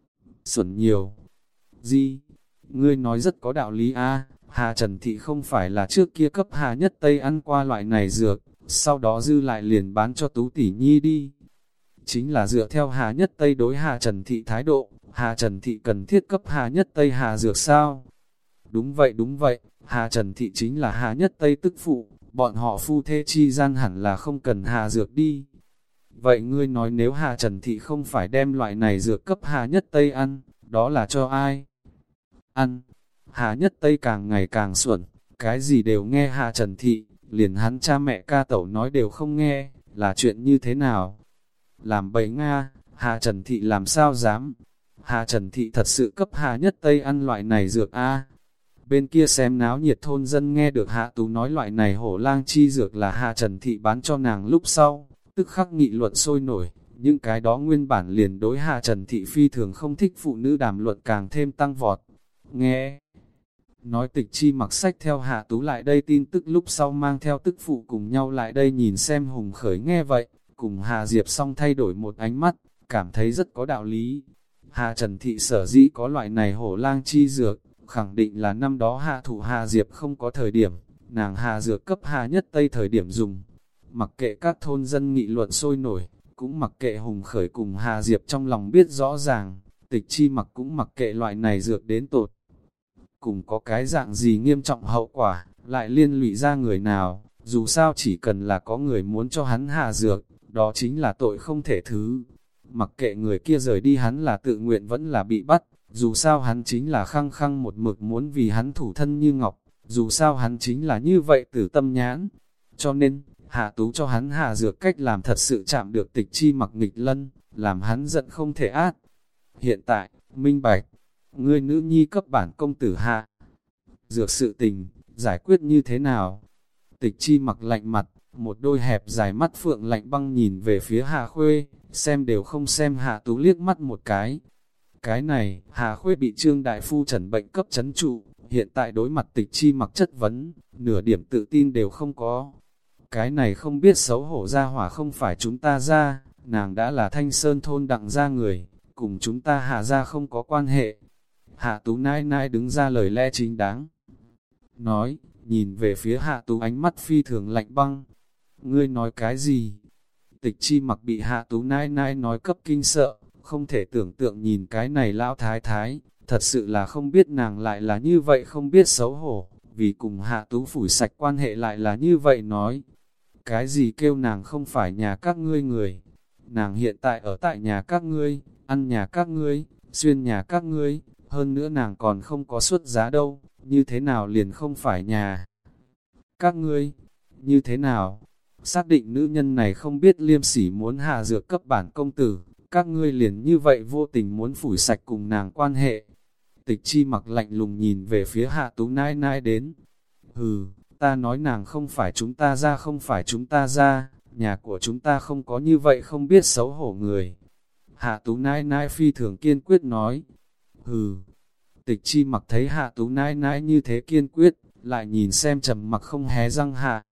A: Xuẩn nhiều. Gì? Ngươi nói rất có đạo lý a. Hạ Trần Thị không phải là trước kia cấp Hạ Nhất Tây ăn qua loại này dược, sau đó dư lại liền bán cho Tú Tỷ Nhi đi. Chính là dựa theo Hạ Nhất Tây đối Hạ Trần Thị thái độ, Hạ Trần Thị cần thiết cấp Hạ Nhất Tây Hạ dược sao? Đúng vậy đúng vậy, Hạ Trần Thị chính là Hạ Nhất Tây tức phụ, bọn họ phu thê chi gian hẳn là không cần Hạ dược đi. Vậy ngươi nói nếu Hạ Trần Thị không phải đem loại này dược cấp Hạ Nhất Tây ăn, đó là cho ai? Ăn. Hạ Nhất Tây càng ngày càng xuẩn, cái gì đều nghe Hạ Trần Thị, liền hắn cha mẹ ca tẩu nói đều không nghe, là chuyện như thế nào? Làm bậy Nga, Hạ Trần Thị làm sao dám? Hạ Trần Thị thật sự cấp Hạ Nhất Tây ăn loại này dược a. Bên kia xem náo nhiệt thôn dân nghe được Hạ Tú nói loại này hổ lang chi dược là Hạ Trần Thị bán cho nàng lúc sau, tức khắc nghị luận sôi nổi, những cái đó nguyên bản liền đối Hạ Trần Thị phi thường không thích phụ nữ đàm luận càng thêm tăng vọt. Nghe nói Tịch Chi mặc sách theo Hạ Tú lại đây tin tức lúc sau mang theo tức phụ cùng nhau lại đây nhìn xem Hùng Khởi nghe vậy, cùng Hà Diệp song thay đổi một ánh mắt, cảm thấy rất có đạo lý. Hạ Trần Thị sở dĩ có loại này hổ lang chi dược, khẳng định là năm đó hạ thủ Hạ Diệp không có thời điểm, nàng hạ dược cấp Hạ Nhất Tây thời điểm dùng. Mặc kệ các thôn dân nghị luận sôi nổi, cũng mặc kệ Hùng Khởi cùng Hạ Diệp trong lòng biết rõ ràng, Tịch Chi Mặc cũng mặc kệ loại này dược đến tột. Cùng có cái dạng gì nghiêm trọng hậu quả, lại liên lụy ra người nào, dù sao chỉ cần là có người muốn cho hắn hạ dược, đó chính là tội không thể thứ. Mặc kệ người kia rời đi hắn là tự nguyện vẫn là bị bắt, dù sao hắn chính là khăng khăng một mực muốn vì hắn thủ thân như ngọc, dù sao hắn chính là như vậy tử tâm nhãn. Cho nên, Hạ Tú cho hắn hạ dược cách làm thật sự chạm được Tịch Chi Mặc nghịch lân, làm hắn giận không thể át. Hiện tại, minh bạch, ngươi nữ nhi cấp bản công tử hạ dược sự tình, giải quyết như thế nào? Tịch Chi Mặc lạnh mặt, một đôi hẹp dài mắt phượng lạnh băng nhìn về phía Hạ Khuê, xem đều không xem Hạ Tú liếc mắt một cái. Cái này, Hạ Khuê bị Trương Đại Phu trần bệnh cấp chấn trụ, hiện tại đối mặt Tịch Chi Mặc chất vấn, nửa điểm tự tin đều không có. Cái này không biết xấu hổ ra hỏa không phải chúng ta ra, nàng đã là Thanh Sơn thôn đặng ra người, cùng chúng ta Hạ ra không có quan hệ. Hạ Tú nãi nãi đứng ra lời lẽ chính đáng. Nói, nhìn về phía Hạ Tú ánh mắt phi thường lạnh băng. Ngươi nói cái gì? Tịch Chi Mặc bị Hạ Tú nãi nãi nói cấp kinh sợ, không thể tưởng tượng nhìn cái này lão thái thái, thật sự là không biết nàng lại là như vậy không biết xấu hổ, vì cùng Hạ Tú phủi sạch quan hệ lại là như vậy nói. Cái gì kêu nàng không phải nhà các ngươi người? Nàng hiện tại ở tại nhà các ngươi, ăn nhà các ngươi, xuyên nhà các ngươi, hơn nữa nàng còn không có xuất giá đâu, như thế nào liền không phải nhà các ngươi? Như thế nào? Xác định nữ nhân này không biết liêm sỉ muốn hạ dược cấp bản công tử, các ngươi liền như vậy vô tình muốn phủi sạch cùng nàng quan hệ. Tịch Chi Mặc lạnh lùng nhìn về phía Hạ Tú nãi nãi đến. Hừ, ta nói nàng không phải chúng ta ra không phải chúng ta ra, nhà của chúng ta không có như vậy không biết xấu hổ người. Hạ Tú nãi nãi phi thường kiên quyết nói. Hừ, Tịch Chi Mặc thấy Hạ Tú nãi nãi như thế kiên quyết, lại nhìn xem trầm mặc không hé răng Hạ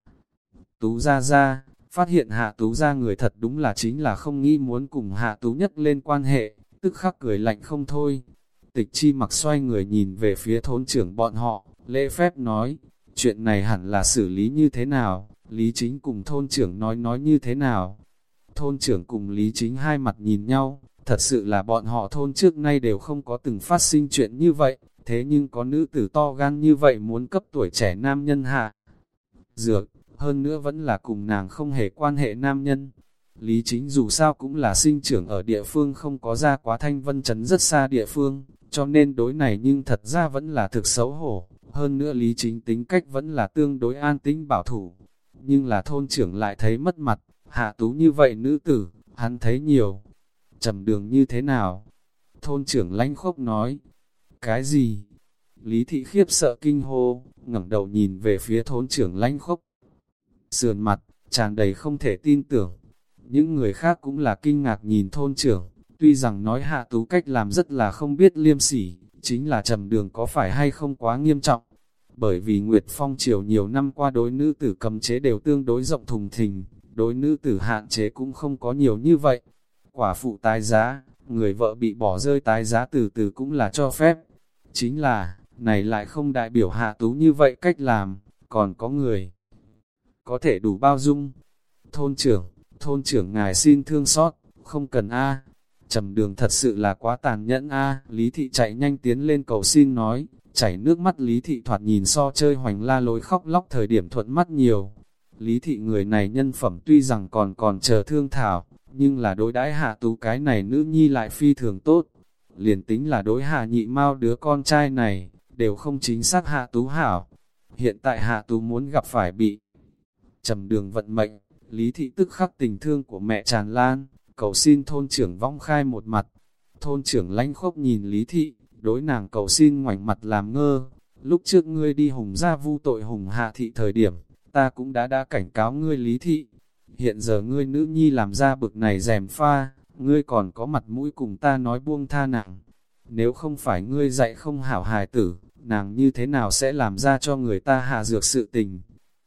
A: Tú ra ra, phát hiện Hạ Tú ra người thật đúng là chính là không nghĩ muốn cùng Hạ Tú nhất lên quan hệ, tức khắc cười lạnh không thôi. Tịch Chi Mặc xoay người nhìn về phía thôn trưởng bọn họ, lễ phép nói, chuyện này hẳn là xử lý như thế nào, Lý Chính cùng thôn trưởng nói nói như thế nào. Thôn trưởng cùng Lý Chính hai mặt nhìn nhau, thật sự là bọn họ thôn trước nay đều không có từng phát sinh chuyện như vậy, thế nhưng có nữ tử to gan như vậy muốn cấp tuổi trẻ nam nhân hạ dược, hơn nữa vẫn là cùng nàng không hề quan hệ nam nhân. Lý Chính dù sao cũng là sinh trưởng ở địa phương không có ra quá Thanh Vân Trấn rất xa địa phương, cho nên đối này nhưng thật ra vẫn là thực xấu hổ. Hơn nữa Lý Chính tính cách vẫn là tương đối an tĩnh bảo thủ. Nhưng là thôn trưởng lại thấy mất mặt, Hạ Tú như vậy nữ tử, hắn thấy nhiều. Trầm đường như thế nào? Thôn trưởng lãnh khốc nói. Cái gì? Lý Thị khiếp sợ kinh hô, ngẩng đầu nhìn về phía thôn trưởng lãnh khốc. Sườn mặt, tràn đầy không thể tin tưởng. Những người khác cũng là kinh ngạc nhìn thôn trưởng, tuy rằng nói Hạ Tú cách làm rất là không biết liêm sỉ, chính là trầm đường có phải hay không quá nghiêm trọng. Bởi vì Nguyệt Phong triều nhiều năm qua đối nữ tử cầm chế đều tương đối rộng thùng thình, đối nữ tử hạn chế cũng không có nhiều như vậy. Quả phụ tái giá, người vợ bị bỏ rơi tái giá từ từ cũng là cho phép. Chính là, này lại không đại biểu Hạ Tú như vậy cách làm, còn có người có thể đủ bao dung. Thôn trưởng, thôn trưởng ngài xin thương xót, không cần a. Trầm đường thật sự là quá tàn nhẫn a. Lý Thị chạy nhanh tiến lên cầu xin nói, chảy nước mắt. Lý Thị thoạt nhìn so chơi hoành la lối khóc lóc thời điểm thuận mắt nhiều. Lý Thị người này nhân phẩm tuy rằng còn còn chờ thương thảo, nhưng là đối đãi Hạ Tú cái này nữ nhi lại phi thường tốt. Liền tính là đối Hạ Nhị Mao đứa con trai này, đều không chính xác Hạ Tú hảo. Hiện tại Hạ Tú muốn gặp phải bị trầm đường vận mệnh, Lý Thị tức khắc tình thương của mẹ tràn lan, cầu xin thôn trưởng vong khai một mặt. Thôn trưởng lãnh khốc nhìn Lý Thị, đối nàng cầu xin ngoảnh mặt làm ngơ. Lúc trước ngươi đi Hùng gia vu tội Hùng Hạ Thị thời điểm, ta cũng đã đã cảnh cáo ngươi Lý Thị. Hiện giờ ngươi nữ nhi làm ra bực này rèm pha, ngươi còn có mặt mũi cùng ta nói buông tha nàng. Nếu không phải ngươi dạy không hảo hài tử, nàng như thế nào sẽ làm ra cho người ta hạ dược sự tình?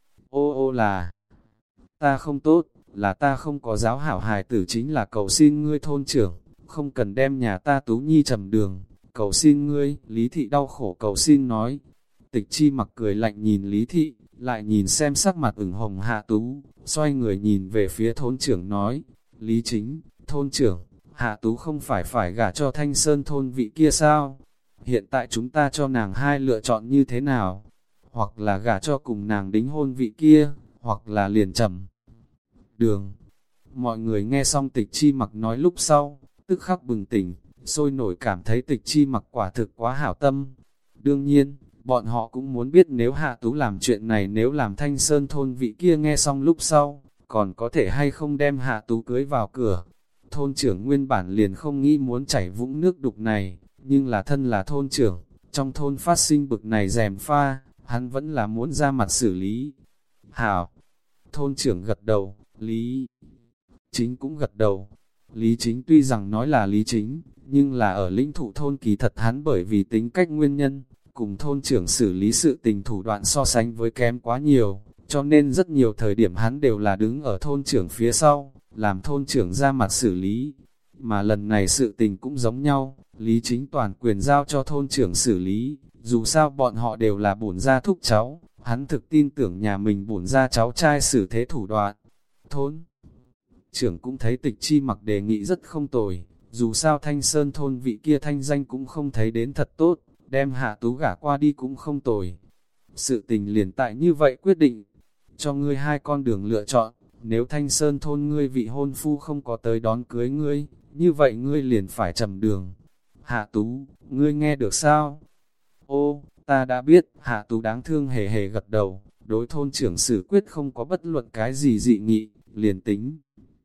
A: Ô ô là ta không tốt, là ta không có giáo hảo hài tử, chính là cầu xin ngươi thôn trưởng, không cần đem nhà ta Tú Nhi trầm đường, cầu xin ngươi, Lý Thị đau khổ cầu xin nói. Tịch Chi Mặc cười lạnh nhìn Lý Thị, lại nhìn xem sắc mặt ửng hồng Hạ Tú, xoay người nhìn về phía thôn trưởng nói, Lý Chính, thôn trưởng, Hạ Tú không phải phải gả cho Thanh Sơn thôn vị kia sao? Hiện tại chúng ta cho nàng hai lựa chọn như thế nào? Hoặc là gả cho cùng nàng đính hôn vị kia, hoặc là liền trầm đường. Mọi người nghe xong Tịch Chi Mặc nói lúc sau, tức khắc bừng tỉnh, sôi nổi cảm thấy Tịch Chi Mặc quả thực quá hảo tâm. Đương nhiên, bọn họ cũng muốn biết nếu Hạ Tú làm chuyện này, nếu làm Thanh Sơn thôn vị kia nghe xong lúc sau, còn có thể hay không đem Hạ Tú cưới vào cửa. Thôn trưởng nguyên bản liền không nghĩ muốn chảy vũng nước đục này, nhưng là thân là thôn trưởng, trong thôn phát sinh bực này rèm pha, hắn vẫn là muốn ra mặt xử lý. Hảo! Thôn trưởng gật đầu, Lý Chính cũng gật đầu. Lý Chính tuy rằng nói là Lý Chính, nhưng là ở lĩnh thụ thôn kỳ thật hắn bởi vì tính cách nguyên nhân, cùng thôn trưởng xử lý sự tình thủ đoạn so sánh với kém quá nhiều, cho nên rất nhiều thời điểm hắn đều là đứng ở thôn trưởng phía sau, làm thôn trưởng ra mặt xử lý. Mà lần này sự tình cũng giống nhau, Lý Chính toàn quyền giao cho thôn trưởng xử lý, dù sao bọn họ đều là bổn gia thúc cháu, hắn thực tin tưởng nhà mình bổn gia cháu trai xử thế thủ đoạn. Thôn trưởng cũng thấy Tịch Chi Mặc đề nghị rất không tồi, dù sao Thanh Sơn thôn vị kia thanh danh cũng không thấy đến thật tốt, đem Hạ Tú gả qua đi cũng không tồi. Sự tình liền tại như vậy quyết định, cho ngươi hai con đường lựa chọn, nếu Thanh Sơn thôn ngươi vị hôn phu không có tới đón cưới ngươi, như vậy ngươi liền phải trầm đường. Hạ Tú, ngươi nghe được sao? Ô, ta đã biết. Hạ Tú đáng thương hề hề gật đầu, đối thôn trưởng xử quyết không có bất luận cái gì dị nghị, liền tính.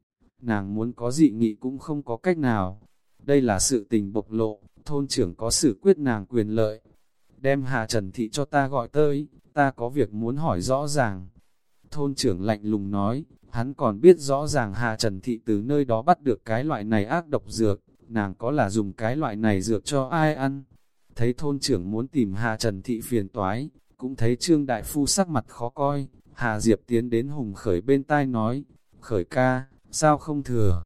A: Nàng muốn có dị nghị cũng không có cách nào. Đây là sự tình bộc lộ, thôn trưởng có xử quyết nàng quyền lợi. Đem Hà Trần Thị cho ta gọi tới, ta có việc muốn hỏi rõ ràng. Thôn trưởng lạnh lùng nói, hắn còn biết rõ ràng Hà Trần Thị từ nơi đó bắt được cái loại này ác độc dược, nàng có là dùng cái loại này dược cho ai ăn. Thấy thôn trưởng muốn tìm Hà Trần Thị phiền toái, cũng thấy Trương Đại Phu sắc mặt khó coi, Hà Diệp tiến đến Hùng Khởi bên tai nói, Khởi ca, sao không thừa?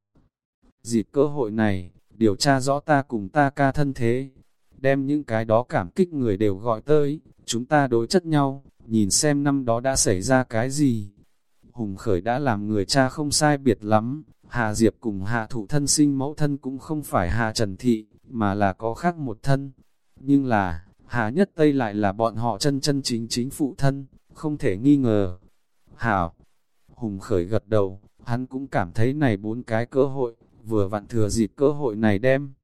A: Dịp cơ hội này, điều tra rõ ta cùng ta ca thân thế, đem những cái đó cảm kích người đều gọi tới, chúng ta đối chất nhau, nhìn xem năm đó đã xảy ra cái gì. Hùng Khởi đã làm người cha không sai biệt lắm, Hà Diệp cùng Hạ Thụ thân sinh mẫu thân cũng không phải Hà Trần Thị, mà là có khác một thân. Nhưng là, Hà Nhất Tây lại là bọn họ chân chân chính chính phụ thân, không thể nghi ngờ. Hảo! Hùng Khởi gật đầu, hắn cũng cảm thấy này bốn cái cơ hội, vừa vặn thừa dịp cơ hội này đem.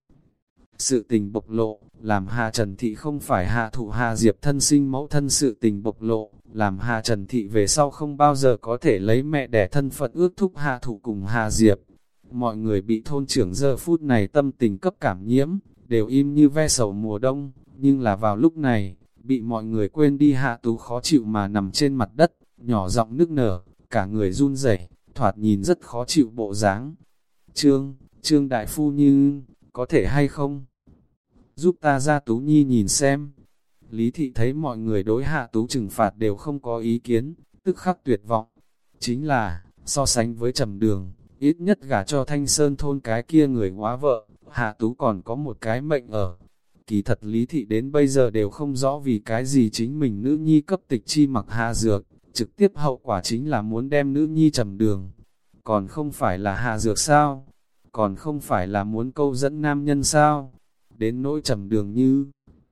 A: Sự tình bộc lộ, làm Hà Trần Thị không phải Hạ Thụ Hà Diệp thân sinh mẫu thân, sự tình bộc lộ, làm Hà Trần Thị về sau không bao giờ có thể lấy mẹ đẻ thân phận ước thúc Hạ Thụ cùng Hà Diệp. Mọi người bị thôn trưởng giờ phút này tâm tình cấp cảm nhiễm, đều im như ve sầu mùa đông, nhưng là vào lúc này, bị mọi người quên đi. Hạ Tú khó chịu mà nằm trên mặt đất, nhỏ giọng nức nở, cả người run rẩy, thoạt nhìn rất khó chịu bộ dáng. Trương, Trương Đại Phu như, có thể hay không? Giúp ta ra Tú Nhi nhìn xem. Lý Thị thấy mọi người đối Hạ Tú trừng phạt đều không có ý kiến, tức khắc tuyệt vọng. Chính là, so sánh với Trầm Đường, ít nhất gả cho Thanh Sơn thôn cái kia người hóa vợ, Hạ Tú còn có một cái mệnh ở. Kỳ thật Lý Thị đến bây giờ đều không rõ vì cái gì chính mình nữ nhi cấp Tịch Chi Mặc hạ dược, trực tiếp hậu quả chính là muốn đem nữ nhi Trầm Đường. Còn không phải là hạ dược sao? Còn không phải là muốn câu dẫn nam nhân sao? Đến nỗi Trầm Đường như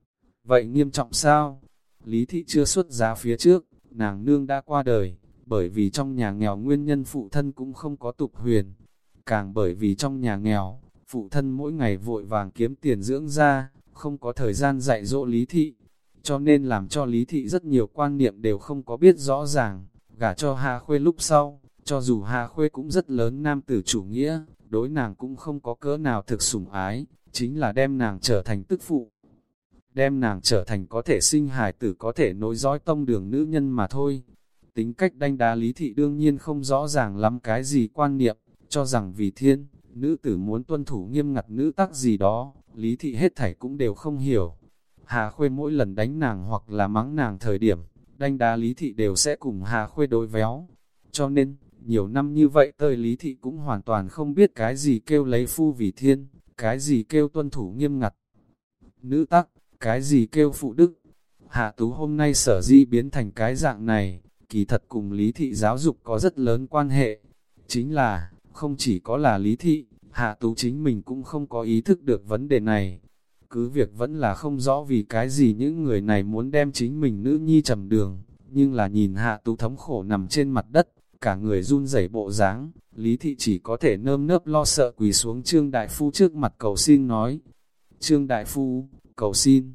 A: vậy nghiêm trọng sao? Lý Thị chưa xuất giá phía trước, nàng nương đã qua đời, bởi vì trong nhà nghèo nguyên nhân phụ thân cũng không có tục huyền. Càng bởi vì trong nhà nghèo, phụ thân mỗi ngày vội vàng kiếm tiền dưỡng ra, không có thời gian dạy dỗ Lý Thị, cho nên làm cho Lý Thị rất nhiều quan niệm đều không có biết rõ ràng. Gả cho Hà Khuê lúc sau, cho dù Hà Khuê cũng rất lớn nam tử chủ nghĩa, đối nàng cũng không có cỡ nào thực sủng ái, chính là đem nàng trở thành tức phụ, đem nàng trở thành có thể sinh hài tử, có thể nối dõi tông đường nữ nhân mà thôi. Tính cách đanh đá Lý Thị đương nhiên không rõ ràng lắm cái gì quan niệm, cho rằng vì thiên, nữ tử muốn tuân thủ nghiêm ngặt nữ tắc gì đó, Lý Thị hết thảy cũng đều không hiểu. Hà Khuê mỗi lần đánh nàng hoặc là mắng nàng thời điểm, đanh đá Lý Thị đều sẽ cùng Hà Khuê đối véo. Cho nên, nhiều năm như vậy tơi Lý Thị cũng hoàn toàn không biết cái gì kêu lấy phu vì thiên, cái gì kêu tuân thủ nghiêm ngặt, nữ tắc, cái gì kêu phụ đức. Hạ Tú hôm nay sở dĩ biến thành cái dạng này, kỳ thật cùng lý thị giáo dục có rất lớn quan hệ. Chính là, không chỉ có là lý thị, Hạ Tú chính mình cũng không có ý thức được vấn đề này. Cứ việc vẫn là không rõ vì cái gì những người này muốn đem chính mình nữ nhi trầm đường, nhưng là nhìn Hạ Tú thống khổ nằm trên mặt đất, cả người run rẩy bộ dáng, lý thị chỉ có thể nơm nớp lo sợ quỳ xuống Trương Đại Phu trước mặt cầu xin nói. Trương Đại Phu, cầu xin,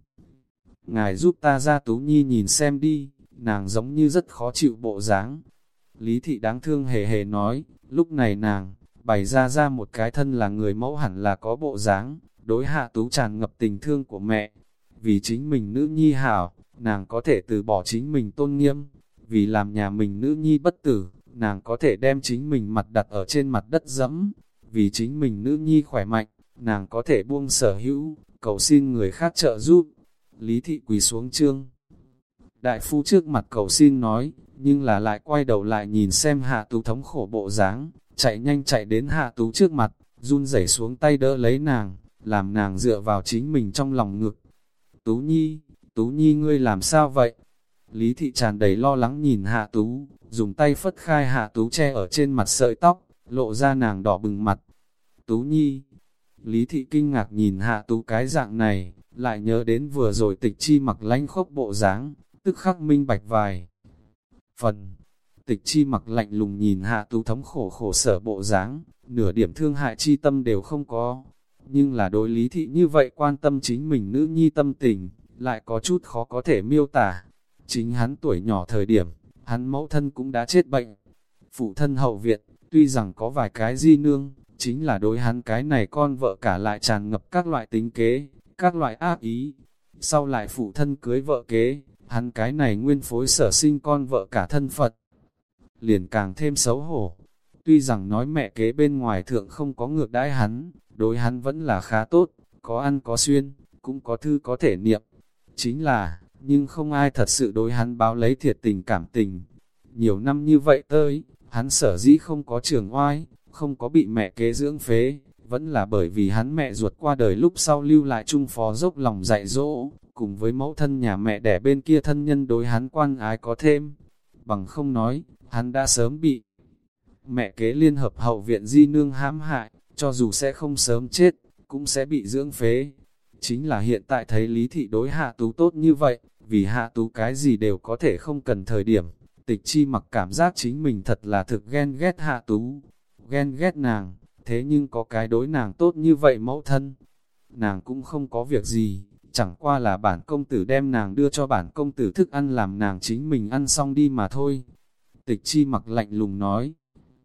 A: ngài giúp ta ra Tú nhi nhìn xem đi, nàng giống như rất khó chịu bộ dáng. Lý thị đáng thương hề hề nói, lúc này nàng, bày ra ra một cái thân là người mẫu hẳn là có bộ dáng, đối Hạ Tú tràn ngập tình thương của mẹ. Vì chính mình nữ nhi hảo, nàng có thể từ bỏ chính mình tôn nghiêm, vì làm nhà mình nữ nhi bất tử, nàng có thể đem chính mình mặt đặt ở trên mặt đất dẫm, vì chính mình nữ nhi khỏe mạnh, nàng có thể buông sở hữu, cầu xin người khác trợ giúp. Lý thị quỳ xuống Trương Đại Phu trước mặt cầu xin nói, nhưng là lại quay đầu lại nhìn xem Hạ Tú thống khổ bộ dáng, chạy nhanh chạy đến Hạ Tú trước mặt, run rẩy xuống tay đỡ lấy nàng, làm nàng dựa vào chính mình trong lòng ngực. Tú Nhi, Tú Nhi ngươi làm sao vậy? Lý thị tràn đầy lo lắng nhìn Hạ Tú, dùng tay phất khai Hạ Tú che ở trên mặt sợi tóc, lộ ra nàng đỏ bừng mặt. Tú Nhi, Lý thị kinh ngạc nhìn Hạ Tú cái dạng này, lại nhớ đến vừa rồi Tịch Chi Mặc lánh khốc bộ dáng, tức khắc minh bạch vài phần. Tịch Chi Mặc lạnh lùng nhìn Hạ Tú thống khổ khổ sở bộ dáng, nửa điểm thương hại chi tâm đều không có. Nhưng là đối Lý thị như vậy quan tâm chính mình nữ nhi tâm tình, lại có chút khó có thể miêu tả. Chính hắn tuổi nhỏ thời điểm, hắn mẫu thân cũng đã chết bệnh. Phụ thân hậu viện, tuy rằng có vài cái di nương, chính là đối hắn cái này con vợ cả lại tràn ngập các loại tính kế, các loại ác ý. Sau lại phụ thân cưới vợ kế, hắn cái này nguyên phối sở sinh con vợ cả thân Phật, liền càng thêm xấu hổ. Tuy rằng nói mẹ kế bên ngoài thượng không có ngược đãi hắn, đối hắn vẫn là khá tốt, có ăn có xuyên, cũng có thư có thể niệm. Chính là, nhưng không ai thật sự đối hắn báo lấy thiệt tình cảm tình. Nhiều năm như vậy tới, hắn sở dĩ không có trường oai, không có bị mẹ kế dưỡng phế, vẫn là bởi vì hắn mẹ ruột qua đời lúc sau lưu lại chung phó dốc lòng dạy dỗ, cùng với mẫu thân nhà mẹ đẻ bên kia thân nhân đối hắn quan ái có thêm. Bằng không nói, hắn đã sớm bị mẹ kế liên hợp hậu viện di nương hãm hại, cho dù sẽ không sớm chết, cũng sẽ bị dưỡng phế. Chính là hiện tại thấy Lý thị đối Hạ Tú tốt như vậy, vì Hạ Tú cái gì đều có thể không cần thời điểm, Tịch Chi Mặc cảm giác chính mình thật là thực ghen ghét Hạ Tú, ghen ghét nàng, thế nhưng có cái đối nàng tốt như vậy mẫu thân. Nàng cũng không có việc gì, chẳng qua là bản công tử đem nàng đưa cho bản công tử thức ăn làm nàng chính mình ăn xong đi mà thôi. Tịch Chi Mặc lạnh lùng nói.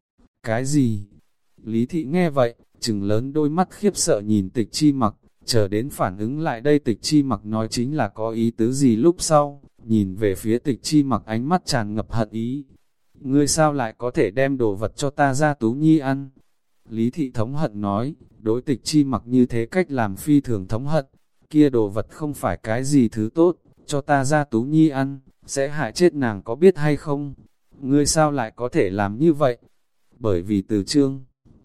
A: Cái gì? Lý thị nghe vậy, trừng lớn đôi mắt khiếp sợ nhìn Tịch Chi Mặc, chờ đến phản ứng lại đây Tịch Chi Mặc nói chính là có ý tứ gì lúc sau, nhìn về phía Tịch Chi Mặc ánh mắt tràn ngập hận ý. Ngươi sao lại có thể đem đồ vật cho ta ra Tú Nhi ăn? Lý thị thống hận nói, đối Tịch Chi Mặc như thế cách làm phi thường thống hận, kia đồ vật không phải cái gì thứ tốt, cho ta ra Tú Nhi ăn, sẽ hại chết nàng có biết hay không? Ngươi sao lại có thể làm như vậy? Bởi vì từ Trương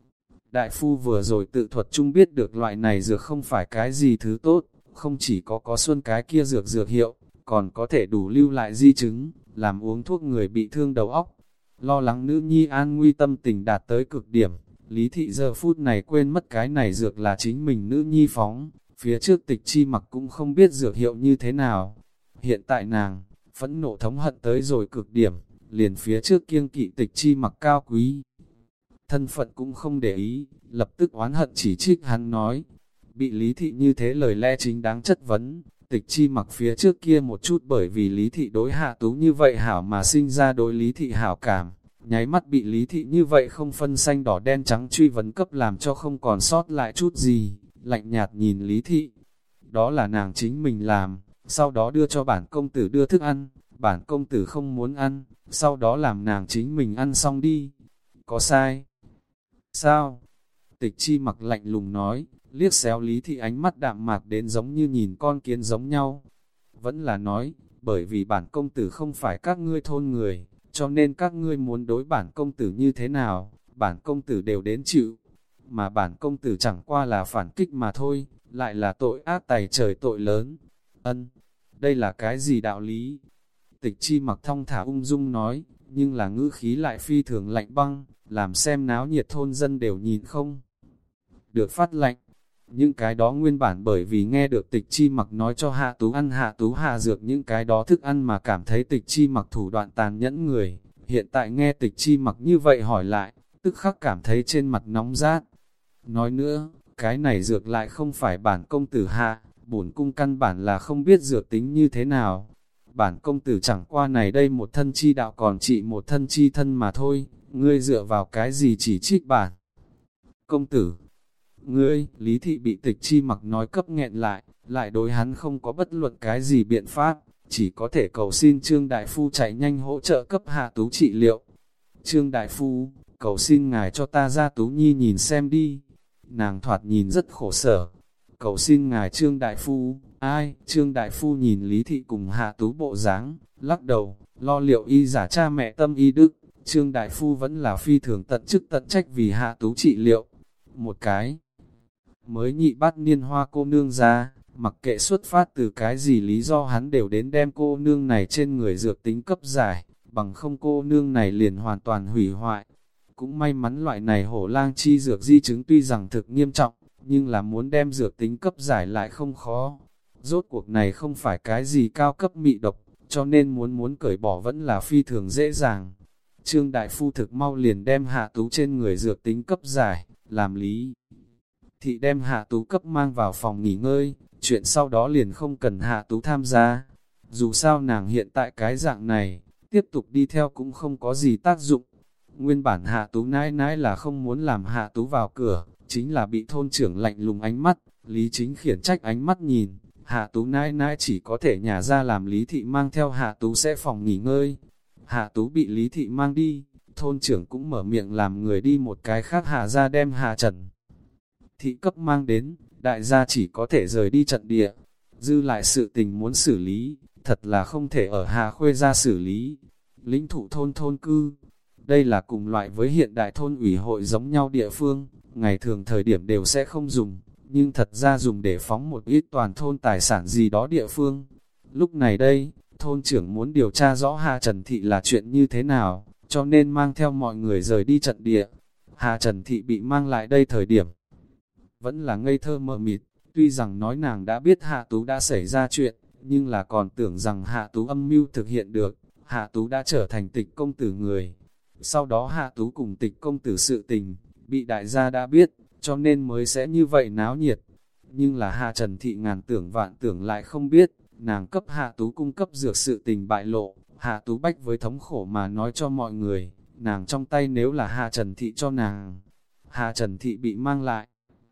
A: Đại Phu vừa rồi tự thuật chung biết được loại này dược không phải cái gì thứ tốt, không chỉ có có xuân cái kia dược dược hiệu, còn có thể đủ lưu lại di chứng, làm uống thuốc người bị thương đầu óc. Lo lắng nữ nhi an nguy tâm tình đạt tới cực điểm, Lý thị giờ phút này quên mất cái này dược là chính mình nữ nhi phóng, phía trước Tịch Chi Mặc cũng không biết dược hiệu như thế nào. Hiện tại nàng, phẫn nộ thống hận tới rồi cực điểm, liền phía trước kiêng kỵ Tịch Chi Mặc cao quý thân phận cũng không để ý, lập tức oán hận chỉ trích hắn nói. Bị Lý thị như thế lời lẽ chính đáng chất vấn, Tịch Chi Mặc phía trước kia một chút bởi vì Lý thị đối Hạ Tú như vậy hảo mà sinh ra đối Lý thị hảo cảm, nháy mắt bị Lý thị như vậy không phân xanh đỏ đen trắng truy vấn cấp làm cho không còn sót lại chút gì, lạnh nhạt nhìn Lý thị. Đó là nàng chính mình làm, sau đó đưa cho bản công tử đưa thức ăn, bản công tử không muốn ăn, sau đó làm nàng chính mình ăn xong đi. Có sai? Sao? Tịch Chi Mặc lạnh lùng nói, liếc xéo Lý thị ánh mắt đạm mạc đến giống như nhìn con kiến giống nhau. Vẫn là nói, bởi vì bản công tử không phải các ngươi thôn người, cho nên các ngươi muốn đối bản công tử như thế nào, bản công tử đều đến chịu. mà bản công tử chẳng qua là phản kích mà thôi, lại là tội ác tày trời tội lớn. Ân, đây là cái gì đạo lý? Tịch Chi Mặc thong thả ung dung nói, nhưng là ngữ khí lại phi thường lạnh băng, làm xem náo nhiệt thôn dân đều nhìn không được phát lạnh. Những cái đó nguyên bản bởi vì nghe được Tịch Chi Mặc nói cho Hạ Tú ăn Hạ Tú hạ dược những cái đó thức ăn mà cảm thấy Tịch Chi Mặc thủ đoạn tàn nhẫn người, hiện tại nghe Tịch Chi Mặc như vậy hỏi lại, tức khắc cảm thấy trên mặt nóng rát. Nói nữa, cái này dược lại không phải bản công tử hạ, bổn cung căn bản là không biết dược tính như thế nào. Bản công tử chẳng qua này đây một thân chi đạo còn trị một thân chi thân mà thôi, ngươi dựa vào cái gì chỉ trích bản công tử? Ngươi, Lý Thị bị Tịch Chi Mặc nói cấp nghẹn lại, lại đối hắn không có bất luận cái gì biện pháp, chỉ có thể cầu xin Trương Đại Phu chạy nhanh hỗ trợ cấp Hạ Tú trị liệu. Trương Đại Phu, cầu xin ngài cho ta ra Tú Nhi nhìn xem đi. Nàng thoạt nhìn rất khổ sở. Cầu xin ngài Trương Đại Phu, ai? Trương Đại Phu nhìn Lý Thị cùng Hạ Tú bộ dáng, lắc đầu, lo liệu y giả cha mẹ tâm y đức. Trương Đại Phu vẫn là phi thường tận chức tận trách vì Hạ Tú trị liệu. Một cái mới nhị bát niên hoa cô nương ra, mặc kệ xuất phát từ cái gì lý do hắn đều đến đem cô nương này trên người dược tính cấp giải, bằng không cô nương này liền hoàn toàn hủy hoại. Cũng may mắn loại này hổ lang chi dược di chứng tuy rằng thực nghiêm trọng, nhưng là muốn đem dược tính cấp giải lại không khó. Rốt cuộc này không phải cái gì cao cấp mị độc, cho nên muốn muốn cởi bỏ vẫn là phi thường dễ dàng. Trương Đại Phu thực mau liền đem Hạ Tú trên người dược tính cấp giải, làm Lý Thị đem Hạ Tú cấp mang vào phòng nghỉ ngơi, chuyện sau đó liền không cần Hạ Tú tham gia. Dù sao nàng hiện tại cái dạng này, tiếp tục đi theo cũng không có gì tác dụng. Nguyên bản Hạ Tú nãi nãi là không muốn làm Hạ Tú vào cửa, chính là bị thôn trưởng lạnh lùng ánh mắt, Lý Chính khiển trách ánh mắt nhìn, Hạ Tú nãi nãi chỉ có thể nhả ra làm Lý Thị mang theo Hạ Tú sẽ phòng nghỉ ngơi. Hạ Tú bị Lý Thị mang đi, thôn trưởng cũng mở miệng làm người đi một cái khác Hạ ra đem Hạ Trần Thị cấp mang đến, đại gia chỉ có thể rời đi trận địa. Dư lại sự tình muốn xử lý, thật là không thể ở Hạ Khuê ra xử lý. Lĩnh thụ thôn thôn cư, đây là cùng loại với hiện đại thôn ủy hội giống nhau địa phương, ngày thường thời điểm đều sẽ không dùng, nhưng thật ra dùng để phóng một ít toàn thôn tài sản gì đó địa phương. Lúc này đây, thôn trưởng muốn điều tra rõ Hạ Trần Thị là chuyện như thế nào, cho nên mang theo mọi người rời đi trận địa. Hạ Trần Thị bị mang lại đây thời điểm, vẫn là ngây thơ mờ mịt, tuy rằng nói nàng đã biết Hạ Tú đã xảy ra chuyện, nhưng là còn tưởng rằng Hạ Tú âm mưu thực hiện được, Hạ Tú đã trở thành Tịch công tử người. Sau đó Hạ Tú cùng Tịch công tử sự tình, bị đại gia đã biết, cho nên mới sẽ như vậy náo nhiệt. Nhưng là Hạ Trần Thị ngàn tưởng vạn tưởng lại không biết, nàng cấp Hạ Tú cung cấp dược sự tình bại lộ, Hạ Tú bách với thống khổ mà nói cho mọi người, nàng trong tay nếu là Hạ Trần Thị cho nàng. Hạ Trần Thị bị mang lại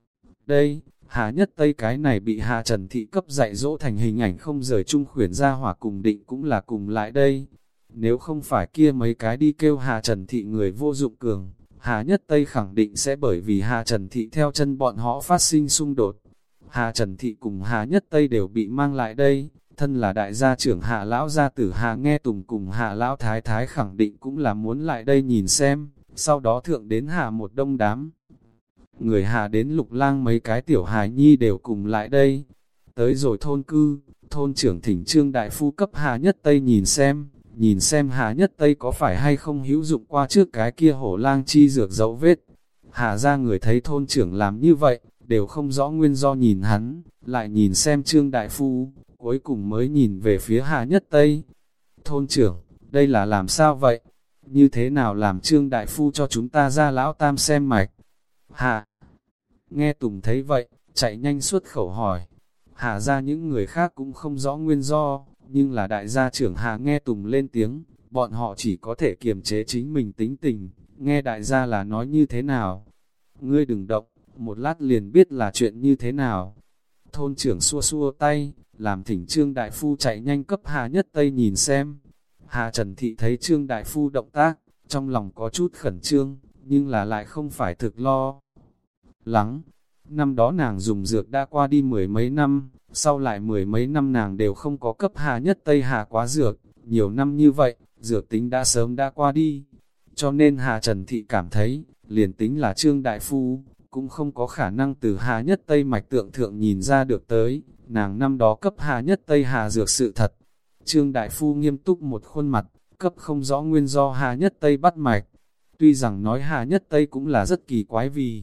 A: đây, Hạ Nhất Tây cái này bị Hạ Trần Thị cấp dạy dỗ thành hình ảnh không rời chung khuyển ra hỏa cùng định cũng là cùng lại đây. Nếu không phải kia mấy cái đi kêu Hạ Trần Thị người vô dụng cường, Hạ Nhất Tây khẳng định sẽ bởi vì Hạ Trần Thị theo chân bọn họ phát sinh xung đột. Hạ Trần Thị cùng Hạ Nhất Tây đều bị mang lại đây, thân là đại gia trưởng Hạ Lão gia tử Hạ Nghe Tùng cùng Hạ Lão Thái Thái khẳng định cũng là muốn lại đây nhìn xem, sau đó thượng đến Hạ một đông đám. Người Hạ đến Lục Lang mấy cái tiểu hài nhi đều cùng lại đây. Tới rồi thôn cư, thôn trưởng thỉnh Trương Đại Phu cấp Hạ Nhất Tây nhìn xem, nhìn xem Hạ Nhất Tây có phải hay không hữu dụng qua trước cái kia hổ lang chi dược dấu vết. Hạ ra người thấy thôn trưởng làm như vậy, đều không rõ nguyên do nhìn hắn, lại nhìn xem Trương Đại Phu, cuối cùng mới nhìn về phía Hạ Nhất Tây. Thôn trưởng, đây là làm sao vậy? Như thế nào làm Trương Đại Phu cho chúng ta ra lão tam xem mạch? Hạ Nghe Tùng thấy vậy, chạy nhanh xuất khẩu hỏi. Hạ ra những người khác cũng không rõ nguyên do, nhưng là đại gia trưởng Hạ Nghe Tùng lên tiếng, bọn họ chỉ có thể kiềm chế chính mình tính tình, nghe đại gia là nói như thế nào. Ngươi đừng động, một lát liền biết là chuyện như thế nào. Thôn trưởng xua xua tay, làm thỉnh Trương Đại Phu chạy nhanh cấp Hạ Nhất Tây nhìn xem. Hạ Trần Thị thấy Trương Đại Phu động tác, trong lòng có chút khẩn trương, nhưng là lại không phải thực lo lắng. Năm đó nàng dùng dược đã qua đi mười mấy năm, sau lại mười mấy năm nàng đều không có cấp Hạ Nhất Tây hạ quá dược, nhiều năm như vậy, dược tính đã sớm đã qua đi. Cho nên Hạ Trần Thị cảm thấy, liền tính là Trương Đại Phu, cũng không có khả năng từ Hà Nhất Tây mạch tượng thượng nhìn ra được tới, nàng năm đó cấp Hà Nhất Tây hạ dược sự thật. Trương Đại Phu nghiêm túc một khuôn mặt, cấp không rõ nguyên do Hà Nhất Tây bắt mạch. Tuy rằng nói Hà Nhất Tây cũng là rất kỳ quái vì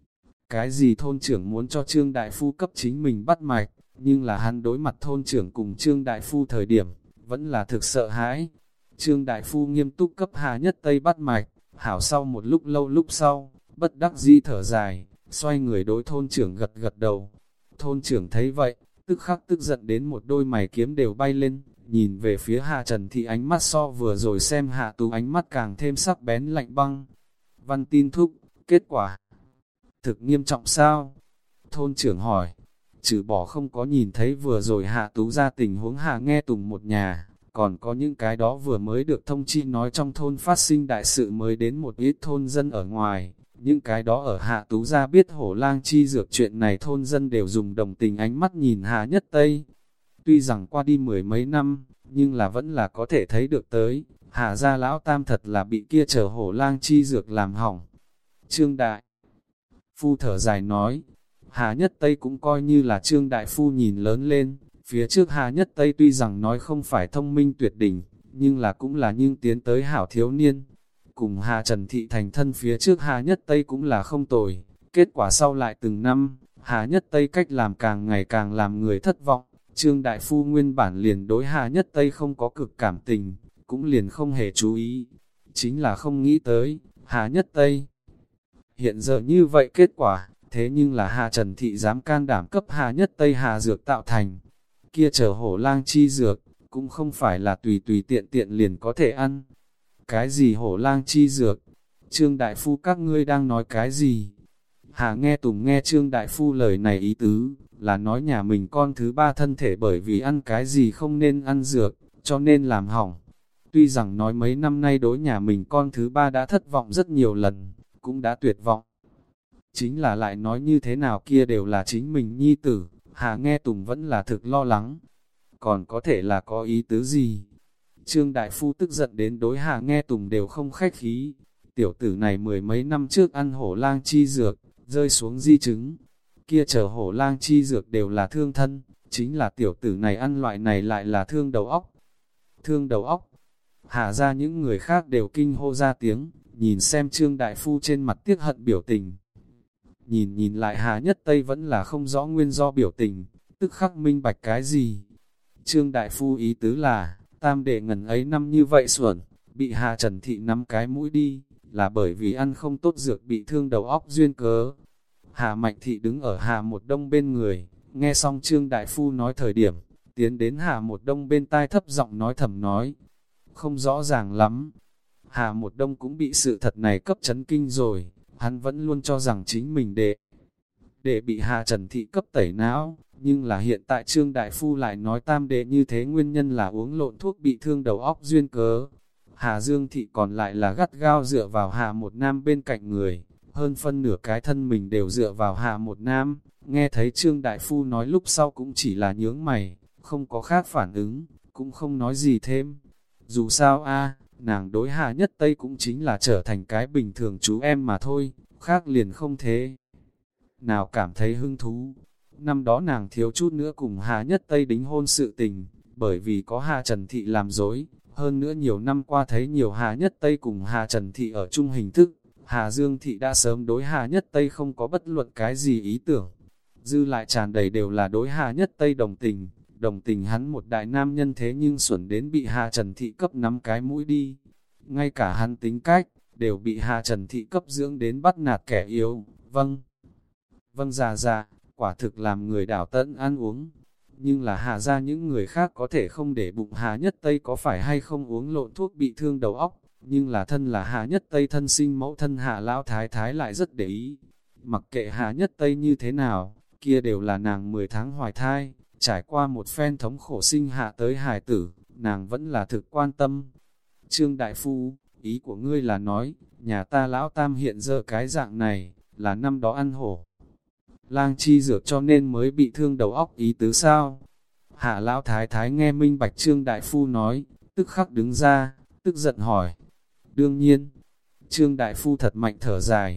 A: cái gì thôn trưởng muốn cho Trương Đại Phu cấp chính mình bắt mạch, nhưng là hắn đối mặt thôn trưởng cùng Trương Đại Phu thời điểm, vẫn là thực sợ hãi. Trương Đại Phu nghiêm túc cấp Hà Nhất Tây bắt mạch, hảo sau một lúc lâu lúc sau, bất đắc dĩ thở dài, xoay người đối thôn trưởng gật gật đầu. Thôn trưởng thấy vậy, tức khắc tức giận đến một đôi mày kiếm đều bay lên, nhìn về phía Hà Trần Thị ánh mắt so vừa rồi xem Hạ Tú ánh mắt càng thêm sắc bén lạnh băng. Văn tin thúc, kết quả thực nghiêm trọng sao? Thôn trưởng hỏi, trừ bỏ không có nhìn thấy vừa rồi Hạ Tú ra tình huống Hạ Nghe Tùng một nhà, còn có những cái đó vừa mới được thông chi nói trong thôn phát sinh đại sự mới đến một ít thôn dân ở ngoài. Những cái đó ở Hạ Tú gia biết hổ lang chi dược chuyện này thôn dân đều dùng đồng tình ánh mắt nhìn Hà Nhất Tây. Tuy rằng qua đi mười mấy năm, nhưng là vẫn là có thể thấy được tới, Hà gia lão tam thật là bị kia chờ hổ lang chi dược làm hỏng. Trương Đại Phu thở dài nói, Hà Nhất Tây cũng coi như là Trương Đại Phu nhìn lớn lên, phía trước Hà Nhất Tây tuy rằng nói không phải thông minh tuyệt đỉnh, nhưng là cũng là nhưng tiến tới hảo thiếu niên. Cùng Hà Trần Thị thành thân phía trước Hà Nhất Tây cũng là không tồi, kết quả sau lại từng năm, Hà Nhất Tây cách làm càng ngày càng làm người thất vọng. Trương Đại Phu nguyên bản liền đối Hà Nhất Tây không có cực cảm tình, cũng liền không hề chú ý. Chính là không nghĩ tới, Hà Nhất Tây hiện giờ như vậy kết quả, thế nhưng là Hà Trần Thị dám can đảm cấp Hà Nhất Tây Hà dược tạo thành. Kia chờ hổ lang chi dược, cũng không phải là tùy tùy tiện tiện liền có thể ăn. Cái gì hổ lang chi dược? Trương Đại Phu các ngươi đang nói cái gì? Hà Nghe Tùng nghe Trương Đại Phu lời này ý tứ, là nói nhà mình con thứ ba thân thể bởi vì ăn cái gì không nên ăn dược, cho nên làm hỏng. Tuy rằng nói mấy năm nay đối nhà mình con thứ ba đã thất vọng rất nhiều lần, cũng đã tuyệt vọng. Chính là lại nói như thế nào kia đều là chính mình nhi tử, Hà Nghe Tùng vẫn là thực lo lắng. Còn có thể là có ý tứ gì? Trương Đại Phu tức giận đến đối Hà Nghe Tùng đều không khách khí. Tiểu tử này mười mấy năm trước ăn hổ lang chi dược, rơi xuống di chứng. Kia chờ hổ lang chi dược đều là thương thân, chính là tiểu tử này ăn loại này lại là thương đầu óc. Thương đầu óc. Hà ra những người khác đều kinh hô ra tiếng, nhìn xem Trương Đại Phu trên mặt tiếc hận biểu tình. Nhìn nhìn lại Hà Nhất Tây vẫn là không rõ nguyên do biểu tình, tức khắc minh bạch cái gì. Trương Đại Phu ý tứ là, tam đệ ngần ấy năm như vậy xuẩn, bị Hà Trần Thị nắm cái mũi đi, là bởi vì ăn không tốt dược bị thương đầu óc duyên cớ. Hà Mạnh Thị đứng ở Hà Một Đông bên người, nghe xong Trương Đại Phu nói thời điểm, tiến đến Hà Một Đông bên tai thấp giọng nói thầm nói, không rõ ràng lắm. Hà Một Đông cũng bị sự thật này cấp chấn kinh rồi, hắn vẫn luôn cho rằng chính mình đệ, đệ bị Hà Trần Thị cấp tẩy não, nhưng là hiện tại Trương Đại Phu lại nói tam đệ như thế nguyên nhân là uống lộn thuốc bị thương đầu óc duyên cớ. Hà Dương Thị còn lại là gắt gao dựa vào Hà Một Nam bên cạnh người, hơn phân nửa cái thân mình đều dựa vào Hà Một Nam, nghe thấy Trương Đại Phu nói lúc sau cũng chỉ là nhướng mày, không có khác phản ứng, cũng không nói gì thêm. Dù sao a nàng đối Hà Nhất Tây cũng chính là trở thành cái bình thường chú em mà thôi, khác liền không thế. Nào cảm thấy hứng thú, năm đó nàng thiếu chút nữa cùng Hà Nhất Tây đính hôn sự tình, bởi vì có Hà Trần Thị làm dối, hơn nữa nhiều năm qua thấy nhiều Hà Nhất Tây cùng Hà Trần Thị ở chung hình thức, Hà Dương Thị đã sớm đối Hà Nhất Tây không có bất luận cái gì ý tưởng. Dư lại tràn đầy đều là đối Hà Nhất Tây đồng tình, đồng tình hắn một đại nam nhân thế nhưng xuẩn đến bị Hà Trần Thị cấp nắm cái mũi đi. Ngay cả hắn tính cách, đều bị Hà Trần Thị cấp dưỡng đến bắt nạt kẻ yếu, vâng. Vâng già già, quả thực làm người đảo tận ăn uống. Nhưng là Hà ra những người khác có thể không để bụng Hà Nhất Tây có phải hay không uống lộn thuốc bị thương đầu óc, nhưng là thân là Hà Nhất Tây thân sinh mẫu thân Hà Lão Thái Thái lại rất để ý. Mặc kệ Hà Nhất Tây như thế nào, kia đều là nàng mười tháng hoài thai, trải qua một phen thống khổ sinh hạ tới hài tử, nàng vẫn là thực quan tâm. Trương Đại Phu, ý của ngươi là nói, nhà ta Lão Tam hiện giờ cái dạng này, là năm đó ăn hổ lang chi dược cho nên mới bị thương đầu óc ý tứ sao? Hạ Lão Thái Thái nghe minh bạch Trương Đại Phu nói, tức khắc đứng ra, tức giận hỏi. Đương nhiên, Trương Đại Phu thật mạnh thở dài,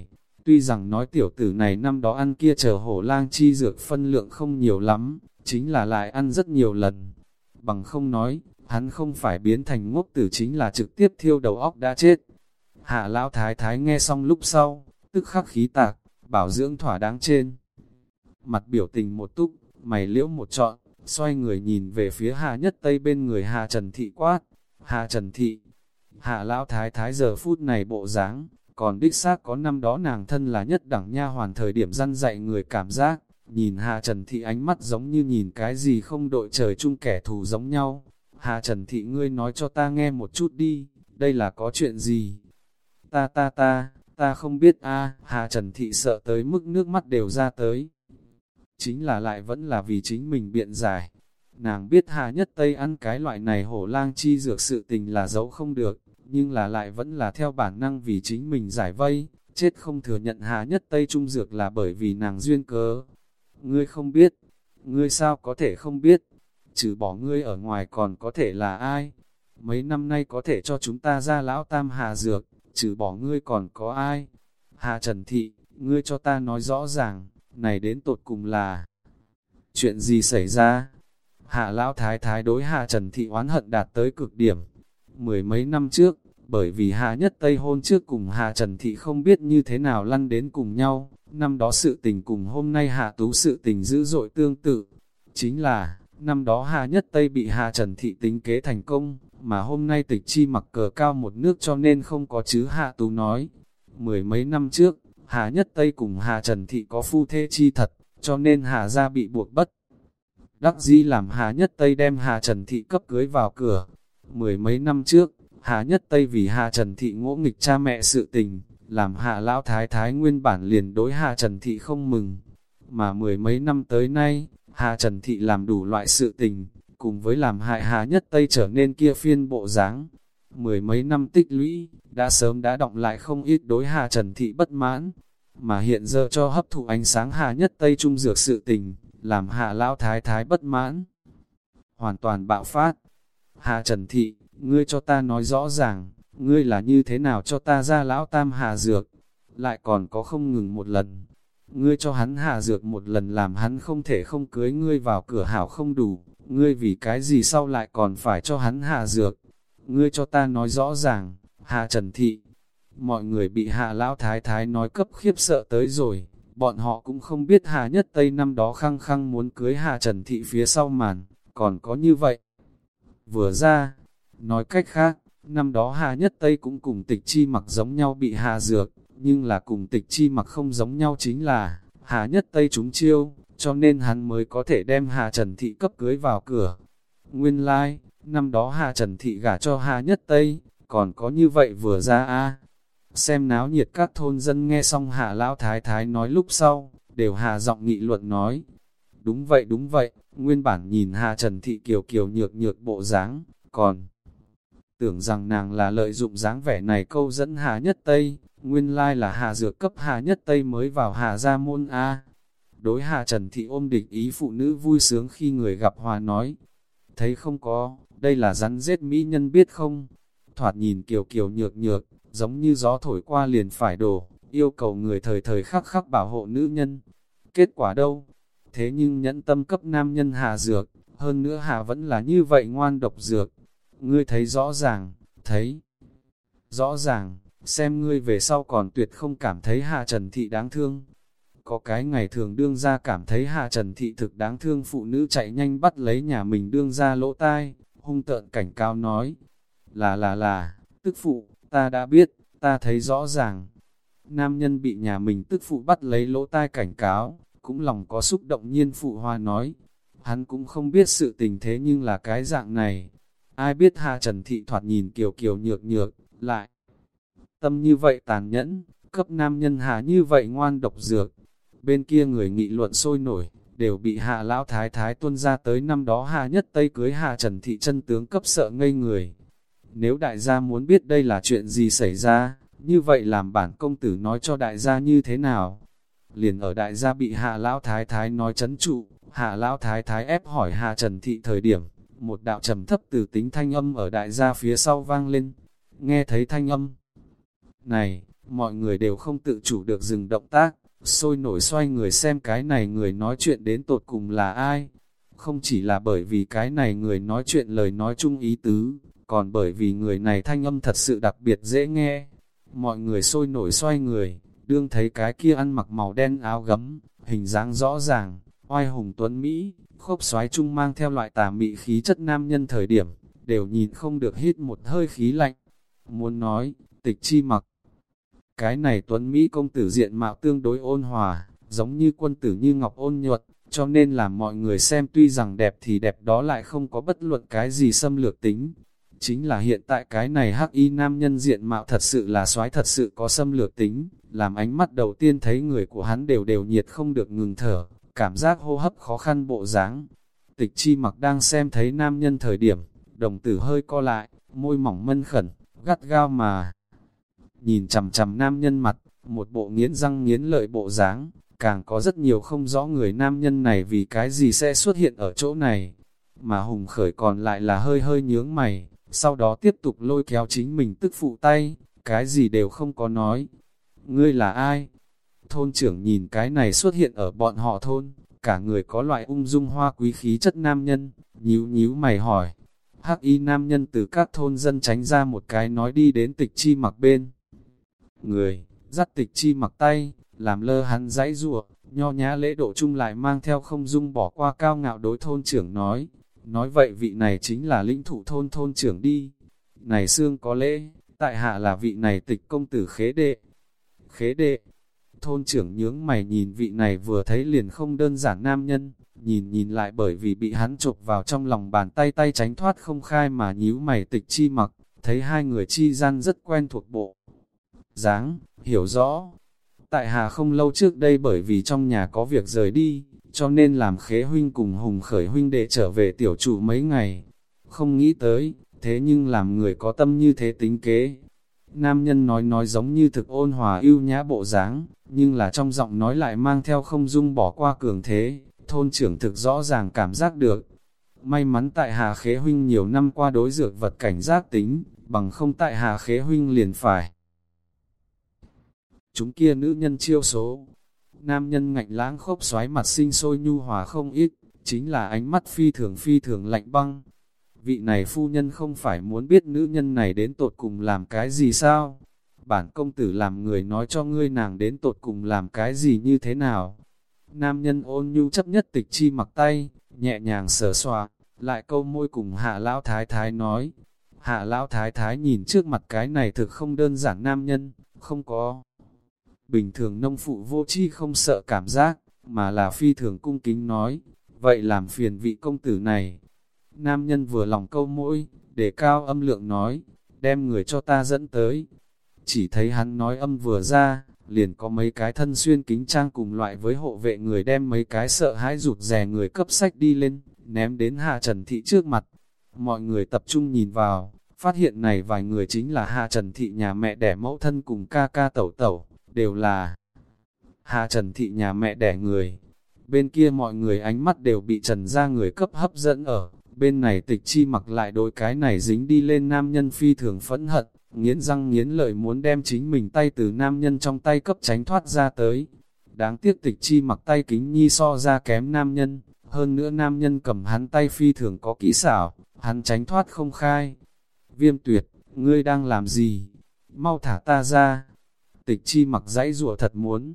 A: Tuy rằng nói tiểu tử này năm đó ăn kia chờ hổ lang chi dược phân lượng không nhiều lắm, chính là lại ăn rất nhiều lần. Bằng không nói, hắn không phải biến thành ngốc tử chính là trực tiếp thiêu đầu óc đã chết. Hạ lão thái thái nghe xong lúc sau, tức khắc khí tạc, bảo dưỡng thỏa đáng trên. Mặt biểu tình một túc, mày liễu một trọn, xoay người nhìn về phía Hạ Nhất Tây bên người Hạ Trần Thị quát. Hạ Trần Thị, Hạ lão thái thái giờ phút này bộ dáng, còn đích xác có năm đó nàng thân là nhất đẳng nha hoàn thời điểm răn dạy người cảm giác, nhìn Hạ Trần Thị ánh mắt giống như nhìn cái gì không đội trời chung kẻ thù giống nhau. Hạ Trần Thị ngươi nói cho ta nghe một chút đi, đây là có chuyện gì? Ta ta ta, ta không biết a. Hạ Trần Thị sợ tới mức nước mắt đều ra tới. Chính là lại vẫn là vì chính mình biện giải. Nàng biết Hạ Nhất Tây ăn cái loại này hổ lang chi dược sự tình là giấu không được, nhưng là lại vẫn là theo bản năng vì chính mình giải vây, chết không thừa nhận Hạ Nhất Tây trung dược là bởi vì nàng duyên cớ. Ngươi không biết, ngươi sao có thể không biết, trừ bỏ ngươi ở ngoài còn có thể là ai? Mấy năm nay có thể cho chúng ta ra lão tam hạ dược, trừ bỏ ngươi còn có ai? Hạ Trần Thị, ngươi cho ta nói rõ ràng, này đến tột cùng là chuyện gì xảy ra? Hạ lão thái thái đối Hạ Trần Thị oán hận đạt tới cực điểm. Mười mấy năm trước, bởi vì Hạ Nhất Tây hôn trước cùng Hạ Trần Thị không biết như thế nào lăn đến cùng nhau, năm đó sự tình cùng hôm nay Hạ Tú sự tình dữ dội tương tự. Chính là, năm đó Hạ Nhất Tây bị Hạ Trần Thị tính kế thành công, mà hôm nay Tịch Chi mặc cờ cao một nước cho nên không có chứ Hạ Tú nói. Mười mấy năm trước, Hạ Nhất Tây cùng Hạ Trần Thị có phu thê chi thật, cho nên Hạ gia bị buộc bất. Đắc dĩ làm Hạ Nhất Tây đem Hạ Trần Thị cấp cưới vào cửa. Mười mấy năm trước, Hạ Nhất Tây vì Hạ Trần Thị ngỗ nghịch cha mẹ sự tình, làm Hạ lão thái thái nguyên bản liền đối Hạ Trần Thị không mừng. Mà mười mấy năm tới nay, Hạ Trần Thị làm đủ loại sự tình, cùng với làm hại Hạ Nhất Tây trở nên kia phiên bộ dáng. Mười mấy năm tích lũy, đã sớm đã động lại không ít đối Hạ Trần Thị bất mãn, mà hiện giờ cho hấp thụ ánh sáng Hạ Nhất Tây trung dược sự tình, làm Hạ lão thái thái bất mãn. Hoàn toàn bạo phát. Hạ Trần Thị, ngươi cho ta nói rõ ràng, ngươi là như thế nào cho ta ra lão tam hạ dược, lại còn có không ngừng một lần. Ngươi cho hắn hạ dược một lần làm hắn không thể không cưới ngươi vào cửa hảo không đủ, ngươi vì cái gì sau lại còn phải cho hắn hạ dược. Ngươi cho ta nói rõ ràng, Hạ Trần Thị. Mọi người bị Hạ lão thái thái nói cấp khiếp sợ tới rồi, bọn họ cũng không biết Hạ Nhất Tây năm đó khăng khăng muốn cưới Hạ Trần Thị phía sau màn, còn có như vậy. Vừa ra, nói cách khác, năm đó Hạ Nhất Tây cũng cùng Tịch Chi mặc giống nhau bị hạ dược, nhưng là cùng Tịch Chi mặc không giống nhau chính là, Hạ Nhất Tây trúng chiêu, cho nên hắn mới có thể đem Hạ Trần Thị cấp cưới vào cửa. Nguyên lai, like, năm đó Hạ Trần Thị gả cho Hạ Nhất Tây, còn có như vậy vừa ra a. Xem náo nhiệt các thôn dân nghe xong Hạ lão thái thái nói lúc sau, đều hạ giọng nghị luận nói. Đúng vậy đúng vậy, nguyên bản nhìn Hạ Trần Thị kiều kiều nhược nhược bộ dáng, còn tưởng rằng nàng là lợi dụng dáng vẻ này câu dẫn Hạ Nhất Tây, nguyên lai là Hạ dược cấp Hạ Nhất Tây mới vào Hạ gia môn a. Đối Hạ Trần Thị ôm địch ý phụ nữ vui sướng khi người gặp hòa nói, thấy không có, đây là rắn rết mỹ nhân biết không? Thoạt nhìn kiều kiều nhược nhược, giống như gió thổi qua liền phải đổ, yêu cầu người thời thời khắc khắc bảo hộ nữ nhân. Kết quả đâu? Thế nhưng nhẫn tâm cấp nam nhân hạ dược, hơn nữa hạ vẫn là như vậy ngoan độc dược. Ngươi thấy rõ ràng, thấy rõ ràng, xem ngươi về sau còn tuyệt không cảm thấy Hạ Trần Thị đáng thương. Có cái ngày thường đương gia cảm thấy Hạ Trần Thị thực đáng thương, phụ nữ chạy nhanh bắt lấy nhà mình đương gia lỗ tai, hung tợn cảnh cáo nói, là là là, tức phụ, ta đã biết, ta thấy rõ ràng. Nam nhân bị nhà mình tức phụ bắt lấy lỗ tai cảnh cáo, cũng lòng có xúc động nhiên phụ hoa nói, hắn cũng không biết sự tình thế nhưng là cái dạng này. Ai biết Hạ Trần Thị thoạt nhìn kiều kiều nhược nhược, lại tâm như vậy tàn nhẫn, cấp nam nhân hạ như vậy ngoan độc dược. Bên kia người nghị luận sôi nổi, đều bị Hạ lão thái thái tuôn ra tới năm đó Hạ Nhất Tây cưới Hạ Trần Thị chân tướng cấp sợ ngây người. Nếu đại gia muốn biết đây là chuyện gì xảy ra, như vậy làm bản công tử nói cho đại gia như thế nào? Liền ở đại gia bị Hạ lão thái thái nói trấn trụ, Hạ lão thái thái ép hỏi Hạ Trần Thị thời điểm, một đạo trầm thấp từ tính thanh âm ở đại gia phía sau vang lên. Nghe thấy thanh âm này, mọi người đều không tự chủ được dừng động tác, sôi nổi xoay người xem cái này người nói chuyện đến tột cùng là ai. Không chỉ là bởi vì cái này người nói chuyện lời nói chung ý tứ, còn bởi vì người này thanh âm thật sự đặc biệt dễ nghe. Mọi người sôi nổi xoay người, đương thấy cái kia ăn mặc màu đen áo gấm, hình dáng rõ ràng, oai hùng tuấn Mỹ, khốc xoái trung mang theo loại tà mị khí chất nam nhân thời điểm, đều nhìn không được hít một hơi khí lạnh. Muốn nói, Tịch Chi Mặc, cái này tuấn Mỹ công tử diện mạo tương đối ôn hòa, giống như quân tử như ngọc ôn nhuận, cho nên làm mọi người xem tuy rằng đẹp thì đẹp đó lại không có bất luận cái gì xâm lược tính. Chính là hiện tại cái này hắc y nam nhân diện mạo thật sự là soái thật sự có xâm lược tính, làm ánh mắt đầu tiên thấy người của hắn đều đều nhiệt không được ngừng thở, cảm giác hô hấp khó khăn bộ dáng. Tịch Chi Mặc đang xem thấy nam nhân thời điểm, đồng tử hơi co lại, môi mỏng mân khẩn, gắt gao mà nhìn chằm chằm nam nhân mặt, một bộ nghiến răng nghiến lợi bộ dáng, càng có rất nhiều không rõ người nam nhân này vì cái gì sẽ xuất hiện ở chỗ này. Mà Hùng Khởi còn lại là hơi hơi nhướng mày, sau đó tiếp tục lôi kéo chính mình tức phụ tay, cái gì đều không có nói. Ngươi là ai? Thôn trưởng nhìn cái này xuất hiện ở bọn họ thôn, cả người có loại ung dung hoa quý khí chất nam nhân, nhíu nhíu mày hỏi. Hắc y nam nhân từ các thôn dân tránh ra một cái nói đi đến Tịch Chi Mặc bên người, dắt Tịch Chi Mặc tay, làm lơ hắn dãy rủa, nho nhã lễ độ chung lại mang theo không dung bỏ qua cao ngạo đối thôn trưởng nói. Nói vậy vị này chính là lĩnh thủ thôn thôn trưởng đi. Này xương có lễ, tại hạ là vị này Tịch công tử khế đệ. Khế đệ, thôn trưởng nhướng mày nhìn vị này vừa thấy liền không đơn giản nam nhân, nhìn nhìn lại bởi vì bị hắn chộp vào trong lòng bàn tay tay tránh thoát không khai mà nhíu mày Tịch Chi Mặc, thấy hai người chi gian rất quen thuộc bộ dáng, hiểu rõ. Tại hạ không lâu trước đây bởi vì trong nhà có việc rời đi, cho nên làm Khế huynh cùng Hùng Khởi huynh đệ trở về tiểu trụ mấy ngày. Không nghĩ tới, thế nhưng làm người có tâm như thế tính kế. Nam nhân nói nói giống như thực ôn hòa ưu nhã bộ dáng, nhưng là trong giọng nói lại mang theo không dung bỏ qua cường thế, thôn trưởng thực rõ ràng cảm giác được. May mắn tại Hà Khế huynh nhiều năm qua đối dược vật cảnh giác tính, bằng không tại Hà Khế huynh liền phải. Chúng kia nữ nhân chiêu số. Nam nhân ngạnh lãng khốc xoái mặt sinh sôi nhu hòa không ít, chính là ánh mắt phi thường phi thường lạnh băng. Vị này phu nhân không phải muốn biết nữ nhân này đến tột cùng làm cái gì sao? Bản công tử làm người nói cho ngươi nàng đến tột cùng làm cái gì như thế nào? Nam nhân ôn nhu chấp nhất Tịch Chi Mặc tay, nhẹ nhàng sờ soạng, lại câu môi cùng Hạ Lão Thái Thái nói. Hạ Lão Thái Thái nhìn trước mặt cái này thực không đơn giản nam nhân, không có bình thường nông phụ vô chi không sợ cảm giác, mà là phi thường cung kính nói, vậy làm phiền vị công tử này. Nam nhân vừa lòng câu môi, để cao âm lượng nói, đem người cho ta dẫn tới. Chỉ thấy hắn nói âm vừa ra, liền có mấy cái thân xuyên kính trang cùng loại với hộ vệ người đem mấy cái sợ hãi rụt rè người cấp sách đi lên, ném đến Hạ Trần Thị trước mặt. Mọi người tập trung nhìn vào, phát hiện này vài người chính là Hạ Trần Thị nhà mẹ đẻ mẫu thân cùng ca ca tẩu tẩu, đều là Hạ Trần Thị nhà mẹ đẻ người. Bên kia mọi người ánh mắt đều bị Trần ra người cấp hấp dẫn ở, bên này Tịch Chi Mặc lại đôi cái này dính đi lên nam nhân phi thường phẫn hận, nghiến răng nghiến lợi muốn đem chính mình tay từ nam nhân trong tay cấp tránh thoát ra tới. Đáng tiếc Tịch Chi Mặc tay kính nhi so ra kém nam nhân, hơn nữa nam nhân cầm hắn tay phi thường có kỹ xảo, hắn tránh thoát không khai. Viêm Tuyệt, ngươi đang làm gì? Mau thả ta ra. Tịch Chi Mặc dãy rủa thật muốn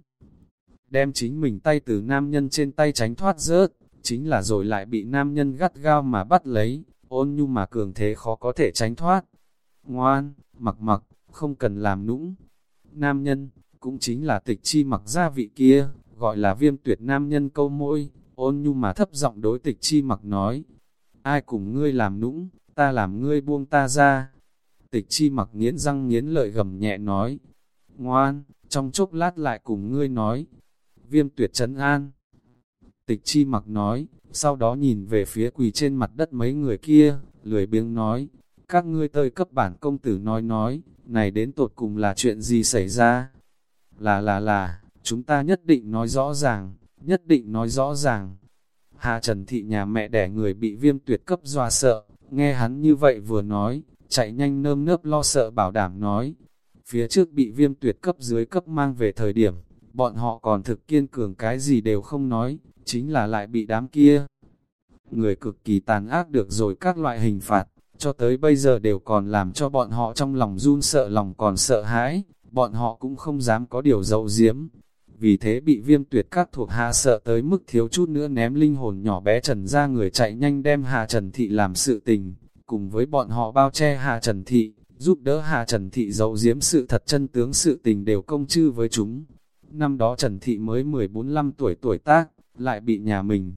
A: đem chính mình tay từ nam nhân trên tay tránh thoát rớt, chính là rồi lại bị nam nhân gắt gao mà bắt lấy, ôn nhu mà cường thế khó có thể tránh thoát. Ngoan, Mặc Mặc, không cần làm nũng. Nam nhân, cũng chính là Tịch Chi Mặc gia vị kia, gọi là Viêm Tuyệt nam nhân câu môi, ôn nhu mà thấp giọng đối Tịch Chi Mặc nói, ai cùng ngươi làm nũng, ta làm ngươi buông ta ra. Tịch Chi Mặc nghiến răng nghiến lợi gầm nhẹ nói, ngoan, trong chốc lát lại cùng ngươi nói. Viêm Tuyệt trấn an. Tịch Chi Mặc nói, sau đó nhìn về phía quỳ trên mặt đất mấy người kia, lười biếng nói, các ngươi tơi cấp bản công tử nói nói, này đến tột cùng là chuyện gì xảy ra? Là là là, chúng ta nhất định nói rõ ràng, nhất định nói rõ ràng. Hạ Trần Thị nhà mẹ đẻ người bị Viêm Tuyệt cấp dọa sợ, nghe hắn như vậy vừa nói, chạy nhanh nơm nớp lo sợ bảo đảm nói, Phía trước bị Viêm Tuyệt cấp dưới cấp mang về thời điểm, bọn họ còn thực kiên cường cái gì đều không nói, chính là lại bị đám kia người cực kỳ tàn ác được rồi các loại hình phạt, cho tới bây giờ đều còn làm cho bọn họ trong lòng run sợ lòng còn sợ hãi, bọn họ cũng không dám có điều giấu giếm. Vì thế bị Viêm Tuyệt các thuộc hạ sợ tới mức thiếu chút nữa ném linh hồn nhỏ bé Trần ra người chạy nhanh đem Hà Trần Thị làm sự tình, cùng với bọn họ bao che Hà Trần Thị, giúp đỡ Hà Trần Thị giấu giếm sự thật chân tướng sự tình đều công chư với chúng. Năm đó Trần Thị mới mười bốn lăm tuổi tuổi tác, lại bị nhà mình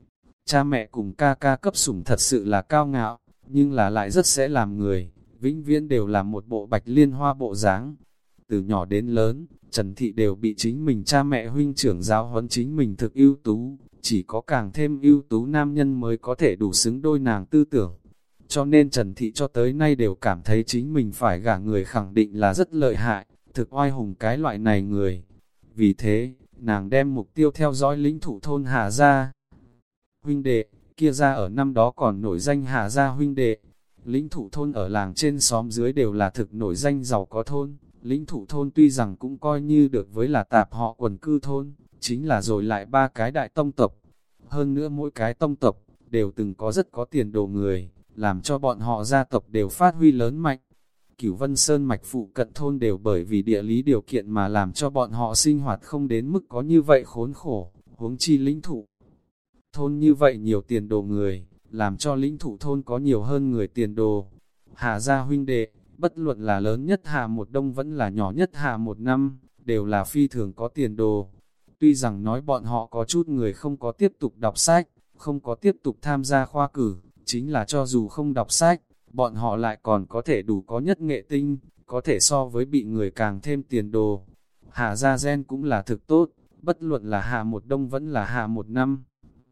A: cha mẹ cùng ca ca cấp sủng thật sự là cao ngạo, nhưng là lại rất sẽ làm người, vĩnh viễn đều là một bộ bạch liên hoa bộ dáng. Từ nhỏ đến lớn, Trần Thị đều bị chính mình cha mẹ huynh trưởng giáo huấn chính mình thực ưu tú, chỉ có càng thêm ưu tú nam nhân mới có thể đủ xứng đôi nàng tư tưởng. Cho nên Trần Thị cho tới nay đều cảm thấy chính mình phải gả người khẳng định là rất lợi hại, thực oai hùng cái loại này người. Vì thế, nàng đem mục tiêu theo dõi lĩnh thủ thôn Hà Gia. Huynh đệ, kia ra ở năm đó còn nổi danh Hà Gia huynh đệ. Lĩnh thủ thôn ở làng trên xóm dưới đều là thực nổi danh giàu có thôn. Lĩnh thủ thôn tuy rằng cũng coi như được với là tạp họ quần cư thôn, chính là rồi lại ba cái đại tông tộc. Hơn nữa mỗi cái tông tộc, đều từng có rất có tiền đồ người, làm cho bọn họ gia tộc đều phát huy lớn mạnh. Cửu Vân Sơn mạch phụ cận thôn đều bởi vì địa lý điều kiện mà làm cho bọn họ sinh hoạt không đến mức có như vậy khốn khổ, huống chi lĩnh thủ. Thôn như vậy nhiều tiền đồ người, làm cho lĩnh thủ thôn có nhiều hơn người tiền đồ. Hà gia huynh đệ, bất luận là lớn nhất Hà một đông vẫn là nhỏ nhất Hà một năm, đều là phi thường có tiền đồ. Tuy rằng nói bọn họ có chút người không có tiếp tục đọc sách, không có tiếp tục tham gia khoa cử, chính là cho dù không đọc sách, bọn họ lại còn có thể đủ có nhất nghệ tinh, có thể so với bị người càng thêm tiền đồ. Hà gia gen cũng là thực tốt, bất luận là Hà một đông vẫn là Hà một năm,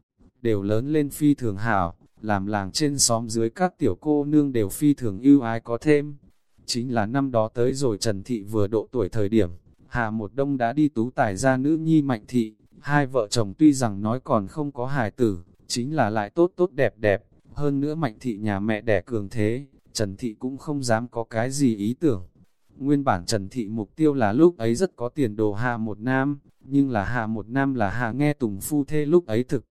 A: đều lớn lên phi thường hảo, làm làng trên xóm dưới các tiểu cô nương đều phi thường ưu ái có thêm. Chính là năm đó tới rồi Trần Thị vừa độ tuổi thời điểm, Hà một đông đã đi tú tài ra nữ nhi Mạnh Thị, hai vợ chồng tuy rằng nói còn không có hài tử, chính là lại tốt tốt đẹp đẹp, hơn nữa Mạnh Thị nhà mẹ đẻ cường thế, Trần Thị cũng không dám có cái gì ý tưởng. Nguyên bản Trần Thị mục tiêu là lúc ấy rất có tiền đồ Hà một nam, nhưng là Hà một nam là Hà nghe Tùng phu thê lúc ấy thực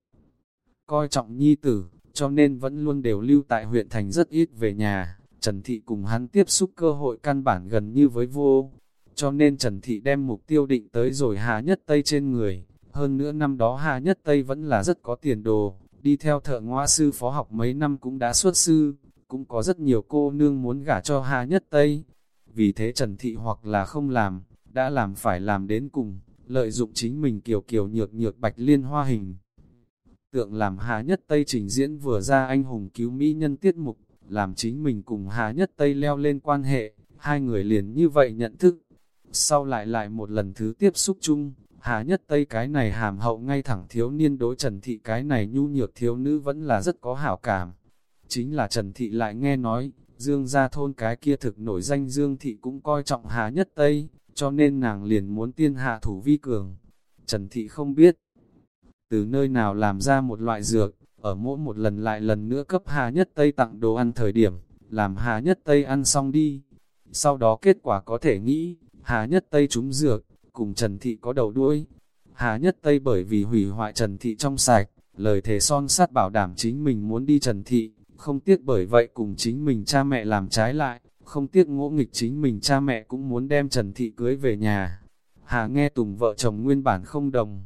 A: coi trọng nhi tử, cho nên vẫn luôn đều lưu tại huyện thành rất ít về nhà. Trần Thị cùng hắn tiếp xúc cơ hội căn bản gần như với vô, cho nên Trần Thị đem mục tiêu định tới rồi Hà Nhất Tây trên người. Hơn nữa năm đó Hà Nhất Tây vẫn là rất có tiền đồ, đi theo thợ ngoại sư phó học mấy năm cũng đã xuất sư, cũng có rất nhiều cô nương muốn gả cho Hà Nhất Tây. Vì thế Trần Thị hoặc là không làm, đã làm phải làm đến cùng, lợi dụng chính mình kiều kiều nhược nhược bạch liên hoa hình tượng làm Hà Nhất Tây trình diễn vừa ra anh hùng cứu mỹ nhân tiết mục, làm chính mình cùng Hà Nhất Tây leo lên quan hệ, hai người liền như vậy nhận thức. Sau lại lại một lần thứ tiếp xúc chung, Hà Nhất Tây cái này hàm hậu ngay thẳng thiếu niên đối Trần Thị cái này nhu nhược thiếu nữ vẫn là rất có hảo cảm. Chính là Trần Thị lại nghe nói, Dương gia thôn cái kia thực nổi danh Dương Thị cũng coi trọng Hà Nhất Tây, cho nên nàng liền muốn tiên hạ thủ vi cường. Trần Thị không biết từ nơi nào làm ra một loại dược, ở mỗi một lần lại lần nữa cấp Hà Nhất Tây tặng đồ ăn thời điểm, làm Hà Nhất Tây ăn xong đi. Sau đó kết quả có thể nghĩ, Hà Nhất Tây trúng dược, cùng Trần Thị có đầu đuôi. Hà Nhất Tây bởi vì hủy hoại Trần Thị trong sạch, lời thề son sắt bảo đảm chính mình muốn đi Trần Thị, không tiếc bởi vậy cùng chính mình cha mẹ làm trái lại, không tiếc ngỗ nghịch chính mình cha mẹ cũng muốn đem Trần Thị cưới về nhà. Hà nghe Tùng vợ chồng nguyên bản không đồng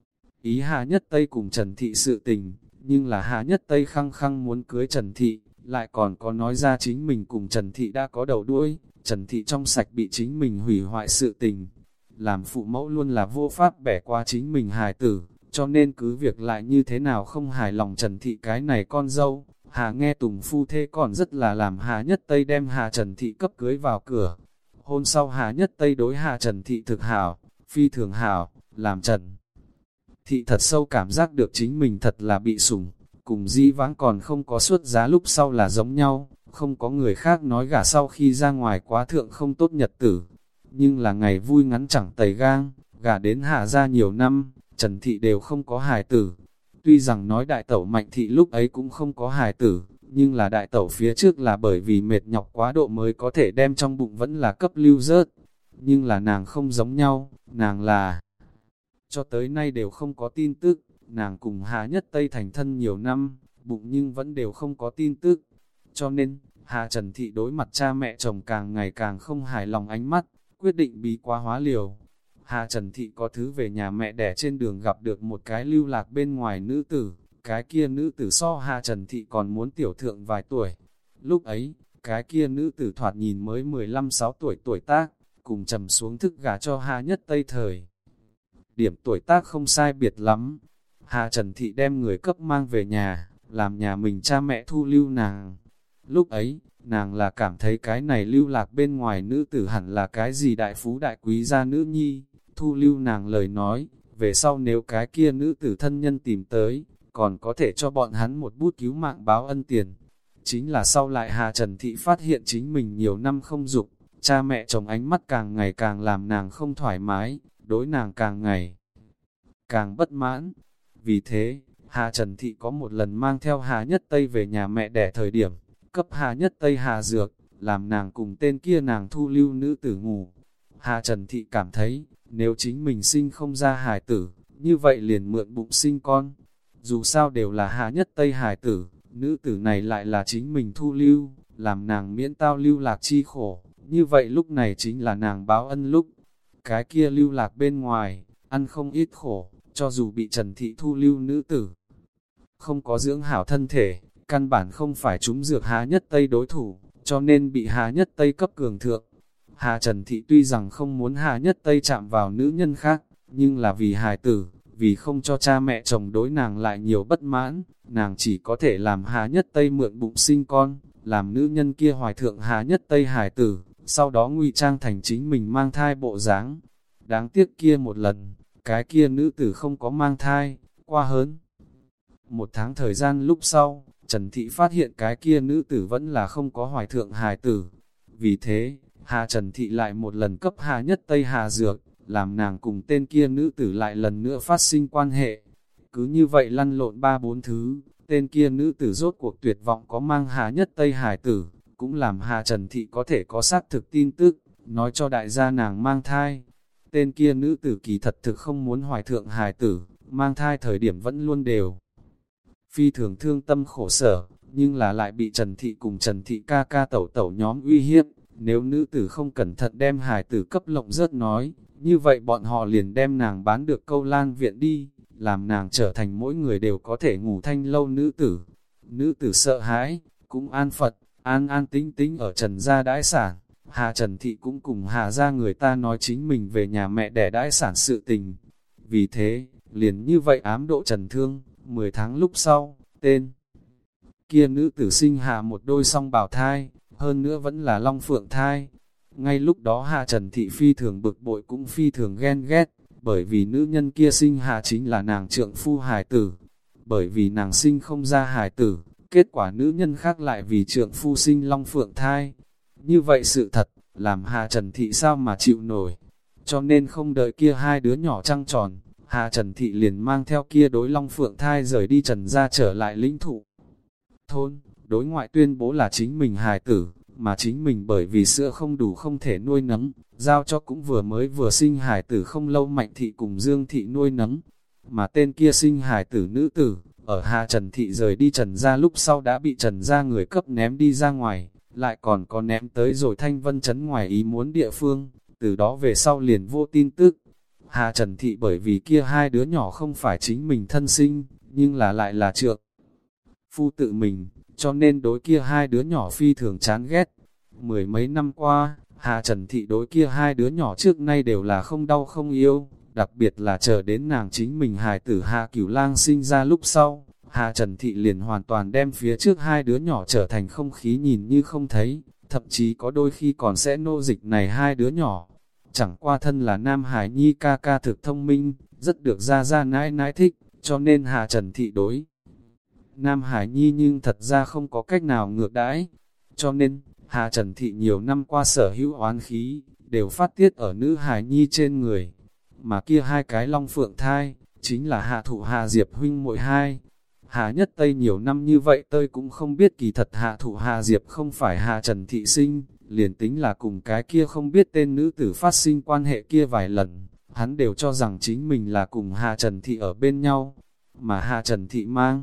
A: ý Hà Nhất Tây cùng Trần Thị sự tình, nhưng là Hà Nhất Tây khăng khăng muốn cưới Trần Thị, lại còn có nói ra chính mình cùng Trần Thị đã có đầu đuôi, Trần Thị trong sạch bị chính mình hủy hoại sự tình. Làm phụ mẫu luôn là vô pháp bẻ qua chính mình hài tử, cho nên cứ việc lại như thế nào không hài lòng Trần Thị cái này con dâu. Hà nghe Tùng phu thê còn rất là làm Hà Nhất Tây đem Hà Trần Thị cấp cưới vào cửa. Hôn sau Hà Nhất Tây đối Hà Trần Thị thực hảo, phi thường hảo, làm Trần Thị thật sâu cảm giác được chính mình thật là bị sủng, cùng dĩ vãng còn không có xuất giá lúc sau là giống nhau, không có người khác nói gả sau khi ra ngoài quá thượng không tốt nhật tử. Nhưng là ngày vui ngắn chẳng tẩy gang, gả đến Hà gia nhiều năm, Trần Thị đều không có hài tử. Tuy rằng nói đại tẩu Mạnh Thị lúc ấy cũng không có hài tử, nhưng là đại tẩu phía trước là bởi vì mệt nhọc quá độ mới có thể đem trong bụng vẫn là cấp lưu rớt. nhưng là nàng không giống nhau, nàng là cho tới nay đều không có tin tức, nàng cùng Hà Nhất Tây thành thân nhiều năm, bụng nhưng vẫn đều không có tin tức. Cho nên, Hà Trần Thị đối mặt cha mẹ chồng càng ngày càng không hài lòng ánh mắt, quyết định bí quá hóa liều. Hà Trần Thị có thứ về nhà mẹ đẻ trên đường gặp được một cái lưu lạc bên ngoài nữ tử, cái kia nữ tử so Hà Trần Thị còn muốn tiểu thượng vài tuổi. Lúc ấy, cái kia nữ tử thoạt nhìn mới mười lăm mười sáu tuổi tuổi tác, cùng trầm xuống thức gả cho Hà Nhất Tây thời. Điểm tuổi tác không sai biệt lắm. Hà Trần Thị đem người cấp mang về nhà, làm nhà mình cha mẹ thu lưu nàng. Lúc ấy, nàng là cảm thấy cái này lưu lạc bên ngoài nữ tử hẳn là cái gì đại phú đại quý gia nữ nhi, thu lưu nàng lời nói, về sau nếu cái kia nữ tử thân nhân tìm tới, còn có thể cho bọn hắn một bút cứu mạng báo ân tiền. Chính là sau lại Hà Trần Thị phát hiện chính mình nhiều năm không dục, cha mẹ chồng ánh mắt càng ngày càng làm nàng không thoải mái, đối nàng càng ngày càng bất mãn. Vì thế, Hà Trần Thị có một lần mang theo Hà Nhất Tây về nhà mẹ đẻ thời điểm, cấp Hà Nhất Tây Hà dược, làm nàng cùng tên kia nàng thu lưu nữ tử ngủ. Hà Trần Thị cảm thấy, nếu chính mình sinh không ra hài tử, như vậy liền mượn bụng sinh con. Dù sao đều là Hà Nhất Tây hài tử, nữ tử này lại là chính mình thu lưu, làm nàng miễn tao lưu lạc chi khổ, như vậy lúc này chính là nàng báo ân lúc. Cái kia lưu lạc bên ngoài, ăn không ít khổ, cho dù bị Trần Thị thu lưu nữ tử, không có dưỡng hảo thân thể, căn bản không phải chúng dược Hà Nhất Tây đối thủ, cho nên bị Hà Nhất Tây cấp cường thượng. Hà Trần Thị tuy rằng không muốn Hà Nhất Tây chạm vào nữ nhân khác, nhưng là vì hài tử, vì không cho cha mẹ chồng đối nàng lại nhiều bất mãn, nàng chỉ có thể làm Hà Nhất Tây mượn bụng sinh con, làm nữ nhân kia hoài thượng Hà Nhất Tây hài tử, sau đó ngụy trang thành chính mình mang thai bộ dáng. Đáng tiếc kia một lần, cái kia nữ tử không có mang thai, qua hơn một tháng thời gian lúc sau, Trần Thị phát hiện cái kia nữ tử vẫn là không có hoài thượng hài tử. Vì thế, Hà Trần Thị lại một lần cấp Hà Nhất Tây Hà dược, làm nàng cùng tên kia nữ tử lại lần nữa phát sinh quan hệ. Cứ như vậy lăn lộn ba bốn thứ, tên kia nữ tử rốt cuộc tuyệt vọng có mang Hà Nhất Tây hài tử, cũng làm Hà Trần Thị có thể có xác thực tin tức, nói cho đại gia nàng mang thai. Tên kia nữ tử kỳ thật thực không muốn hoài thượng hài tử, mang thai thời điểm vẫn luôn đều phi thường thương tâm khổ sở, nhưng là lại bị Trần Thị cùng Trần Thị ca ca tẩu tẩu nhóm uy hiếp, nếu nữ tử không cẩn thận đem hài tử cấp lộng rớt nói, như vậy bọn họ liền đem nàng bán được câu lan viện đi, làm nàng trở thành mỗi người đều có thể ngủ thanh lâu nữ tử. Nữ tử sợ hãi, cũng an Phật, an an tính tính ở Trần gia đãi sản. Hà Trần Thị cũng cùng Hà gia người ta nói chính mình về nhà mẹ đẻ đãi sản sự tình. Vì thế, liền như vậy ám độ Trần Thương, mười tháng lúc sau, tên kia nữ tử sinh hạ một đôi song bào thai, hơn nữa vẫn là long phượng thai. Ngay lúc đó Hà Trần Thị phi thường bực bội cũng phi thường ghen ghét, bởi vì nữ nhân kia sinh hạ chính là nàng trượng phu hài tử. Bởi vì nàng sinh không ra hài tử, kết quả nữ nhân khác lại vì trượng phu sinh long phượng thai. Như vậy sự thật, làm Hà Trần Thị sao mà chịu nổi. Cho nên không đợi kia hai đứa nhỏ trăng tròn, Hà Trần Thị liền mang theo kia đối long phượng thai rời đi Trần gia trở lại lĩnh thụ thôn, đối ngoại tuyên bố là chính mình hài tử, mà chính mình bởi vì sữa không đủ không thể nuôi nấng, giao cho cũng vừa mới vừa sinh hài tử không lâu Mạnh Thị cùng Dương Thị nuôi nấng. Mà tên kia sinh hài tử nữ tử, ở Hà Trần Thị rời đi Trần gia lúc sau đã bị Trần gia người cấp ném đi ra ngoài, lại còn có ném tới rồi Thanh Vân trấn ngoài ý muốn địa phương, từ đó về sau liền vô tin tức. Hà Trần Thị bởi vì kia hai đứa nhỏ không phải chính mình thân sinh, nhưng là lại là trượng phu tự mình, cho nên đối kia hai đứa nhỏ phi thường chán ghét. Mười mấy năm qua, Hà Trần Thị đối kia hai đứa nhỏ trước nay đều là không đau không yêu, đặc biệt là chờ đến nàng chính mình hài tử Hà Cửu Lang sinh ra lúc sau, Hà Trần Thị liền hoàn toàn đem phía trước hai đứa nhỏ trở thành không khí nhìn như không thấy, thậm chí có đôi khi còn sẽ nô dịch này hai đứa nhỏ. Chẳng qua thân là Nam Hải Nhi ca ca thực thông minh, rất được ra ra nãi nãi thích, cho nên Hà Trần Thị đối Nam Hải Nhi nhưng thật ra không có cách nào ngược đãi. Cho nên, Hà Trần Thị nhiều năm qua sở hữu oán khí, đều phát tiết ở nữ Hải Nhi trên người. Mà kia hai cái long phượng thai, chính là Hạ Thụ Hà Diệp huynh muội hai. Hà Nhất Tây nhiều năm như vậy tôi cũng không biết kỳ thật Hạ Thụ Hà Diệp không phải Hà Trần Thị sinh, liền tính là cùng cái kia không biết tên nữ tử phát sinh quan hệ kia vài lần, hắn đều cho rằng chính mình là cùng Hà Trần Thị ở bên nhau, mà Hà Trần Thị mang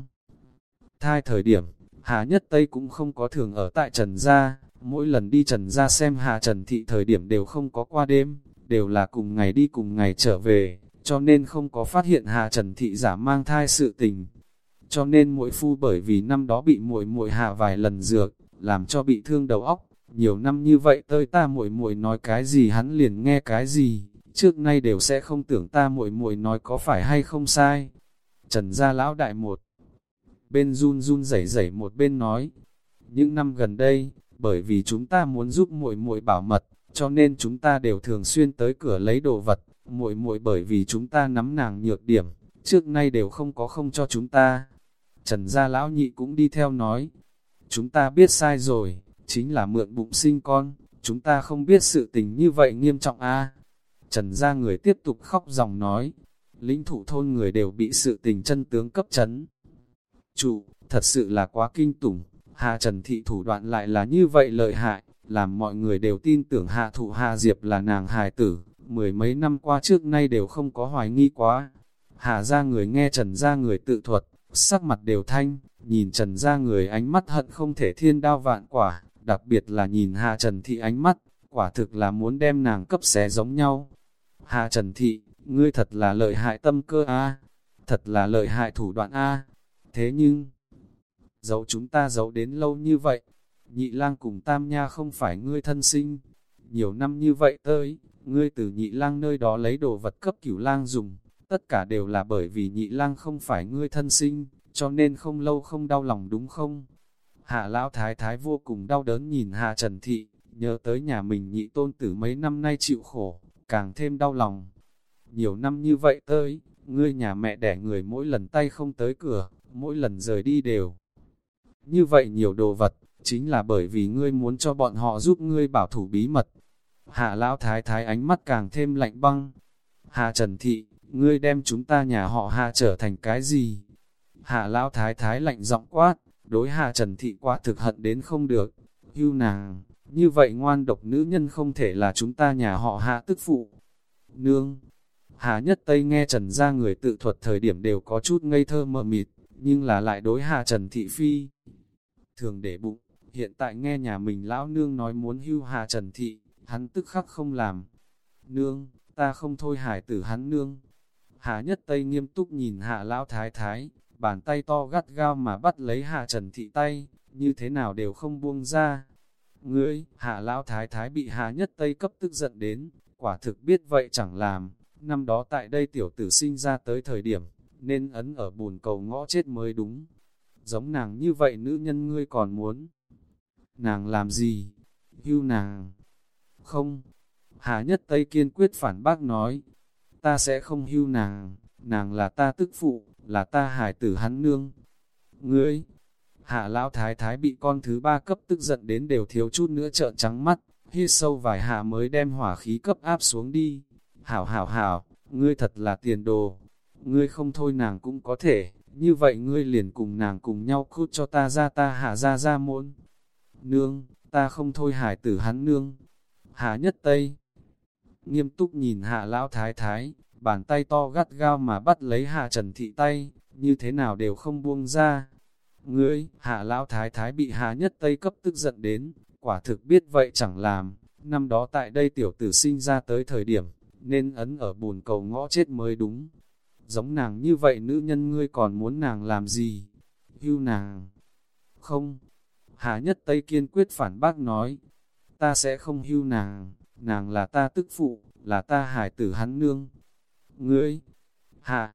A: thai thời điểm, Hà Nhất Tây cũng không có thường ở tại Trần gia, mỗi lần đi Trần gia xem Hà Trần Thị thời điểm đều không có qua đêm, đều là cùng ngày đi cùng ngày trở về, cho nên không có phát hiện Hà Trần Thị giả mang thai sự tình. Cho nên muội phu bởi vì năm đó bị muội muội hạ vài lần dược, làm cho bị thương đầu óc, nhiều năm như vậy tới ta muội muội nói cái gì hắn liền nghe cái gì, trước nay đều sẽ không tưởng ta muội muội nói có phải hay không sai. Trần gia lão đại một bên run run rẩy rẩy một bên nói, những năm gần đây, bởi vì chúng ta muốn giúp muội muội bảo mật, cho nên chúng ta đều thường xuyên tới cửa lấy đồ vật, muội muội bởi vì chúng ta nắm nàng nhược điểm, trước nay đều không có không cho chúng ta. Trần gia lão nhị cũng đi theo nói, chúng ta biết sai rồi, chính là mượn bụng sinh con, chúng ta không biết sự tình như vậy nghiêm trọng a. Trần gia người tiếp tục khóc dòng nói, lĩnh thụ thôn người đều bị sự tình chân tướng cấp chấn trụ, thật sự là quá kinh tủng. Hà Trần Thị thủ đoạn lại là như vậy lợi hại, làm mọi người đều tin tưởng Hạ Thụ Hà Diệp là nàng hài tử, mười mấy năm qua trước nay đều không có hoài nghi quá. Hà gia người nghe Trần gia người tự thuật, sắc mặt đều thanh, nhìn Trần gia người ánh mắt hận không thể thiên đao vạn quả, đặc biệt là nhìn Hà Trần Thị ánh mắt, quả thực là muốn đem nàng cấp xé giống nhau. Hà Trần Thị, ngươi thật là lợi hại tâm cơ a, thật là lợi hại thủ đoạn a. Thế nhưng, giấu chúng ta giấu đến lâu như vậy, Nhị lang cùng Tam Nha không phải ngươi thân sinh, nhiều năm như vậy tới, ngươi từ Nhị lang nơi đó lấy đồ vật cấp Cửu lang dùng, tất cả đều là bởi vì Nhị lang không phải ngươi thân sinh, cho nên không lâu không đau lòng đúng không? Hạ lão thái thái vô cùng đau đớn nhìn Hà Trần Thị, nhớ tới nhà mình nhị tôn tử mấy năm nay chịu khổ, càng thêm đau lòng. Nhiều năm như vậy tới, ngươi nhà mẹ đẻ người mỗi lần tay không tới cửa, mỗi lần rời đi đều. Như vậy nhiều đồ vật, chính là bởi vì ngươi muốn cho bọn họ giúp ngươi bảo thủ bí mật. Hạ lão thái thái ánh mắt càng thêm lạnh băng. Hà Trần Thị, ngươi đem chúng ta nhà họ Hà trở thành cái gì? Hạ lão thái thái lạnh giọng quát, đối Hà Trần Thị quá thực hận đến không được. Hưu nàng, như vậy ngoan độc nữ nhân không thể là chúng ta nhà họ Hạ tức phụ. Nương, Hà Nhất Tây nghe Trần gia người tự thuật thời điểm đều có chút ngây thơ mờ mịt, nhưng là lại đối Hà Trần Thị phi thường để bụng, hiện tại nghe nhà mình lão nương nói muốn hưu Hà Trần Thị, hắn tức khắc không làm. Nương, ta không thôi hải tử hắn nương. Hà Nhất Tây nghiêm túc nhìn Hạ lão thái thái, bàn tay to gắt gao mà bắt lấy Hà Trần Thị tay, như thế nào đều không buông ra. Ngươi, Hạ lão thái thái bị Hà Nhất Tây cấp tức giận đến, quả thực biết vậy chẳng làm, năm đó tại đây tiểu tử sinh ra tới thời điểm, nên ấn ở bùn cầu ngõ chết mới đúng. Giống nàng như vậy nữ nhân ngươi còn muốn nàng làm gì? Hưu nàng? Không. Hà Nhất Tây kiên quyết phản bác nói, ta sẽ không hưu nàng, nàng là ta tức phụ, là ta hải tử hắn nương. Ngươi, Hạ lão thái thái bị con thứ ba cấp tức giận đến đều thiếu chút nữa trợn trắng mắt, hít sâu vài hạ mới đem hỏa khí cấp áp xuống đi. Hảo hảo hảo, ngươi thật là tiền đồ, ngươi không thôi nàng cũng có thể, như vậy ngươi liền cùng nàng cùng nhau cút cho ta ra ta Hạ ra ra môn. Nương, ta không thôi hải tử hắn nương. Hạ Nhất Tây nghiêm túc nhìn Hạ lão thái thái, bàn tay to gắt gao mà bắt lấy Hạ Trần Thị tay, như thế nào đều không buông ra. Ngươi, Hạ lão thái thái bị Hạ Nhất Tây cấp tức giận đến, quả thực biết vậy chẳng làm, năm đó tại đây tiểu tử sinh ra tới thời điểm, nên ấn ở bùn cầu ngõ chết mới đúng. Giống nàng như vậy nữ nhân ngươi còn muốn nàng làm gì? Hưu nàng? Không. Hạ Nhất Tây kiên quyết phản bác nói, ta sẽ không hưu nàng, nàng là ta tức phụ, là ta hải tử hắn nương. Ngươi, Hạ,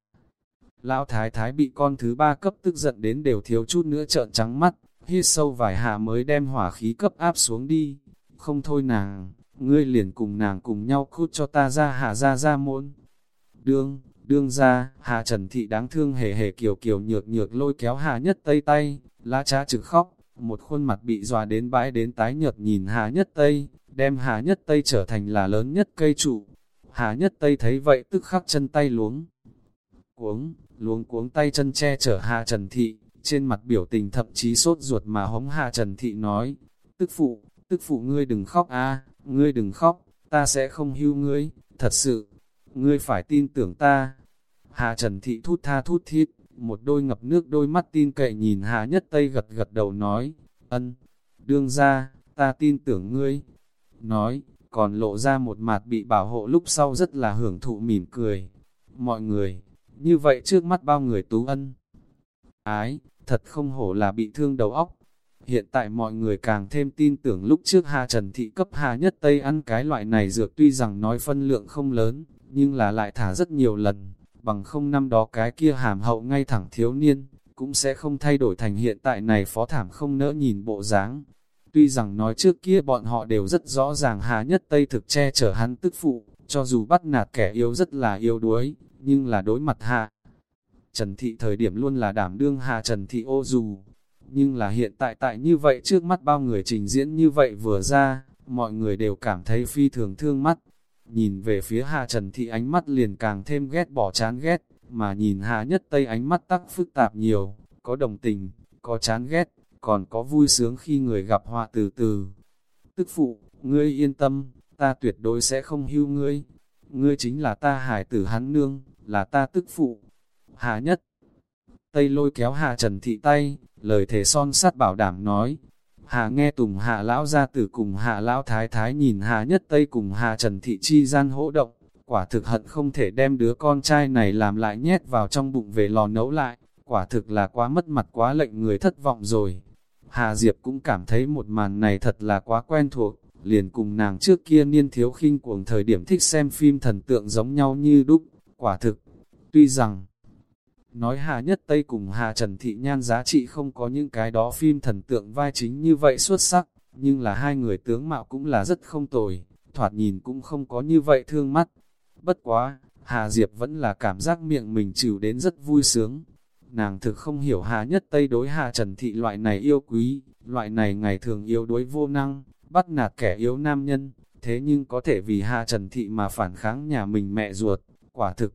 A: lão thái thái bị con thứ ba cấp tức giận đến đều thiếu chút nữa trợn trắng mắt, hít sâu vài hạ mới đem hỏa khí cấp áp xuống đi. Không thôi nàng, ngươi liền cùng nàng cùng nhau cút cho ta ra Hạ ra ra môn. Đương, đương ra, Hạ Trần Thị đáng thương hề hề kiều kiều nhược nhược lôi kéo Hạ Nhất Tây tay, lá trá trực khóc, một khuôn mặt bị dọa đến bãi đến tái nhợt nhìn Hạ Nhất Tây, đem Hạ Nhất Tây trở thành là lớn nhất cây trụ. Hạ Nhất Tây thấy vậy tức khắc chân tay luống cuống, luống cuống tay chân che chở Hạ Trần Thị, trên mặt biểu tình thậm chí sốt ruột mà hống Hạ Trần Thị nói, tức phụ, tức phụ ngươi đừng khóc a, ngươi đừng khóc, ta sẽ không hưu ngươi, thật sự, ngươi phải tin tưởng ta. Hà Trần Thị thút tha thút thít, một đôi ngập nước đôi mắt tin cậy nhìn Hà Nhất Tây gật gật đầu nói, ân, đương ra, ta tin tưởng ngươi. Nói, còn lộ ra một mặt bị bảo hộ lúc sau rất là hưởng thụ mỉm cười. Mọi người, như vậy trước mắt bao người tú ân ái, thật không hổ là bị thương đầu óc. Hiện tại mọi người càng thêm tin tưởng lúc trước Hà Trần Thị cấp Hà Nhất Tây ăn cái loại này dược, tuy rằng nói phân lượng không lớn, nhưng là lại thả rất nhiều lần, bằng không năm đó cái kia hàm hậu ngay thẳng thiếu niên, cũng sẽ không thay đổi thành hiện tại này phó thảm không nỡ nhìn bộ dáng. Tuy rằng nói trước kia bọn họ đều rất rõ ràng Hà Nhất Tây thực che chở hắn tức phụ, cho dù bắt nạt kẻ yếu rất là yếu đuối, nhưng là đối mặt Hà Trần Thị thời điểm luôn là đảm đương Hà Trần Thị ô dù. Nhưng là hiện tại tại như vậy trước mắt bao người trình diễn như vậy vừa ra, mọi người đều cảm thấy phi thường thương mắt. Nhìn về phía Hà Trần Thị ánh mắt liền càng thêm ghét bỏ chán ghét, mà nhìn Hà Nhất Tây ánh mắt tắc phức tạp nhiều, có đồng tình, có chán ghét, còn có vui sướng khi người gặp họa từ từ. Tức phụ, ngươi yên tâm, ta tuyệt đối sẽ không hưu ngươi. Ngươi chính là ta hải tử hắn nương, là ta tức phụ. Hà Nhất Tây lôi kéo Hà Trần Thị tay, lời thề son sắt bảo đảm nói. Hà nghe Tùng Hạ lão gia tử cùng Hạ lão thái thái nhìn Hà Nhất Tây cùng Hà Trần Thị chi gian hỗ động, quả thực hận không thể đem đứa con trai này làm lại nhét vào trong bụng về lò nấu lại, quả thực là quá mất mặt quá lệnh người thất vọng rồi. Hà Diệp cũng cảm thấy một màn này thật là quá quen thuộc, liền cùng nàng trước kia niên thiếu khinh cuồng thời điểm thích xem phim thần tượng giống nhau như đúc, quả thực. Tuy rằng, nói Hà Nhất Tây cùng Hà Trần Thị nhan giá trị không có những cái đó phim thần tượng vai chính như vậy xuất sắc, nhưng là hai người tướng mạo cũng là rất không tồi, thoạt nhìn cũng không có như vậy thương mắt. Bất quá, Hà Diệp vẫn là cảm giác miệng mình chịu đến rất vui sướng. Nàng thực không hiểu Hà Nhất Tây đối Hà Trần Thị loại này yêu quý, loại này ngày thường yếu đuối vô năng, bắt nạt kẻ yếu nam nhân, thế nhưng có thể vì Hà Trần Thị mà phản kháng nhà mình mẹ ruột, quả thực.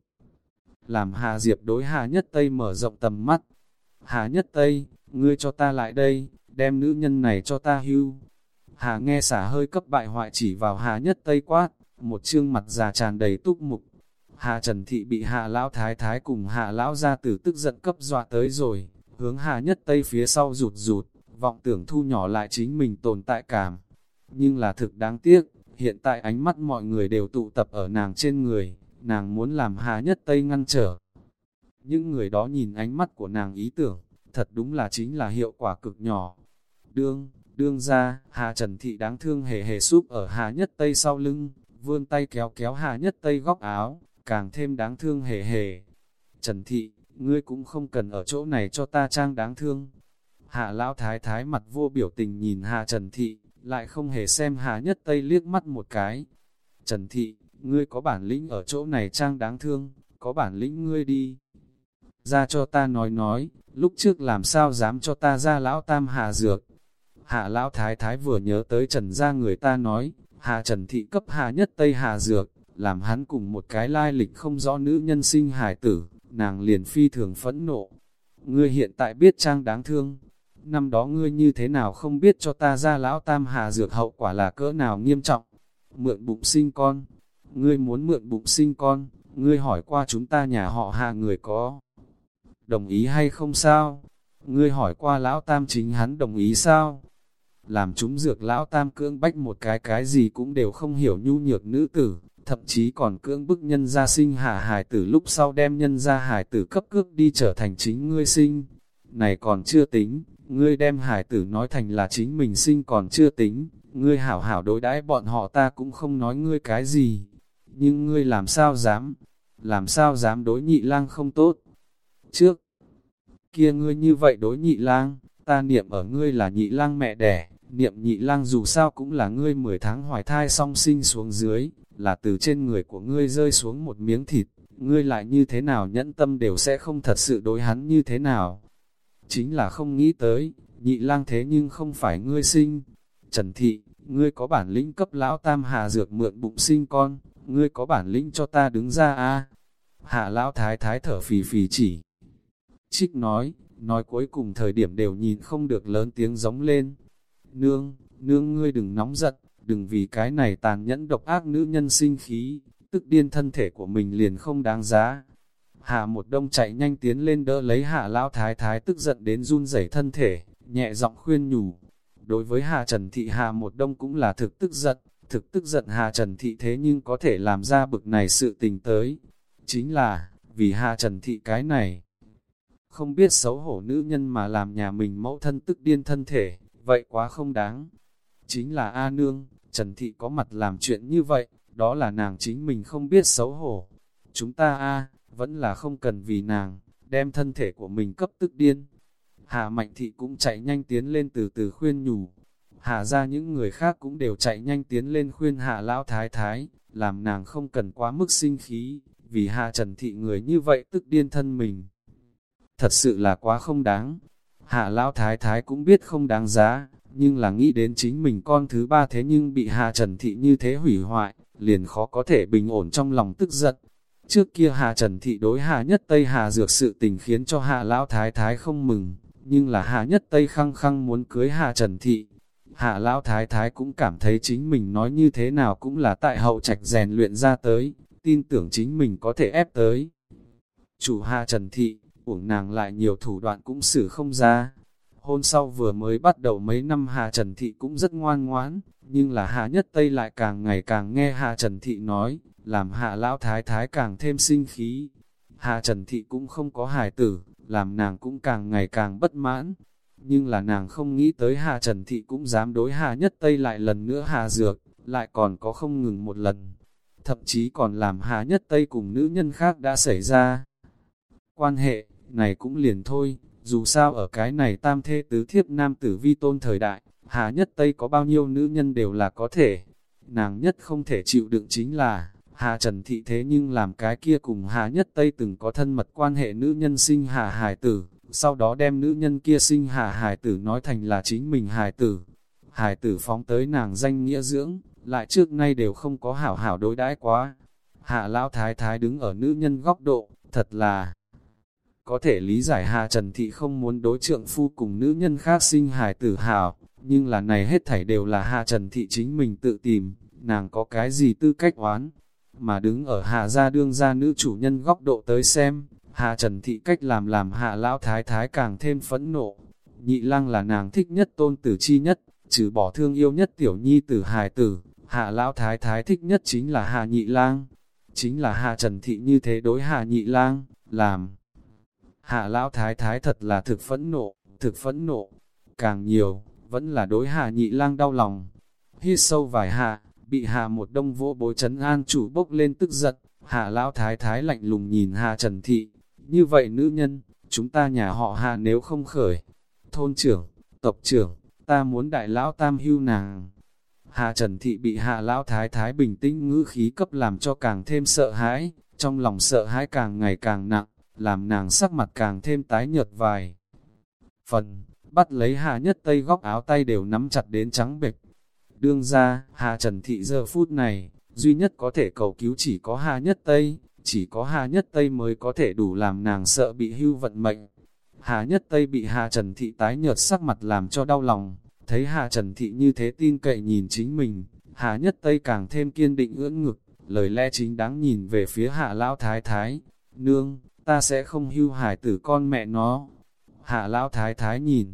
A: Làm Hà Diệp đối Hà Nhất Tây mở rộng tầm mắt. Hà Nhất Tây, ngươi cho ta lại đây, đem nữ nhân này cho ta hưu. Hà nghe xả hơi cấp bại hoại chỉ vào Hà Nhất Tây quát, một trương mặt già tràn đầy túc mục. Hà Trần Thị bị Hà Lão Thái Thái cùng Hà Lão gia tử tức giận cấp dọa tới rồi, hướng Hà Nhất Tây phía sau rụt rụt, vọng tưởng thu nhỏ lại chính mình tồn tại cảm. Nhưng là thực đáng tiếc, hiện tại ánh mắt mọi người đều tụ tập ở nàng trên người, nàng muốn làm Hà Nhất Tây ngăn trở. Những người đó nhìn ánh mắt của nàng ý tưởng, thật đúng là chính là hiệu quả cực nhỏ. Đương, đương ra, Hà Trần Thị đáng thương hề hề súp ở Hà Nhất Tây sau lưng, vươn tay kéo kéo Hà Nhất Tây góc áo, càng thêm đáng thương hề hề. Trần Thị, ngươi cũng không cần ở chỗ này cho ta trang đáng thương. Hà Lão Thái Thái mặt vô biểu tình nhìn Hà Trần Thị, lại không hề xem Hà Nhất Tây liếc mắt một cái. Trần Thị, ngươi có bản lĩnh ở chỗ này trang đáng thương, có bản lĩnh ngươi đi. Ra cho ta nói nói, lúc trước làm sao dám cho ta ra lão tam Hà Dược. Hạ Lão Thái Thái vừa nhớ tới Trần gia người ta nói, Hà Trần Thị cấp Hà Nhất Tây Hà Dược, làm hắn cùng một cái lai lịch không rõ nữ nhân sinh hài tử, nàng liền phi thường phẫn nộ. Ngươi hiện tại biết trang đáng thương, năm đó ngươi như thế nào không biết cho ta ra lão tam Hà Dược hậu quả là cỡ nào nghiêm trọng. Mượn bụng sinh con, ngươi muốn mượn bụng sinh con, ngươi hỏi qua chúng ta nhà họ Hà người có đồng ý hay không sao? Ngươi hỏi qua lão tam chính hắn đồng ý sao? Làm chúng dược lão tam cưỡng bách một cái cái gì cũng đều không hiểu nhu nhược nữ tử, thậm chí còn cưỡng bức nhân gia sinh hạ hài tử lúc sau đem nhân gia hài tử cấp cước đi trở thành chính ngươi sinh. Này còn chưa tính, ngươi đem hài tử nói thành là chính mình sinh còn chưa tính, ngươi hảo hảo đối đãi bọn họ ta cũng không nói ngươi cái gì. Nhưng ngươi làm sao dám, làm sao dám đối nhị lang không tốt. Trước kia ngươi như vậy đối nhị lang, ta niệm ở ngươi là nhị lang mẹ đẻ, niệm nhị lang dù sao cũng là ngươi mười tháng hoài thai song sinh xuống dưới, là từ trên người của ngươi rơi xuống một miếng thịt, ngươi lại như thế nào nhẫn tâm đều sẽ không thật sự đối hắn như thế nào. Chính là không nghĩ tới, nhị lang thế nhưng không phải ngươi sinh. Trần Thị, ngươi có bản lĩnh cấp lão tam Hà Dược mượn bụng sinh con, ngươi có bản lĩnh cho ta đứng ra a. Hạ Lão Thái Thái thở phì phì chỉ trích nói, nói cuối cùng thời điểm đều nhìn không được lớn tiếng giống lên. Nương, nương ngươi đừng nóng giận, đừng vì cái này tàn nhẫn độc ác nữ nhân sinh khí, tức điên thân thể của mình liền không đáng giá. Hạ một đông chạy nhanh tiến lên đỡ lấy Hạ lão thái thái tức giận đến run rẩy thân thể, nhẹ giọng khuyên nhủ. Đối với Hạ Trần Thị, Hạ một đông cũng là thực tức giận, thực tức giận Hạ Trần Thị thế nhưng có thể làm ra bực này sự tình tới. Chính là, vì Hạ Trần Thị cái này, không biết xấu hổ nữ nhân mà làm nhà mình mẫu thân tức điên thân thể, vậy quá không đáng. Chính là A nương, Trần Thị có mặt làm chuyện như vậy, đó là nàng chính mình không biết xấu hổ. Chúng ta A, vẫn là không cần vì nàng, đem thân thể của mình cấp tức điên. Hạ Mạnh Thị cũng chạy nhanh tiến lên từ từ khuyên nhủ. Hạ ra những người khác cũng đều chạy nhanh tiến lên khuyên Hạ lão thái thái, làm nàng không cần quá mức sinh khí, vì Hạ Trần Thị người như vậy tức điên thân mình. Thật sự là quá không đáng. Hạ lão thái thái cũng biết không đáng giá, nhưng là nghĩ đến chính mình con thứ ba thế nhưng bị Hạ Trần Thị như thế hủy hoại, liền khó có thể bình ổn trong lòng tức giận. Trước kia Hạ Trần Thị đối Hạ Nhất Tây Hạ Dược sự tình khiến cho Hạ lão thái thái không mừng, nhưng là Hạ Nhất Tây khăng khăng muốn cưới Hạ Trần Thị. Hạ lão thái thái cũng cảm thấy chính mình nói như thế nào cũng là tại hậu trạch rèn luyện ra tới, tin tưởng chính mình có thể ép tới. Chủ Hạ Trần Thị, uổng nàng lại nhiều thủ đoạn cũng xử không ra. Hôn sau vừa mới bắt đầu mấy năm Hạ Trần Thị cũng rất ngoan ngoãn, nhưng là Hạ Nhất Tây lại càng ngày càng nghe Hạ Trần Thị nói, làm Hạ lão thái thái càng thêm sinh khí. Hạ Trần Thị cũng không có hài tử, làm nàng cũng càng ngày càng bất mãn. Nhưng là nàng không nghĩ tới Hạ Trần Thị cũng dám đối Hạ Nhất Tây lại lần nữa hạ dược, lại còn có không ngừng một lần. Thậm chí còn làm Hạ Nhất Tây cùng nữ nhân khác đã xảy ra quan hệ, này cũng liền thôi, dù sao ở cái này tam thê tứ thiếp nam tử vi tôn thời đại, Hạ Nhất Tây có bao nhiêu nữ nhân đều là có thể. Nàng nhất không thể chịu đựng chính là, Hạ Trần Thị thế nhưng làm cái kia cùng Hạ Nhất Tây từng có thân mật quan hệ nữ nhân sinh Hạ hài tử, sau đó đem nữ nhân kia sinh Hạ hài tử nói thành là chính mình hài tử. Hài tử phóng tới nàng danh nghĩa dưỡng, lại trước nay đều không có hảo hảo đối đãi quá. Hạ lão thái thái đứng ở nữ nhân góc độ, thật là có thể lý giải Hạ Trần Thị không muốn đối trượng phu cùng nữ nhân khác sinh hài tử hảo, nhưng là này hết thảy đều là Hạ Trần Thị chính mình tự tìm, nàng có cái gì tư cách oán. Mà đứng ở Hạ gia đương gia nữ chủ nhân góc độ tới xem, Hạ Trần Thị cách làm làm Hạ lão thái thái càng thêm phẫn nộ. Nhị lang là nàng thích nhất tôn tử chi nhất, trừ bỏ thương yêu nhất tiểu nhi tử hài tử, Hạ lão thái thái thích nhất chính là Hạ nhị lang. Chính là Hạ Trần Thị như thế đối Hạ nhị lang, làm Hạ lão thái thái thật là thực phẫn nộ, thực phẫn nộ. Càng nhiều, vẫn là đối Hạ nhị lang đau lòng. Hít sâu vài hạ, bị Hạ một đông vỗ bối trấn an chủ bốc lên tức giận. Hạ lão thái thái lạnh lùng nhìn Hạ Trần Thị. Như vậy nữ nhân, chúng ta nhà họ Hạ nếu không khởi. Thôn trưởng, tộc trưởng, ta muốn đại lão tam hưu nàng. Hạ Trần Thị bị Hạ lão thái thái bình tĩnh ngữ khí cấp làm cho càng thêm sợ hãi, trong lòng sợ hãi càng ngày càng nặng, làm nàng sắc mặt càng thêm tái nhợt vài phần, bắt lấy Hạ Nhất Tây góc áo tay đều nắm chặt đến trắng bệch. Đương ra, Hạ Trần Thị giờ phút này, duy nhất có thể cầu cứu chỉ có Hạ Nhất Tây, chỉ có Hạ Nhất Tây mới có thể đủ làm nàng sợ bị hưu vận mệnh. Hạ Nhất Tây bị Hạ Trần Thị tái nhợt sắc mặt làm cho đau lòng, thấy Hạ Trần Thị như thế tin cậy nhìn chính mình, Hạ Nhất Tây càng thêm kiên định ưỡn ngực, lời lẽ chính đáng nhìn về phía Hạ lão thái thái. Nương, ta sẽ không hưu hài tử con mẹ nó. Hạ lão thái thái nhìn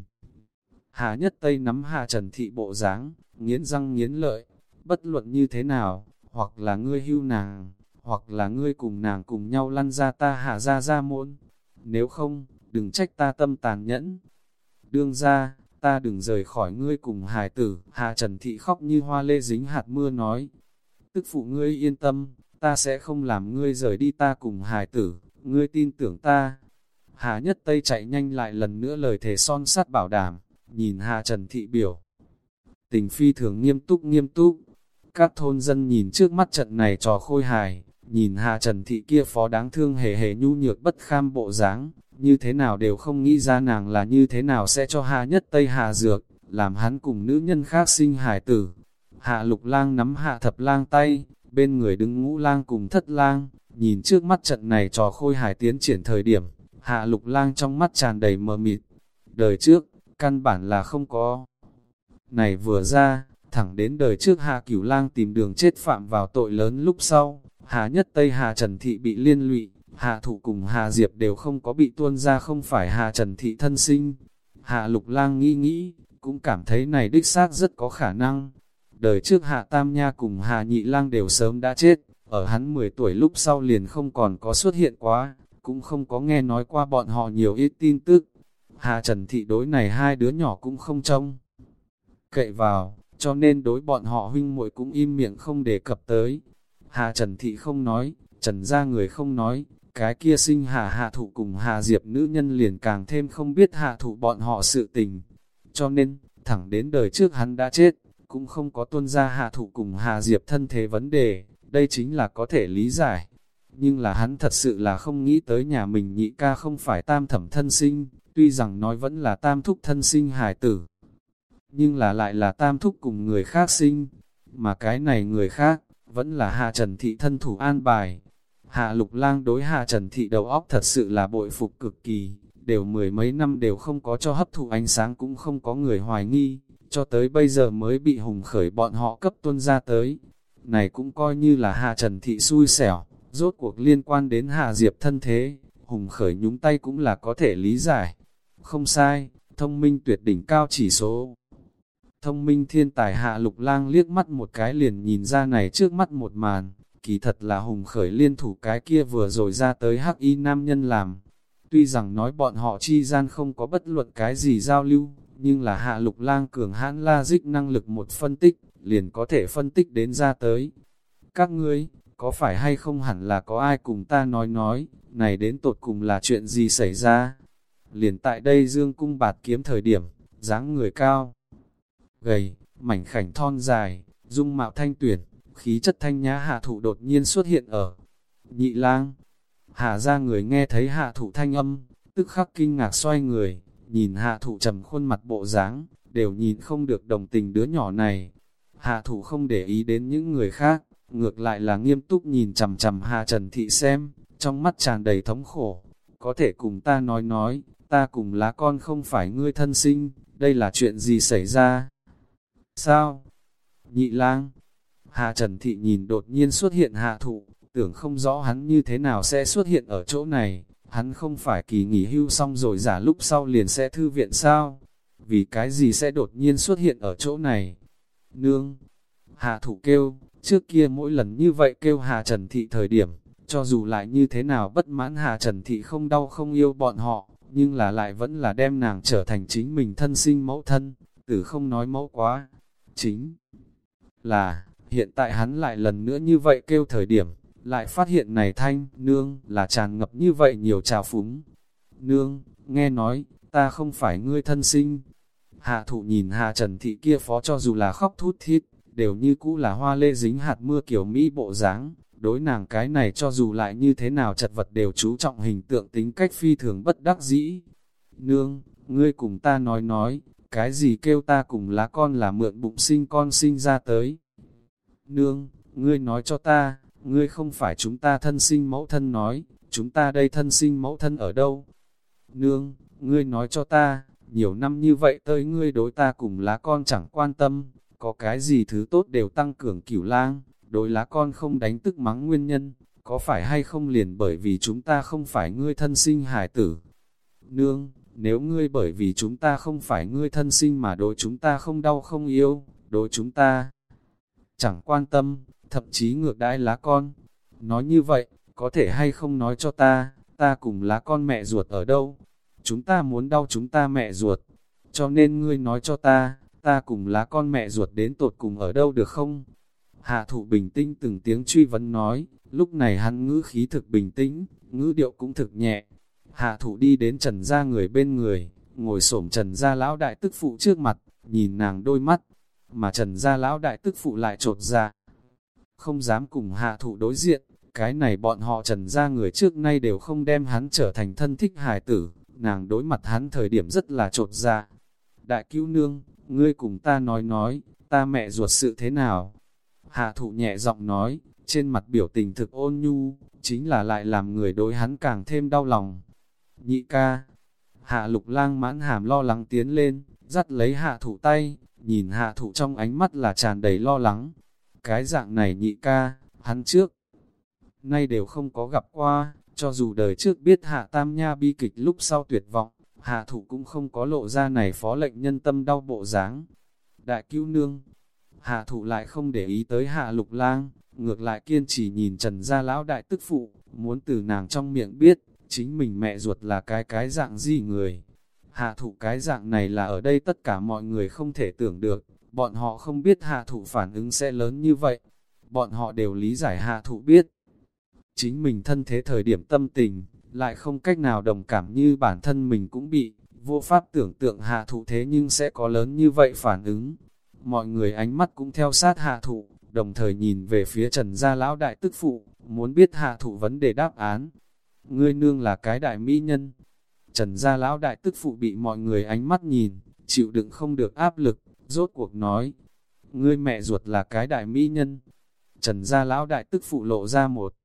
A: Hạ Nhất Tây nắm Hạ Trần Thị bộ dáng, nghiến răng nghiến lợi, bất luận như thế nào, hoặc là ngươi hưu nàng, hoặc là ngươi cùng nàng cùng nhau lăn ra ta Hạ ra ra môn. Nếu không, đừng trách ta tâm tàn nhẫn. Đương ra, ta đừng rời khỏi ngươi cùng hài tử. Hạ Trần Thị khóc như hoa lê dính hạt mưa nói, tức phụ ngươi yên tâm, ta sẽ không làm ngươi rời đi ta cùng hài tử, ngươi tin tưởng ta. Hạ Nhất Tây chạy nhanh lại lần nữa lời thề son sắt bảo đảm, nhìn Hạ Trần Thị biểu tình phi thường nghiêm túc nghiêm túc. Các thôn dân nhìn trước mắt trận này trò khôi hài, nhìn Hạ Trần Thị kia phó đáng thương hề hề nhu nhược bất kham bộ dáng, như thế nào đều không nghĩ ra nàng là như thế nào sẽ cho Hạ Nhất Tây hạ dược, làm hắn cùng nữ nhân khác sinh hài tử. Hạ Lục Lang nắm Hạ Thập Lang tay, bên người đứng Ngũ Lang cùng Thất Lang, nhìn trước mắt trận này trò khôi hài tiến triển thời điểm, Hạ Lục Lang trong mắt tràn đầy mờ mịt. Đời trước, căn bản là không có Này vừa ra, thẳng đến đời trước Hạ Cửu Lang tìm đường chết phạm vào tội lớn lúc sau, Hạ Nhất Tây Hạ Trần Thị bị liên lụy, Hạ Thụ cùng Hạ Diệp đều không có bị tuôn ra không phải Hạ Trần Thị thân sinh. Hạ Lục Lang nghĩ nghĩ, cũng cảm thấy này đích xác rất có khả năng. Đời trước Hạ Tam Nha cùng Hạ Nhị Lang đều sớm đã chết, ở hắn mười tuổi lúc sau liền không còn có xuất hiện quá, cũng không có nghe nói qua bọn họ nhiều ít tin tức. Hạ Trần Thị đối này hai đứa nhỏ cũng không trông cậy vào, cho nên đối bọn họ huynh muội cũng im miệng không đề cập tới. Hạ Trần Thị không nói, Trần gia người không nói, cái kia sinh Hạ Hạ Thụ cùng Hạ Diệp nữ nhân liền càng thêm không biết Hạ Thụ bọn họ sự tình. Cho nên, thẳng đến đời trước hắn đã chết, cũng không có tuôn ra Hạ Thụ cùng Hạ Diệp thân thế vấn đề, đây chính là có thể lý giải. Nhưng là hắn thật sự là không nghĩ tới nhà mình nhị ca không phải tam thẩm thân sinh, tuy rằng nói vẫn là tam thúc thân sinh hài tử, nhưng là lại là tam thúc cùng người khác sinh, mà cái này người khác, vẫn là Hạ Trần Thị thân thủ an bài. Hạ Lục Lang đối Hạ Trần Thị đầu óc thật sự là bội phục cực kỳ, đều mười mấy năm đều không có cho hấp thụ ánh sáng cũng không có người hoài nghi, cho tới bây giờ mới bị Hùng Khởi bọn họ cấp tuân ra tới. Này cũng coi như là Hạ Trần Thị xui xẻo, rốt cuộc liên quan đến Hạ Diệp thân thế, Hùng Khởi nhúng tay cũng là có thể lý giải. Không sai, thông minh tuyệt đỉnh cao chỉ số. Thông minh thiên tài Hạ Lục Lang liếc mắt một cái liền nhìn ra này trước mắt một màn, kỳ thật là Hùng Khởi liên thủ cái kia vừa rồi ra tới hắc y nam nhân làm. Tuy rằng nói bọn họ chi gian không có bất luận cái gì giao lưu, nhưng là Hạ Lục Lang cường hãn logic năng lực một phân tích, liền có thể phân tích đến ra tới. Các ngươi, có phải hay không hẳn là có ai cùng ta nói nói, này đến tột cùng là chuyện gì xảy ra? Liền tại đây dương cung bạt kiếm thời điểm, dáng người cao, gầy, mảnh khảnh thon dài, dung mạo thanh tuyển, khí chất thanh nhã Hạ Thụ đột nhiên xuất hiện ở Nhị Lang. Hạ ra người nghe thấy Hạ Thụ thanh âm, tức khắc kinh ngạc xoay người, nhìn Hạ Thụ trầm khuôn mặt bộ dáng, đều nhìn không được đồng tình đứa nhỏ này. Hạ Thụ không để ý đến những người khác, ngược lại là nghiêm túc nhìn chằm chằm Hạ Trần Thị xem, trong mắt tràn đầy thống khổ. Có thể cùng ta nói nói, ta cùng lá con không phải ngươi thân sinh, đây là chuyện gì xảy ra? Sao? Nhị Lang. Hạ Trần Thị nhìn đột nhiên xuất hiện Hạ Thụ, tưởng không rõ hắn như thế nào sẽ xuất hiện ở chỗ này, hắn không phải kỳ nghỉ hưu xong rồi giả lúc sau liền sẽ thư viện sao? Vì cái gì sẽ đột nhiên xuất hiện ở chỗ này? Nương! Hạ Thụ kêu, trước kia mỗi lần như vậy kêu Hạ Trần Thị thời điểm, cho dù lại như thế nào bất mãn Hạ Trần Thị không đau không yêu bọn họ, nhưng là lại vẫn là đem nàng trở thành chính mình thân sinh mẫu thân, tử không nói mẫu quá. Chính là, hiện tại hắn lại lần nữa như vậy kêu thời điểm, lại phát hiện này thanh, nương, là tràn ngập như vậy nhiều trào phúng. Nương, nghe nói, ta không phải ngươi thân sinh. Hạ Thụ nhìn Hạ Trần Thị kia phó cho dù là khóc thút thít, đều như cũ là hoa lê dính hạt mưa kiểu Mỹ bộ dáng, đối nàng cái này cho dù lại như thế nào chật vật đều chú trọng hình tượng tính cách phi thường bất đắc dĩ. Nương, ngươi cùng ta nói nói, cái gì kêu ta cùng lá con là mượn bụng sinh con sinh ra tới. Nương, ngươi nói cho ta, ngươi không phải chúng ta thân sinh mẫu thân nói, chúng ta đây thân sinh mẫu thân ở đâu? Nương, ngươi nói cho ta, nhiều năm như vậy tới ngươi đối ta cùng lá con chẳng quan tâm, có cái gì thứ tốt đều tăng cường Cửu Lang, đối lá con không đánh tức mắng nguyên nhân, có phải hay không liền bởi vì chúng ta không phải ngươi thân sinh hải tử? Nương, nếu ngươi bởi vì chúng ta không phải ngươi thân sinh mà đối chúng ta không đau không yêu, đối chúng ta chẳng quan tâm, thậm chí ngược đãi lá con. Nói như vậy, có thể hay không nói cho ta, ta cùng lá con mẹ ruột ở đâu? Chúng ta muốn đau chúng ta mẹ ruột, cho nên ngươi nói cho ta, ta cùng lá con mẹ ruột đến tột cùng ở đâu được không? Hạ Thụ bình tĩnh từng tiếng truy vấn nói, lúc này hắn ngữ khí thực bình tĩnh, ngữ điệu cũng thực nhẹ. Hạ Thụ đi đến Trần gia người bên người, ngồi xổm Trần gia lão đại tức phụ trước mặt, nhìn nàng đôi mắt, mà Trần gia lão đại tức phụ lại trột dạ, không dám cùng Hạ Thụ đối diện. Cái này bọn họ Trần gia người trước nay đều không đem hắn trở thành thân thích hài tử, nàng đối mặt hắn thời điểm rất là trột dạ. Đại cứu nương, ngươi cùng ta nói nói, ta mẹ ruột sự thế nào? Hạ Thụ nhẹ giọng nói, trên mặt biểu tình thực ôn nhu, chính là lại làm người đối hắn càng thêm đau lòng. Nhị ca, Hạ Lục Lang mãn hàm lo lắng tiến lên, dắt lấy Hạ Thụ tay, nhìn hạ thụ trong ánh mắt là tràn đầy lo lắng. Cái dạng này nhị ca, hắn trước nay đều không có gặp qua, cho dù đời trước biết hạ tam nha bi kịch lúc sau tuyệt vọng, hạ thụ cũng không có lộ ra này phó lệnh nhân tâm đau bộ dáng. Đại cứu nương, hạ thụ lại không để ý tới hạ lục lang, ngược lại kiên trì nhìn Trần gia lão đại tức phụ, muốn từ nàng trong miệng biết, chính mình mẹ ruột là cái cái dạng gì người. Hạ thụ cái dạng này là ở đây tất cả mọi người không thể tưởng được, bọn họ không biết hạ thụ phản ứng sẽ lớn như vậy. Bọn họ đều lý giải hạ thụ biết. Chính mình thân thế thời điểm tâm tình, lại không cách nào đồng cảm như bản thân mình cũng bị, vô pháp tưởng tượng hạ thụ thế nhưng sẽ có lớn như vậy phản ứng. Mọi người ánh mắt cũng theo sát hạ thụ, đồng thời nhìn về phía Trần gia lão đại tức phụ, muốn biết hạ thụ vấn đề đáp án. Ngươi nương là cái đại mỹ nhân. Trần gia lão đại tức phụ bị mọi người ánh mắt nhìn, chịu đựng không được áp lực, rốt cuộc nói. Ngươi mẹ ruột là cái đại mỹ nhân. Trần gia lão đại tức phụ lộ ra một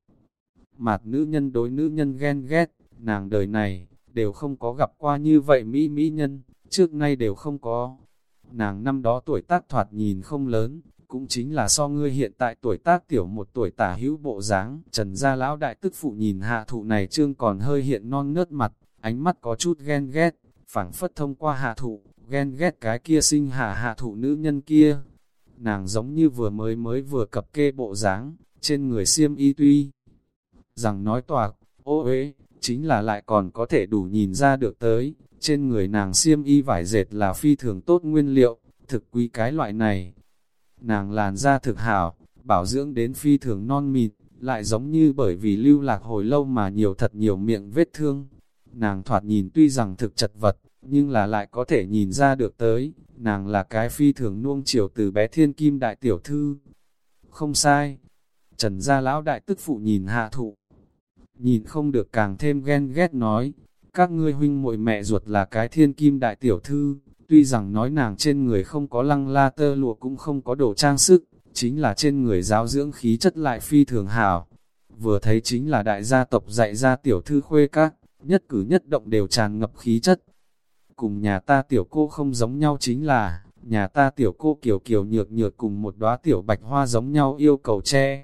A: mặt nữ nhân đối nữ nhân ghen ghét, nàng đời này, đều không có gặp qua như vậy mỹ mỹ nhân, trước nay đều không có. Nàng năm đó tuổi tác thoạt nhìn không lớn, cũng chính là so ngươi hiện tại tuổi tác tiểu một tuổi tả hữu bộ dáng. Trần gia lão đại tức phụ nhìn hạ thụ này trương còn hơi hiện non nớt mặt, ánh mắt có chút ghen ghét, phảng phất thông qua hạ thụ, ghen ghét cái kia sinh hạ hạ thụ nữ nhân kia. Nàng giống như vừa mới mới vừa cập kê bộ dáng, trên người xiêm y tuy rằng nói toạc, ô uế, chính là lại còn có thể đủ nhìn ra được tới, trên người nàng xiêm y vải dệt là phi thường tốt nguyên liệu, thực quý cái loại này. Nàng làn da thực hảo, bảo dưỡng đến phi thường non mịn, lại giống như bởi vì lưu lạc hồi lâu mà nhiều thật nhiều miệng vết thương. Nàng thoạt nhìn tuy rằng thực chật vật, nhưng là lại có thể nhìn ra được tới, nàng là cái phi thường nuông chiều từ bé thiên kim đại tiểu thư. Không sai, Trần gia lão đại tức phụ nhìn hạ thụ, nhìn không được càng thêm ghen ghét nói, các ngươi huynh muội mẹ ruột là cái thiên kim đại tiểu thư, tuy rằng nói nàng trên người không có lăng la tơ lụa cũng không có đồ trang sức, chính là trên người giáo dưỡng khí chất lại phi thường hảo. Vừa thấy chính là đại gia tộc dạy ra tiểu thư khuê các, nhất cử nhất động đều tràn ngập khí chất. Cùng nhà ta tiểu cô không giống nhau chính là, nhà ta tiểu cô kiều kiều nhược nhược cùng một đóa tiểu bạch hoa giống nhau yêu cầu che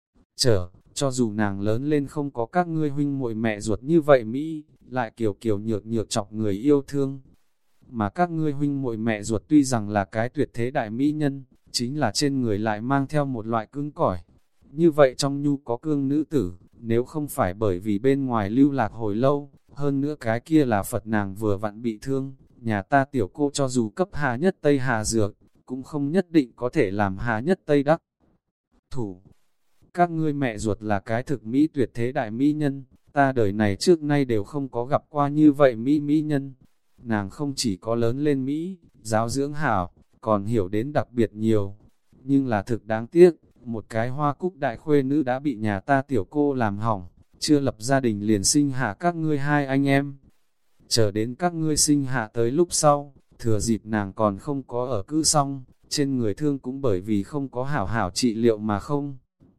A: chở, cho dù nàng lớn lên không có các ngươi huynh muội mẹ ruột như vậy Mỹ, lại kiều kiều nhược nhược chọc người yêu thương. Mà các ngươi huynh muội mẹ ruột tuy rằng là cái tuyệt thế đại mỹ nhân, chính là trên người lại mang theo một loại cứng cỏi. Như vậy trong nhu có cương nữ tử, nếu không phải bởi vì bên ngoài lưu lạc hồi lâu, hơn nữa cái kia là Phật nàng vừa vặn bị thương, nhà ta tiểu cô cho dù cấp hà nhất tây hà dược, cũng không nhất định có thể làm hà nhất tây đắc thủ. Các ngươi mẹ ruột là cái thực mỹ tuyệt thế đại mỹ nhân, ta đời này trước nay đều không có gặp qua như vậy mỹ mỹ nhân. Nàng không chỉ có lớn lên Mỹ, giáo dưỡng hảo, còn hiểu đến đặc biệt nhiều. Nhưng là thực đáng tiếc, một cái hoa cúc đại khuê nữ đã bị nhà ta tiểu cô làm hỏng, chưa lập gia đình liền sinh hạ các ngươi hai anh em. Chờ đến các ngươi sinh hạ tới lúc sau, thừa dịp nàng còn không có ở cữ xong, trên người thương cũng bởi vì không có hảo hảo trị liệu mà không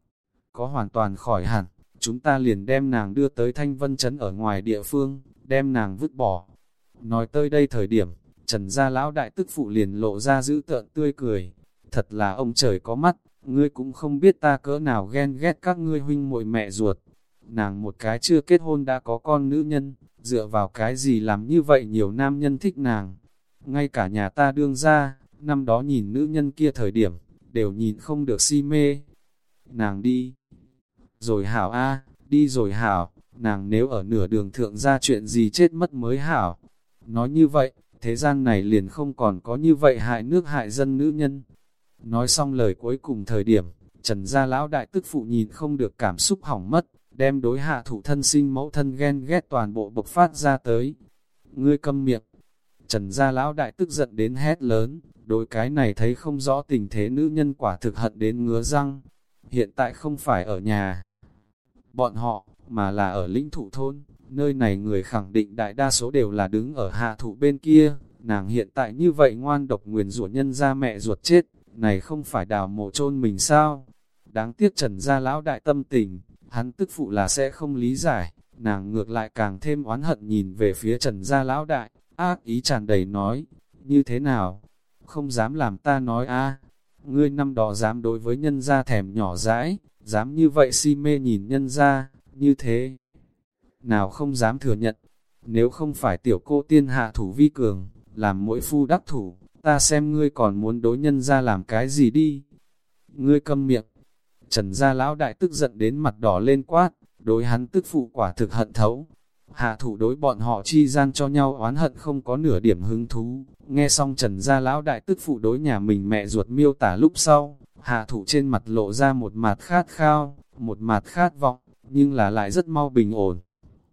A: có hoàn toàn khỏi hẳn, chúng ta liền đem nàng đưa tới Thanh Vân Trấn ở ngoài địa phương, đem nàng vứt bỏ. Nói tới đây thời điểm, Trần gia lão đại tức phụ liền lộ ra dữ tợn tươi cười. Thật là ông trời có mắt, ngươi cũng không biết ta cỡ nào ghen ghét các ngươi huynh muội mẹ ruột. Nàng một cái chưa kết hôn đã có con nữ nhân, dựa vào cái gì làm như vậy nhiều nam nhân thích nàng. Ngay cả nhà ta đương ra, năm đó nhìn nữ nhân kia thời điểm, đều nhìn không được si mê. Nàng đi rồi hảo a, đi rồi hảo, nàng nếu ở nửa đường thượng ra chuyện gì chết mất mới hảo. Nói như vậy, thế gian này liền không còn có như vậy hại nước hại dân nữ nhân. Nói xong lời cuối cùng thời điểm, Trần gia lão đại tức phụ nhìn không được cảm xúc hỏng mất, đem đối hạ thủ thân sinh mẫu thân ghen ghét toàn bộ bộc phát ra tới. Ngươi câm miệng. Trần gia lão đại tức giận đến hét lớn, đối cái này thấy không rõ tình thế nữ nhân quả thực hận đến ngứa răng. Hiện tại không phải ở nhà bọn họ, mà là ở lĩnh thụ thôn, nơi này người khẳng định đại đa số đều là đứng ở hạ thủ bên kia. Nàng hiện tại như vậy ngoan độc nguyền rủa nhân ra mẹ ruột chết, này không phải đào mộ chôn mình sao? Đáng tiếc Trần gia lão đại tâm tình, hắn tức phụ là sẽ không lý giải, nàng ngược lại càng thêm oán hận nhìn về phía Trần gia lão đại, ác ý tràn đầy nói, như thế nào? không dám làm ta nói a. Ngươi năm đó dám đối với nhân gia thèm nhỏ dãi, dám như vậy si mê nhìn nhân gia, như thế. Nào không dám thừa nhận, nếu không phải tiểu cô tiên hạ thủ vi cường, làm mỗi phu đắc thủ, ta xem ngươi còn muốn đối nhân gia làm cái gì đi. Ngươi câm miệng. Trần gia lão đại tức giận đến mặt đỏ lên quát, đối hắn tức phụ quả thực hận thấu. Hạ thủ đối bọn họ chi gian cho nhau oán hận không có nửa điểm hứng thú. Nghe xong Trần gia lão đại tức phụ đối nhà mình mẹ ruột miêu tả lúc sau, hạ thủ trên mặt lộ ra một mặt khát khao, một mặt khát vọng, nhưng là lại rất mau bình ổn.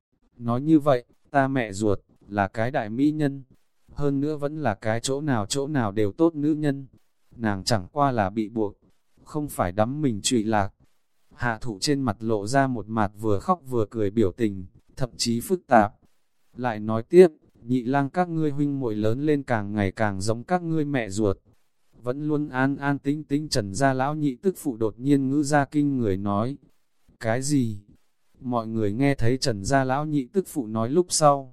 A: Nói như vậy, ta mẹ ruột, là cái đại mỹ nhân, hơn nữa vẫn là cái chỗ nào chỗ nào đều tốt nữ nhân. Nàng chẳng qua là bị buộc, không phải đắm mình trụy lạc. Hạ thủ trên mặt lộ ra một mặt vừa khóc vừa cười biểu tình, thậm chí phức tạp. Lại nói tiếp, nhị lang các ngươi huynh muội lớn lên càng ngày càng giống các ngươi mẹ ruột. Vẫn luôn an an tĩnh tĩnh Trần gia lão nhị tức phụ đột nhiên ngữ ra kinh người nói. Cái gì? Mọi người nghe thấy Trần gia lão nhị tức phụ nói lúc sau.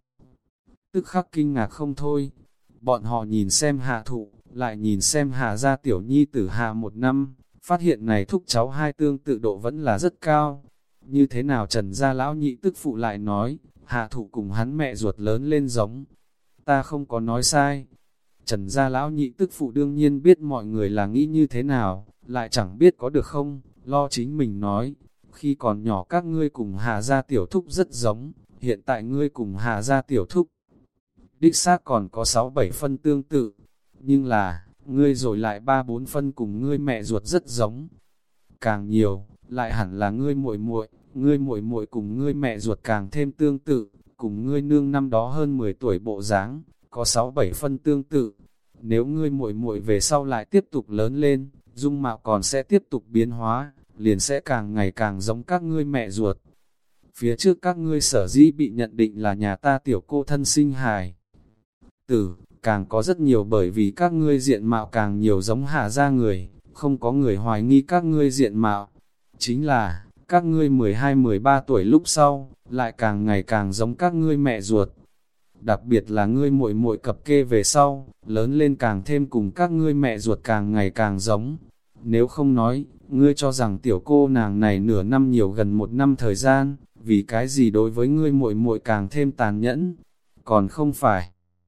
A: Tức khắc kinh ngạc không thôi. Bọn họ nhìn xem hạ thụ, lại nhìn xem hạ gia tiểu nhi tử hạ một năm, phát hiện này thúc cháu hai tương tự độ vẫn là rất cao. Như thế nào Trần gia lão nhị tức phụ lại nói, hạ thụ cùng hắn mẹ ruột lớn lên giống. Ta không có nói sai. Trần gia lão nhị tức phụ đương nhiên biết mọi người là nghĩ như thế nào, lại chẳng biết có được không, lo chính mình nói. Khi còn nhỏ các ngươi cùng Hà gia tiểu thúc rất giống, hiện tại ngươi cùng Hà gia tiểu thúc. Đích xác còn có sáu bảy phân tương tự, nhưng là, ngươi rồi lại ba bốn phân cùng ngươi mẹ ruột rất giống. Càng nhiều, lại hẳn là ngươi muội muội, ngươi muội muội cùng ngươi mẹ ruột càng thêm tương tự, cùng ngươi nương năm đó hơn mười tuổi bộ dáng, có sáu bảy phân tương tự. Nếu ngươi muội muội về sau lại tiếp tục lớn lên, dung mạo còn sẽ tiếp tục biến hóa, liền sẽ càng ngày càng giống các ngươi mẹ ruột. Phía trước các ngươi sở dĩ bị nhận định là nhà ta tiểu cô thân sinh hài tử, càng có rất nhiều bởi vì các ngươi diện mạo càng nhiều giống Hà gia người, không có người hoài nghi các ngươi diện mạo. Chính là, các ngươi mười hai mười ba tuổi lúc sau, lại càng ngày càng giống các ngươi mẹ ruột. Đặc biệt là ngươi muội muội cập kê về sau, lớn lên càng thêm cùng các ngươi mẹ ruột càng ngày càng giống. Nếu không nói, ngươi cho rằng tiểu cô nàng này nửa năm nhiều gần một năm thời gian, vì cái gì đối với ngươi muội muội càng thêm tàn nhẫn, còn không phải.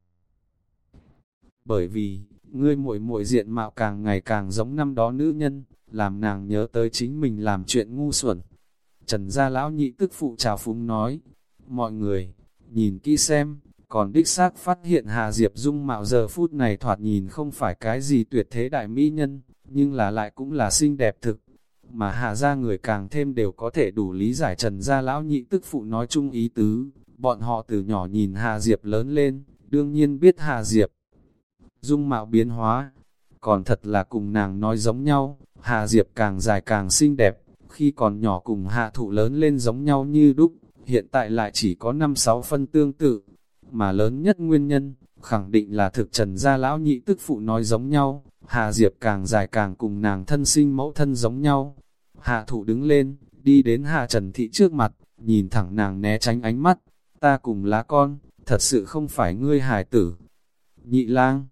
A: Bởi vì, ngươi muội muội diện mạo càng ngày càng giống năm đó nữ nhân, làm nàng nhớ tới chính mình làm chuyện ngu xuẩn. Trần gia lão nhị tức phụ trào phúng nói, mọi người, nhìn kỹ xem, còn đích xác phát hiện Hà Diệp dung mạo giờ phút này thoạt nhìn không phải cái gì tuyệt thế đại mỹ nhân, nhưng là lại cũng là xinh đẹp thực. Mà Hà gia người càng thêm đều có thể đủ lý giải Trần gia lão nhị tức phụ nói chung ý tứ, bọn họ từ nhỏ nhìn Hà Diệp lớn lên, đương nhiên biết Hà Diệp dung mạo biến hóa, còn thật là cùng nàng nói giống nhau, Hà Diệp càng dài càng xinh đẹp, khi còn nhỏ cùng Hạ Thụ lớn lên giống nhau như đúc, hiện tại lại chỉ có năm sáu phân tương tự, mà lớn nhất nguyên nhân, khẳng định là thực Trần gia lão nhị tức phụ nói giống nhau, Hà Diệp càng dài càng cùng nàng thân sinh mẫu thân giống nhau. Hạ Thụ đứng lên, đi đến Hạ Trần Thị trước mặt, nhìn thẳng nàng né tránh ánh mắt, ta cùng lá con, thật sự không phải ngươi hài tử. Nhị lang.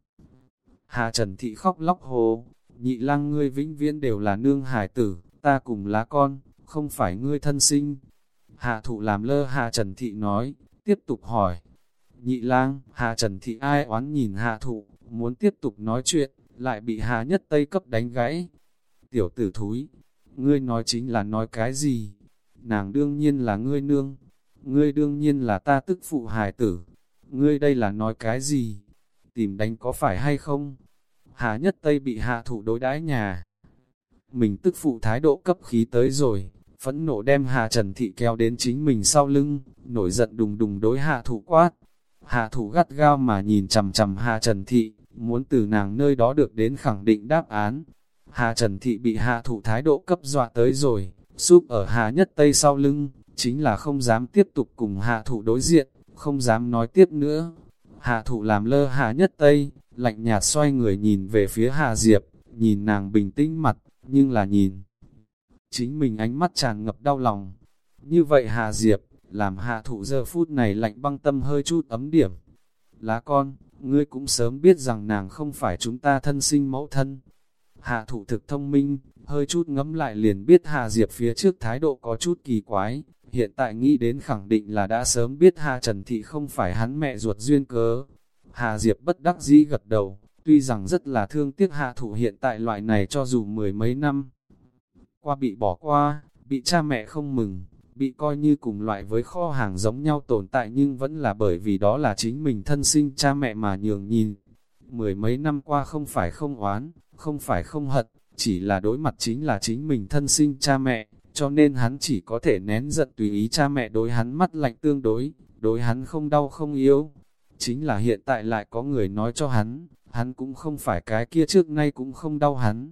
A: Hạ Trần Thị khóc lóc hồ, nhị lang ngươi vĩnh viễn đều là nương hài tử, ta cùng lá con, không phải ngươi thân sinh. Hạ Thụ làm lơ Hạ Trần Thị nói, tiếp tục hỏi. Nhị lang, Hạ Trần Thị ai oán nhìn Hạ Thụ, muốn tiếp tục nói chuyện, lại bị Hạ Nhất Tây cấp đánh gãy. Tiểu tử thúi, ngươi nói chính là nói cái gì? Nàng đương nhiên là ngươi nương, ngươi đương nhiên là ta tức phụ hài tử. Ngươi đây là nói cái gì? Tìm đánh có phải hay không? Hạ Nhất Tây bị Hạ Thụ đối đãi nhà mình tức phụ thái độ cấp khí tới rồi, phẫn nộ đem Hạ Trần Thị kéo đến chính mình sau lưng, nổi giận đùng đùng đối Hạ Thụ quát. Hạ Thụ gắt gao mà nhìn chằm chằm Hạ Trần Thị, muốn từ nàng nơi đó được đến khẳng định đáp án. Hạ Trần Thị bị Hạ Thụ thái độ cấp dọa tới rồi, súp ở Hạ Nhất Tây sau lưng, chính là không dám tiếp tục cùng Hạ Thụ đối diện, không dám nói tiếp nữa. Hạ Thụ làm lơ Hạ Nhất Tây, lạnh nhạt xoay người nhìn về phía Hạ Diệp, nhìn nàng bình tĩnh mặt, nhưng là nhìn chính mình ánh mắt tràn ngập đau lòng. Như vậy Hạ Diệp, làm Hạ Thụ giờ phút này lạnh băng tâm hơi chút ấm điểm. Lá con, ngươi cũng sớm biết rằng nàng không phải chúng ta thân sinh mẫu thân. Hạ thụ thực thông minh, hơi chút ngẫm lại liền biết Hà Diệp phía trước thái độ có chút kỳ quái, hiện tại nghĩ đến khẳng định là đã sớm biết Hà Trần Thị không phải hắn mẹ ruột duyên cớ. Hà Diệp bất đắc dĩ gật đầu, tuy rằng rất là thương tiếc Hạ thụ hiện tại loại này cho dù mười mấy năm qua bị bỏ qua, bị cha mẹ không mừng, bị coi như cùng loại với kho hàng giống nhau tồn tại, nhưng vẫn là bởi vì đó là chính mình thân sinh cha mẹ mà nhường nhìn. Mười mấy năm qua không phải không oán, không phải không hận, chỉ là đối mặt chính là chính mình thân sinh cha mẹ, cho nên hắn chỉ có thể nén giận tùy ý cha mẹ đối hắn mắt lạnh tương đối, đối hắn không đau không yếu. Chính là hiện tại lại có người nói cho hắn, hắn cũng không phải cái kia trước nay cũng không đau hắn.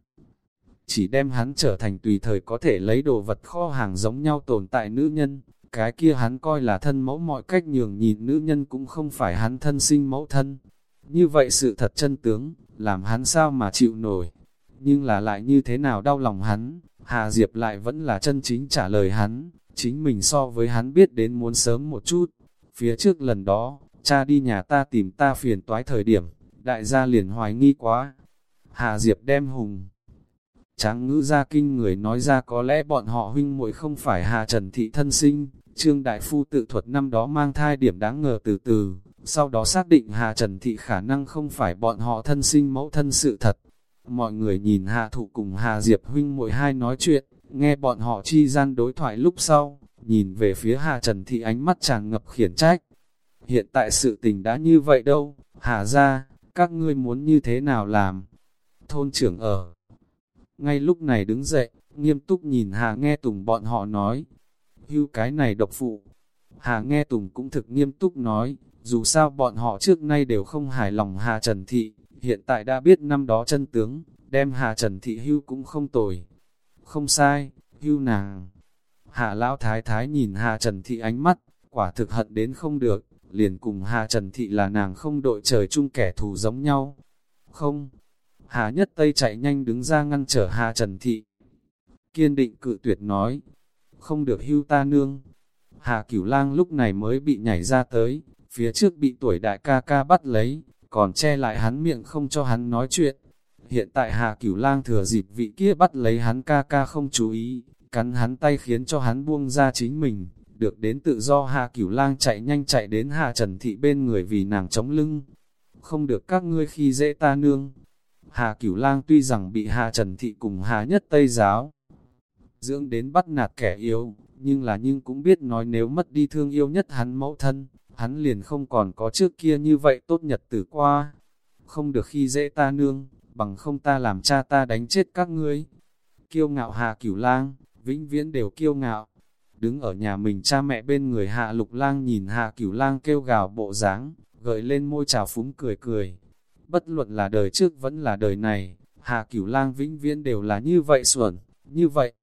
A: Chỉ đem hắn trở thành tùy thời có thể lấy đồ vật kho hàng giống nhau tồn tại nữ nhân, cái kia hắn coi là thân mẫu, mọi cách nhường nhìn nữ nhân cũng không phải hắn thân sinh mẫu thân. Như vậy sự thật chân tướng, làm hắn sao mà chịu nổi. Nhưng là lại như thế nào đau lòng hắn, Hà Diệp lại vẫn là chân chính trả lời hắn, chính mình so với hắn biết đến muốn sớm một chút. Phía trước lần đó, cha đi nhà ta tìm ta phiền toái thời điểm, đại gia liền hoài nghi quá. Hà Diệp đem hùng tráng ngữ ra kinh người nói ra, có lẽ bọn họ huynh muội không phải Hà Trần Thị thân sinh. Trương Đại Phu tự thuật năm đó mang thai điểm đáng ngờ từ từ, sau đó xác định Hà Trần Thị khả năng không phải bọn họ thân sinh mẫu thân sự thật. Mọi người nhìn Hà Thụ cùng Hà Diệp huynh muội hai nói chuyện, nghe bọn họ chi gian đối thoại lúc sau, nhìn về phía Hà Trần Thị ánh mắt tràn ngập khiển trách. Hiện tại sự tình đã như vậy đâu, Hà ra, các ngươi muốn như thế nào làm? Thôn trưởng ở ngay lúc này đứng dậy, nghiêm túc nhìn Hà Nghe Tùng bọn họ nói, hưu cái này độc phụ. Hà Nghe Tùng cũng thực nghiêm túc nói, dù sao bọn họ trước nay đều không hài lòng Hà Trần Thị, hiện tại đã biết năm đó chân tướng, đem Hà Trần Thị hưu cũng không tồi. Không sai, hưu nàng. Hà Lão Thái Thái nhìn Hà Trần Thị ánh mắt, quả thực hận đến không được, liền cùng Hà Trần Thị là nàng không đội trời chung kẻ thù giống nhau. Không. Hà Nhất Tây chạy nhanh đứng ra ngăn trở Hà Trần Thị. Kiên định cự tuyệt nói, không được hưu ta nương. Hà Cửu Lang lúc này mới bị nhảy ra tới, phía trước bị tuổi đại ca ca bắt lấy, còn che lại hắn miệng không cho hắn nói chuyện. Hiện tại Hà Cửu Lang thừa dịp vị kia bắt lấy hắn ca ca không chú ý, cắn hắn tay khiến cho hắn buông ra chính mình, được đến tự do. Hà Cửu Lang chạy nhanh chạy đến Hà Trần Thị bên người vì nàng chống lưng. Không được các ngươi khi dễ ta nương. Hà Cửu Lang tuy rằng bị Hà Trần Thị cùng Hà Nhất Tây giáo dưỡng đến bắt nạt kẻ yếu, nhưng là nhưng cũng biết nói nếu mất đi thương yêu nhất hắn mẫu thân, hắn liền không còn có trước kia như vậy tốt nhật tử qua. Không được khi dễ ta nương, bằng không ta làm cha ta đánh chết các ngươi. Kiêu ngạo Hà Cửu Lang, vĩnh viễn đều kiêu ngạo. Đứng ở nhà mình cha mẹ bên người Hạ Lục Lang nhìn Hà Cửu Lang kêu gào bộ dáng, gợi lên môi trào phúng cười cười. Bất luận là đời trước vẫn là đời này, Hà Cửu Lang vĩnh viễn đều là như vậy xuẩn, như vậy.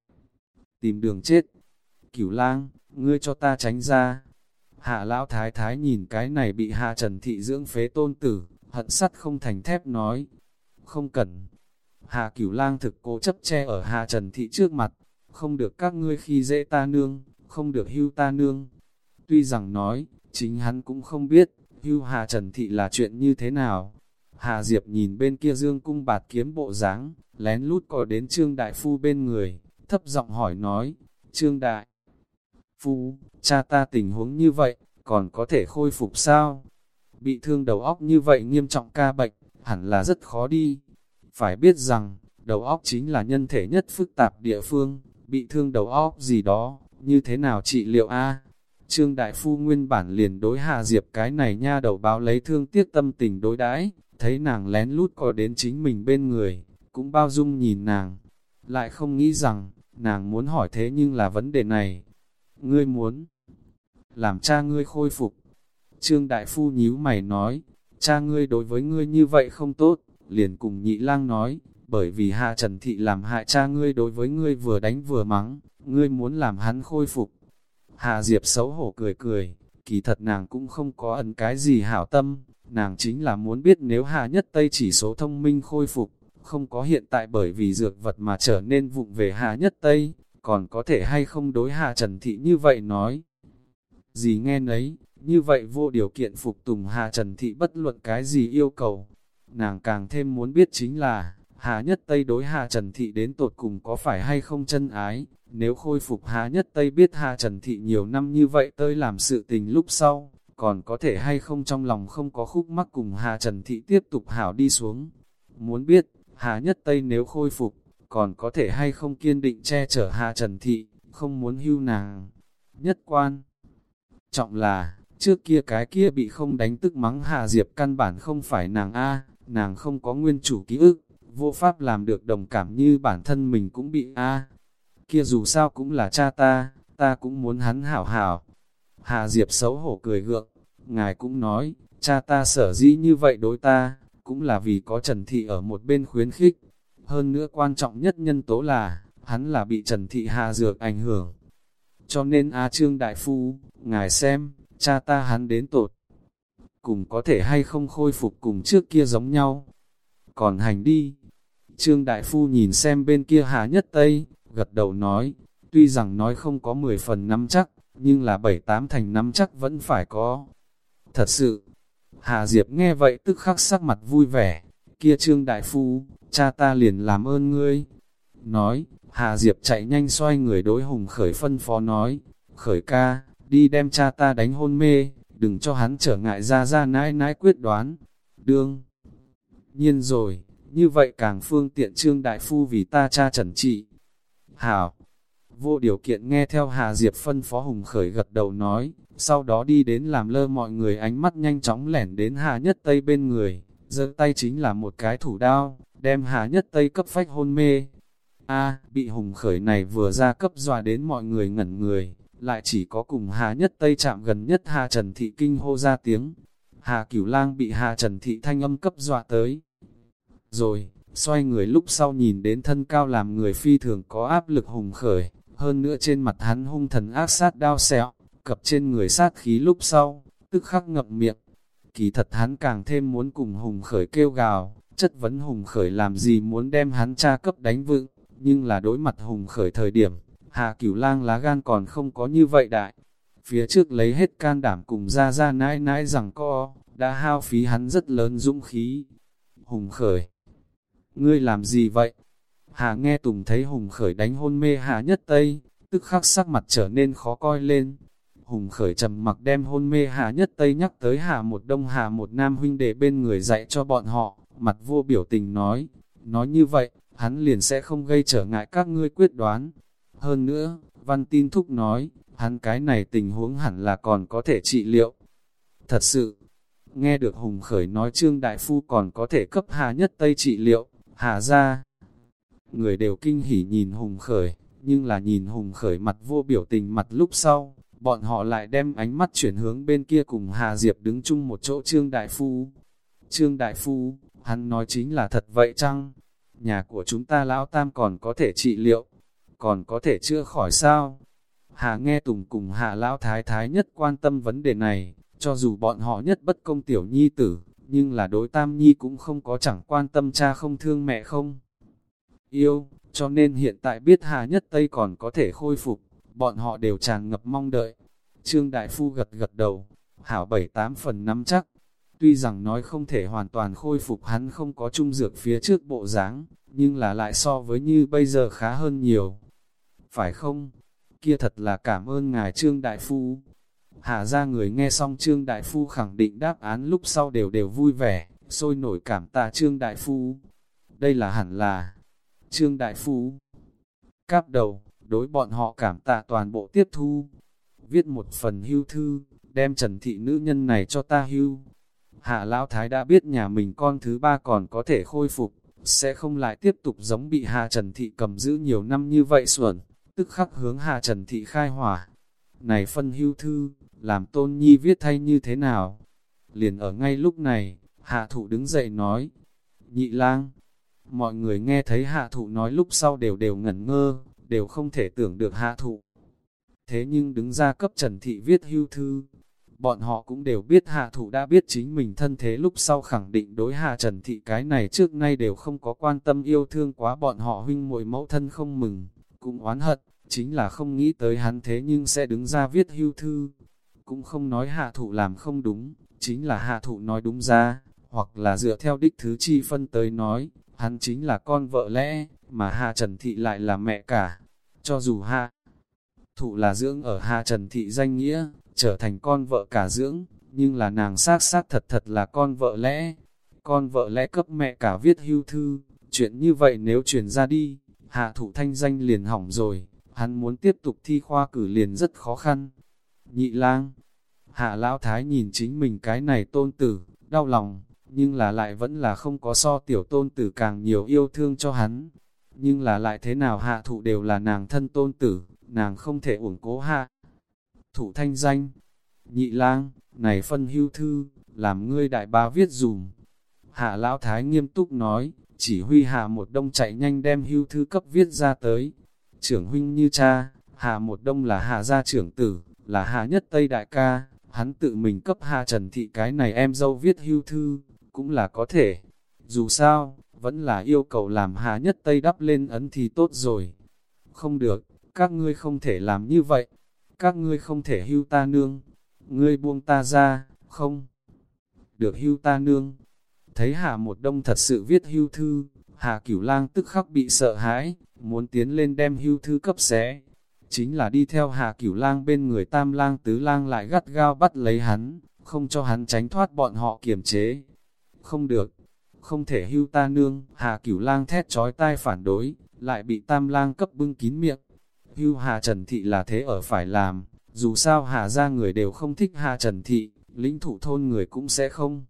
A: Tìm đường chết. Cửu Lang, ngươi cho ta tránh ra. Hạ Lão Thái Thái nhìn cái này bị Hà Trần Thị dưỡng phế tôn tử, hận sắt không thành thép nói. Không cần. Hà Cửu Lang thực cố chấp che ở Hà Trần Thị trước mặt. Không được các ngươi khi dễ ta nương, không được hưu ta nương. Tuy rằng nói, chính hắn cũng không biết, hưu Hà Trần Thị là chuyện như thế nào. Hà Diệp nhìn bên kia dương cung bạt kiếm bộ dáng, lén lút có đến Trương Đại Phu bên người, thấp giọng hỏi nói, Trương Đại Phu, cha ta tình huống như vậy, còn có thể khôi phục sao? Bị thương đầu óc như vậy nghiêm trọng ca bệnh, hẳn là rất khó đi. Phải biết rằng, đầu óc chính là nhân thể nhất phức tạp địa phương, bị thương đầu óc gì đó, như thế nào trị liệu a? Trương Đại Phu nguyên bản liền đối Hà Diệp cái này nha đầu báo lấy thương tiếc tâm tình đối đãi, thấy nàng lén lút có đến chính mình bên người, cũng bao dung nhìn nàng, lại không nghĩ rằng, nàng muốn hỏi thế nhưng là vấn đề này. Ngươi muốn làm cha ngươi khôi phục. Trương Đại Phu nhíu mày nói, cha ngươi đối với ngươi như vậy không tốt, liền cùng Nhị Lang nói, bởi vì Hà Trần Thị làm hại cha ngươi đối với ngươi vừa đánh vừa mắng, ngươi muốn làm hắn khôi phục. Hà Diệp xấu hổ cười cười, kỳ thật nàng cũng không có ẩn cái gì hảo tâm, nàng chính là muốn biết nếu Hà Nhất Tây chỉ số thông minh khôi phục, không có hiện tại bởi vì dược vật mà trở nên vụng về Hà Nhất Tây, còn có thể hay không đối Hà Trần Thị như vậy nói. Gì nghe nấy, như vậy vô điều kiện phục tùng Hà Trần Thị bất luận cái gì yêu cầu. Nàng càng thêm muốn biết chính là, Hà Nhất Tây đối Hà Trần Thị đến tột cùng có phải hay không chân ái. Nếu khôi phục Hà Nhất Tây biết Hà Trần Thị nhiều năm như vậy tới làm sự tình lúc sau, còn có thể hay không trong lòng không có khúc mắc cùng Hà Trần Thị tiếp tục hảo đi xuống. Muốn biết, Hà Nhất Tây nếu khôi phục, còn có thể hay không kiên định che chở Hà Trần Thị, không muốn hưu nàng. Nhất quan trọng là, trước kia cái kia bị không đánh tức mắng Hà Diệp căn bản không phải nàng A, nàng không có nguyên chủ ký ức, vô pháp làm được đồng cảm như bản thân mình cũng bị A. Kia dù sao cũng là cha ta, ta cũng muốn hắn hảo hảo. Hà Diệp xấu hổ cười gượng, ngài cũng nói, cha ta sở dĩ như vậy đối ta, cũng là vì có Trần Thị ở một bên khuyến khích. Hơn nữa quan trọng nhất nhân tố là, hắn là bị Trần Thị Hà Dược ảnh hưởng. Cho nên A Trương Đại Phu, ngài xem, cha ta hắn đến tột cùng có thể hay không khôi phục cùng trước kia giống nhau. Còn hành đi. Trương Đại Phu nhìn xem bên kia Hà Nhất Tây, gật đầu nói, tuy rằng nói không có mười phần nắm chắc, nhưng là bảy tám thành nắm chắc vẫn phải có. Thật sự, Hà Diệp nghe vậy tức khắc sắc mặt vui vẻ, kia Trương Đại Phu, cha ta liền làm ơn ngươi. Nói, Hà Diệp chạy nhanh xoay người đối Hùng Khởi phân phó nói, Khởi ca, đi đem cha ta đánh hôn mê, đừng cho hắn trở ngại ra ra nãi nãi quyết đoán. Đương nhiên rồi, như vậy càng phương tiện Trương Đại Phu vì ta cha trần trị. Hảo, vô điều kiện nghe theo Hà Diệp phân phó Hùng Khởi gật đầu nói, sau đó đi đến làm lơ mọi người ánh mắt nhanh chóng lẻn đến Hà Nhất Tây bên người, giơ tay chính là một cái thủ đao, đem Hà Nhất Tây cấp phách hôn mê. A, bị Hùng Khởi này vừa ra cấp dọa đến mọi người ngẩn người, lại chỉ có cùng Hà Nhất Tây chạm gần nhất Hà Trần Thị kinh hô ra tiếng. Hà Cửu Lang bị Hà Trần Thị thanh âm cấp dọa tới. Rồi, xoay người lúc sau nhìn đến thân cao làm người phi thường có áp lực Hùng Khởi, hơn nữa trên mặt hắn hung thần ác sát đao sẹo, cập trên người sát khí lúc sau, tức khắc ngậm miệng. Kỳ thật hắn càng thêm muốn cùng Hùng Khởi kêu gào, chất vấn Hùng Khởi làm gì muốn đem hắn cha cấp đánh vựng, nhưng là đối mặt Hùng Khởi thời điểm, Hà Cửu Lang lá gan còn không có như vậy đại. Phía trước lấy hết can đảm cùng ra ra nãi nãi rằng co, đã hao phí hắn rất lớn dũng khí. Hùng Khởi, ngươi làm gì vậy? Hà nghe Tùng thấy Hùng Khởi đánh hôn mê Hà Nhất Tây, tức khắc sắc mặt trở nên khó coi lên. Hùng Khởi trầm mặc đem hôn mê Hà Nhất Tây nhắc tới Hà một đông Hà một nam huynh đệ bên người dạy cho bọn họ, mặt vô biểu tình nói, nói như vậy, hắn liền sẽ không gây trở ngại các ngươi quyết đoán. Hơn nữa, Văn Tin Thúc nói, hắn cái này tình huống hẳn là còn có thể trị liệu. Thật sự, nghe được Hùng Khởi nói Trương Đại Phu còn có thể cấp Hà Nhất Tây trị liệu, Hà ra. Người đều kinh hỉ nhìn Hùng Khởi, nhưng là nhìn Hùng Khởi mặt vô biểu tình mặt lúc sau, bọn họ lại đem ánh mắt chuyển hướng bên kia cùng Hà Diệp đứng chung một chỗ Trương Đại Phu. Trương Đại Phu, hắn nói chính là thật vậy chăng? Nhà của chúng ta lão tam còn có thể trị liệu, còn có thể chữa khỏi sao? Hà nghe Tùng cùng Hà lão thái thái nhất quan tâm vấn đề này, cho dù bọn họ nhất bất công tiểu nhi tử, nhưng là đối tam nhi cũng không có chẳng quan tâm cha không thương mẹ không yêu, cho nên hiện tại biết Hà Nhất Tây còn có thể khôi phục, bọn họ đều tràn ngập mong đợi. Trương Đại Phu gật gật đầu, hảo bảy tám phần nắm chắc, tuy rằng nói không thể hoàn toàn khôi phục hắn không có trung dược phía trước bộ dáng, nhưng là lại so với như bây giờ khá hơn nhiều. Phải không? Kia thật là cảm ơn ngài Trương Đại Phu. Hà ra người nghe xong Trương Đại Phu khẳng định đáp án lúc sau đều đều vui vẻ, sôi nổi cảm tạ Trương Đại Phu. Đây là hẳn là Trương Đại Phu cáp đầu, đối bọn họ cảm tạ toàn bộ tiếp thu. Viết một phần hưu thư, đem Trần Thị nữ nhân này cho ta hưu. Hạ Lão Thái đã biết nhà mình con thứ ba còn có thể khôi phục, sẽ không lại tiếp tục giống bị Hà Trần Thị cầm giữ nhiều năm như vậy xuẩn, tức khắc hướng Hà Trần Thị khai hỏa. Này phân hưu thư, làm Tôn Nhi viết thay như thế nào? Liền ở ngay lúc này, Hạ Thụ đứng dậy nói, Nhị lang. Mọi người nghe thấy Hạ Thụ nói lúc sau đều đều ngẩn ngơ, đều không thể tưởng được Hạ Thụ. Thế nhưng đứng ra cấp Trần Thị viết hưu thư, bọn họ cũng đều biết Hạ Thụ đã biết chính mình thân thế lúc sau khẳng định đối Hạ Trần Thị cái này trước nay đều không có quan tâm yêu thương quá bọn họ huynh muội mẫu thân không mừng, cũng oán hận, chính là không nghĩ tới hắn thế nhưng sẽ đứng ra viết hưu thư. cũng không nói hạ thụ làm không đúng, chính là hạ thụ nói đúng ra, hoặc là dựa theo đích thứ chi phân tới nói, hắn chính là con vợ lẽ, mà Hạ Trần Thị lại là mẹ cả. Cho dù Hạ thụ là dưỡng ở Hạ Trần Thị danh nghĩa, trở thành con vợ cả dưỡng, nhưng là nàng xác xác thật thật là con vợ lẽ. Con vợ lẽ cấp mẹ cả viết hưu thư, chuyện như vậy nếu truyền ra đi, Hạ thụ thanh danh liền hỏng rồi, hắn muốn tiếp tục thi khoa cử liền rất khó khăn. Nhị lang, Hạ Lão Thái nhìn chính mình cái này tôn tử, đau lòng, nhưng là lại vẫn là không có so tiểu tôn tử càng nhiều yêu thương cho hắn. Nhưng là lại thế nào Hạ thụ đều là nàng thân tôn tử, nàng không thể uổng cố Hạ thụ thanh danh. Nhị lang, này phân hưu thư, làm ngươi đại bá viết dùm. Hạ Lão Thái nghiêm túc nói, chỉ huy Hạ Một Đông chạy nhanh đem hưu thư cấp viết ra tới. Trưởng huynh như cha, Hạ Một Đông là Hạ gia trưởng tử, là Hạ Nhất Tây đại ca, hắn tự mình cấp Hạ Trần Thị cái này em dâu viết hưu thư, cũng là có thể. Dù sao, vẫn là yêu cầu làm Hạ Nhất Tây đắp lên ấn thì tốt rồi. Không được, các ngươi không thể làm như vậy. Các ngươi không thể hưu ta nương. Ngươi buông ta ra, không được hưu ta nương. Thấy Hạ Một Đông thật sự viết hưu thư, Hạ Cửu Lang tức khắc bị sợ hãi, muốn tiến lên đem hưu thư cấp xé. Chính là đi theo Hạ Cửu Lang bên người Tam Lang Tứ Lang lại gắt gao bắt lấy hắn, không cho hắn tránh thoát bọn họ kiềm chế. Không được, không thể hưu ta nương. Hạ Cửu Lang thét chói tai phản đối, lại bị Tam Lang cấp bưng kín miệng. Hưu Hạ Trần Thị là thế ở phải làm, dù sao Hạ gia người đều không thích Hạ Trần Thị, lĩnh thủ thôn người cũng sẽ không.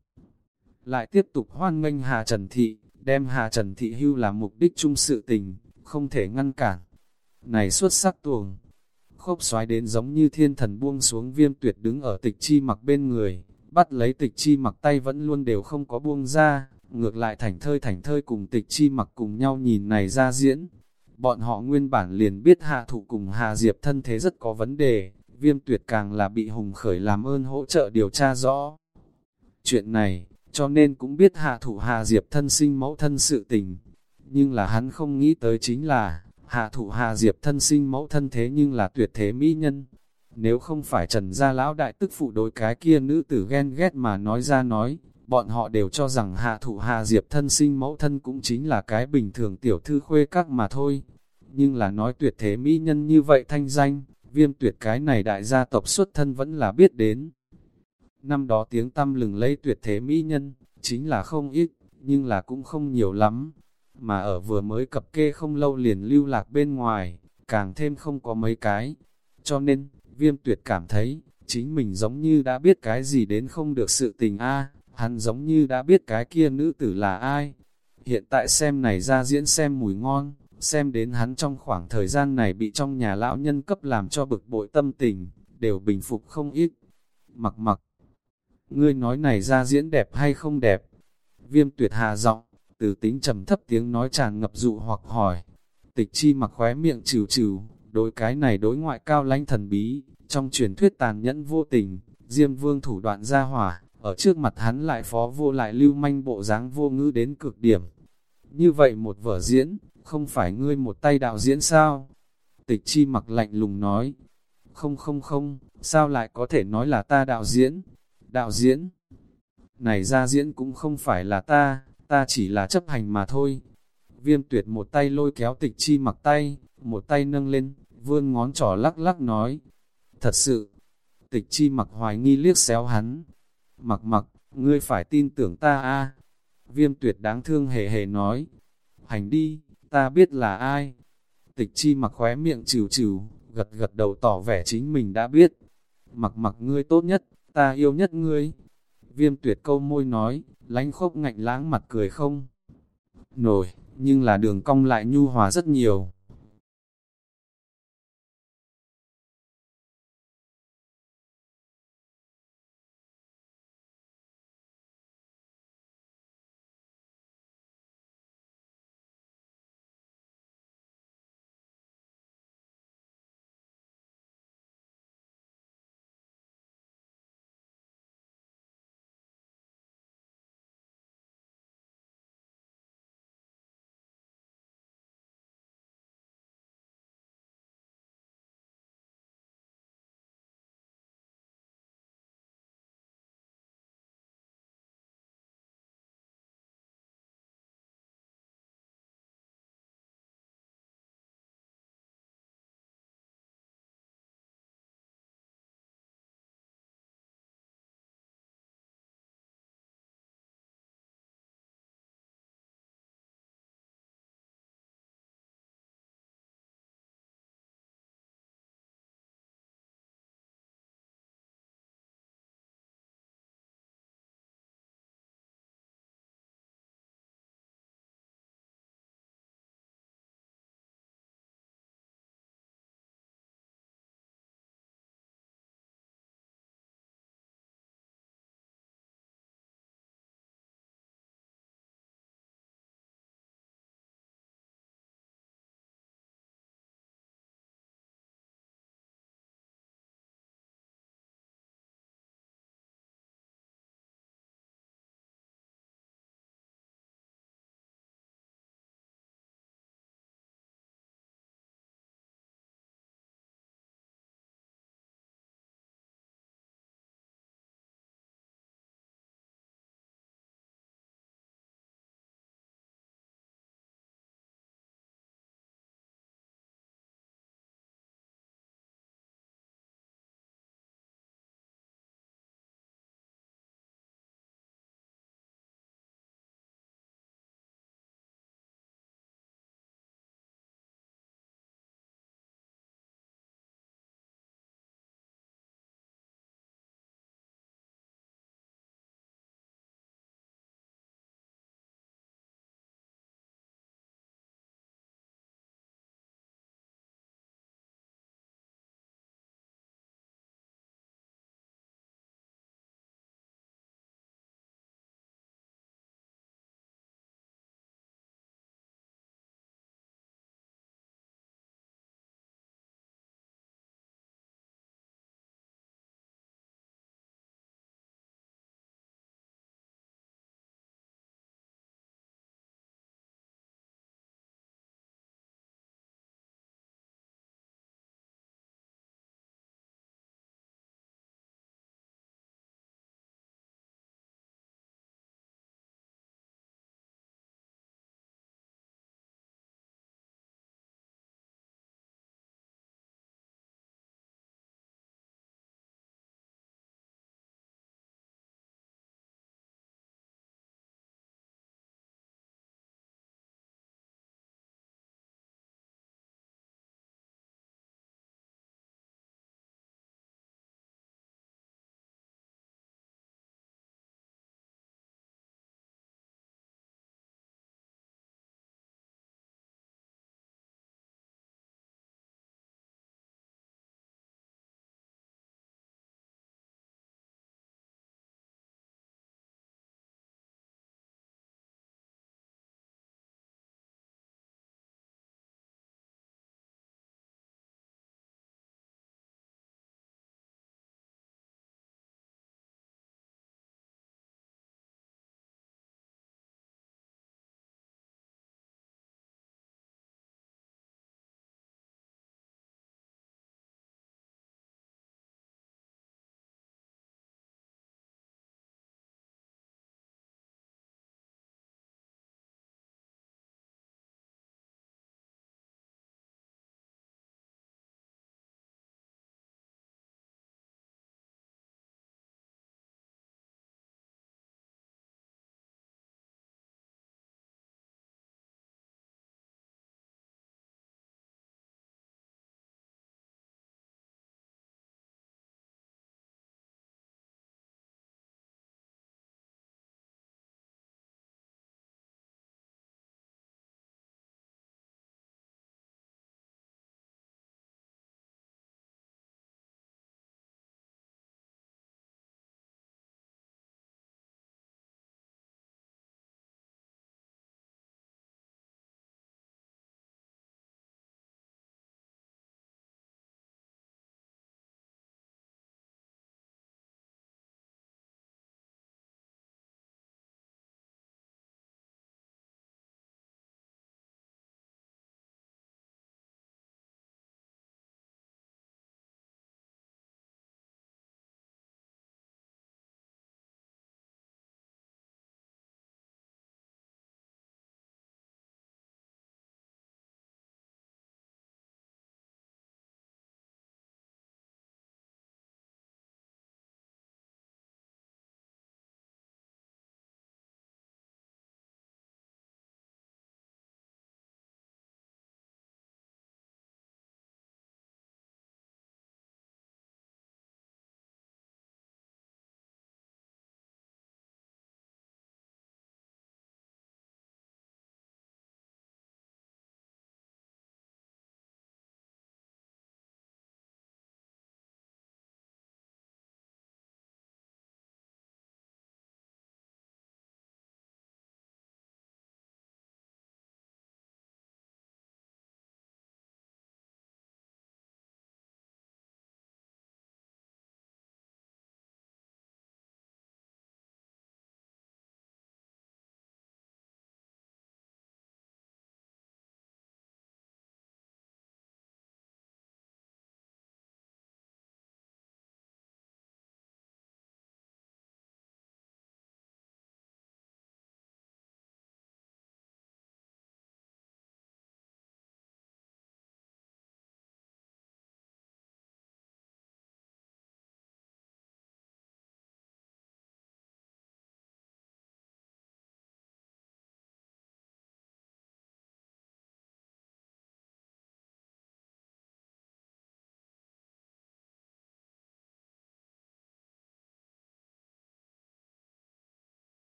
A: Lại tiếp tục hoan nghênh Hạ Trần Thị, đem Hạ Trần Thị hưu là mục đích chung sự tình, không thể ngăn cản. Này xuất sắc tuồng, khốc xoái đến giống như thiên thần buông xuống. Viêm Tuyệt đứng ở Tịch Chi Mặc bên người, bắt lấy Tịch Chi Mặc tay vẫn luôn đều không có buông ra, ngược lại thảnh thơi thảnh thơi cùng Tịch Chi Mặc cùng nhau nhìn này ra diễn. Bọn họ nguyên bản liền biết Hạ thụ cùng Hạ Diệp thân thế rất có vấn đề, Viêm Tuyệt càng là bị Hùng Khởi làm ơn hỗ trợ điều tra rõ chuyện này, cho nên cũng biết Hạ thụ Hạ Diệp thân sinh mẫu thân sự tình. Nhưng là hắn không nghĩ tới chính là, Hạ thụ Hạ Diệp thân sinh mẫu thân thế nhưng là tuyệt thế mỹ nhân. Nếu không phải Trần gia lão đại tức phụ đối cái kia nữ tử ghen ghét mà nói ra nói, bọn họ đều cho rằng Hạ thụ Hạ Diệp thân sinh mẫu thân cũng chính là cái bình thường tiểu thư khuê các mà thôi. Nhưng là nói tuyệt thế mỹ nhân như vậy thanh danh, Viêm Tuyệt cái này đại gia tộc xuất thân vẫn là biết đến. Năm đó tiếng tăm lừng lẫy tuyệt thế mỹ nhân, chính là không ít, nhưng là cũng không nhiều lắm. Mà ở vừa mới cập kê không lâu liền lưu lạc bên ngoài, càng thêm không có mấy cái. Cho nên, Viêm Tuyệt cảm thấy, chính mình giống như đã biết cái gì đến không được sự tình a. Hắn giống như đã biết cái kia nữ tử là ai. Hiện tại xem này ra diễn xem mùi ngon, xem đến hắn trong khoảng thời gian này bị trong nhà lão nhân cấp làm cho bực bội tâm tình, đều bình phục không ít. Mặc mặc, ngươi nói này ra diễn đẹp hay không đẹp? Viêm Tuyệt hà giọng, từ tính trầm thấp tiếng nói tràn ngập dụ hoặc hỏi. Tịch Chi Mặc khóe miệng trừ trừ, đối cái này đối ngoại cao lãnh thần bí, trong truyền thuyết tàn nhẫn vô tình, Diêm Vương thủ đoạn ra hỏa, ở trước mặt hắn lại phó vô lại lưu manh bộ dáng vô ngữ đến cực điểm. Như vậy một vở diễn, không phải ngươi một tay đạo diễn sao? Tịch Chi Mặc lạnh lùng nói. Không không không, sao lại có thể nói là ta đạo diễn? Đạo diễn? Này ra diễn cũng không phải là ta, ta chỉ là chấp hành mà thôi. Viêm Tuyệt một tay lôi kéo Tịch Chi Mặc tay, một tay nâng lên, vươn ngón trỏ lắc lắc nói. Thật sự, Tịch Chi Mặc hoài nghi liếc xéo hắn. Mặc mặc, ngươi phải tin tưởng ta a. Viêm Tuyệt đáng thương hề hề nói. Hành đi, ta biết là ai. Tịch Chi Mặc khóe miệng trừ trừ, gật gật đầu tỏ vẻ chính mình đã biết. Mặc mặc ngươi tốt nhất, ta yêu nhất ngươi. Viêm Tuyệt câu môi nói, lánh khốc ngạnh lãng mặt cười không nổi, nhưng là đường cong lại nhu hòa rất nhiều.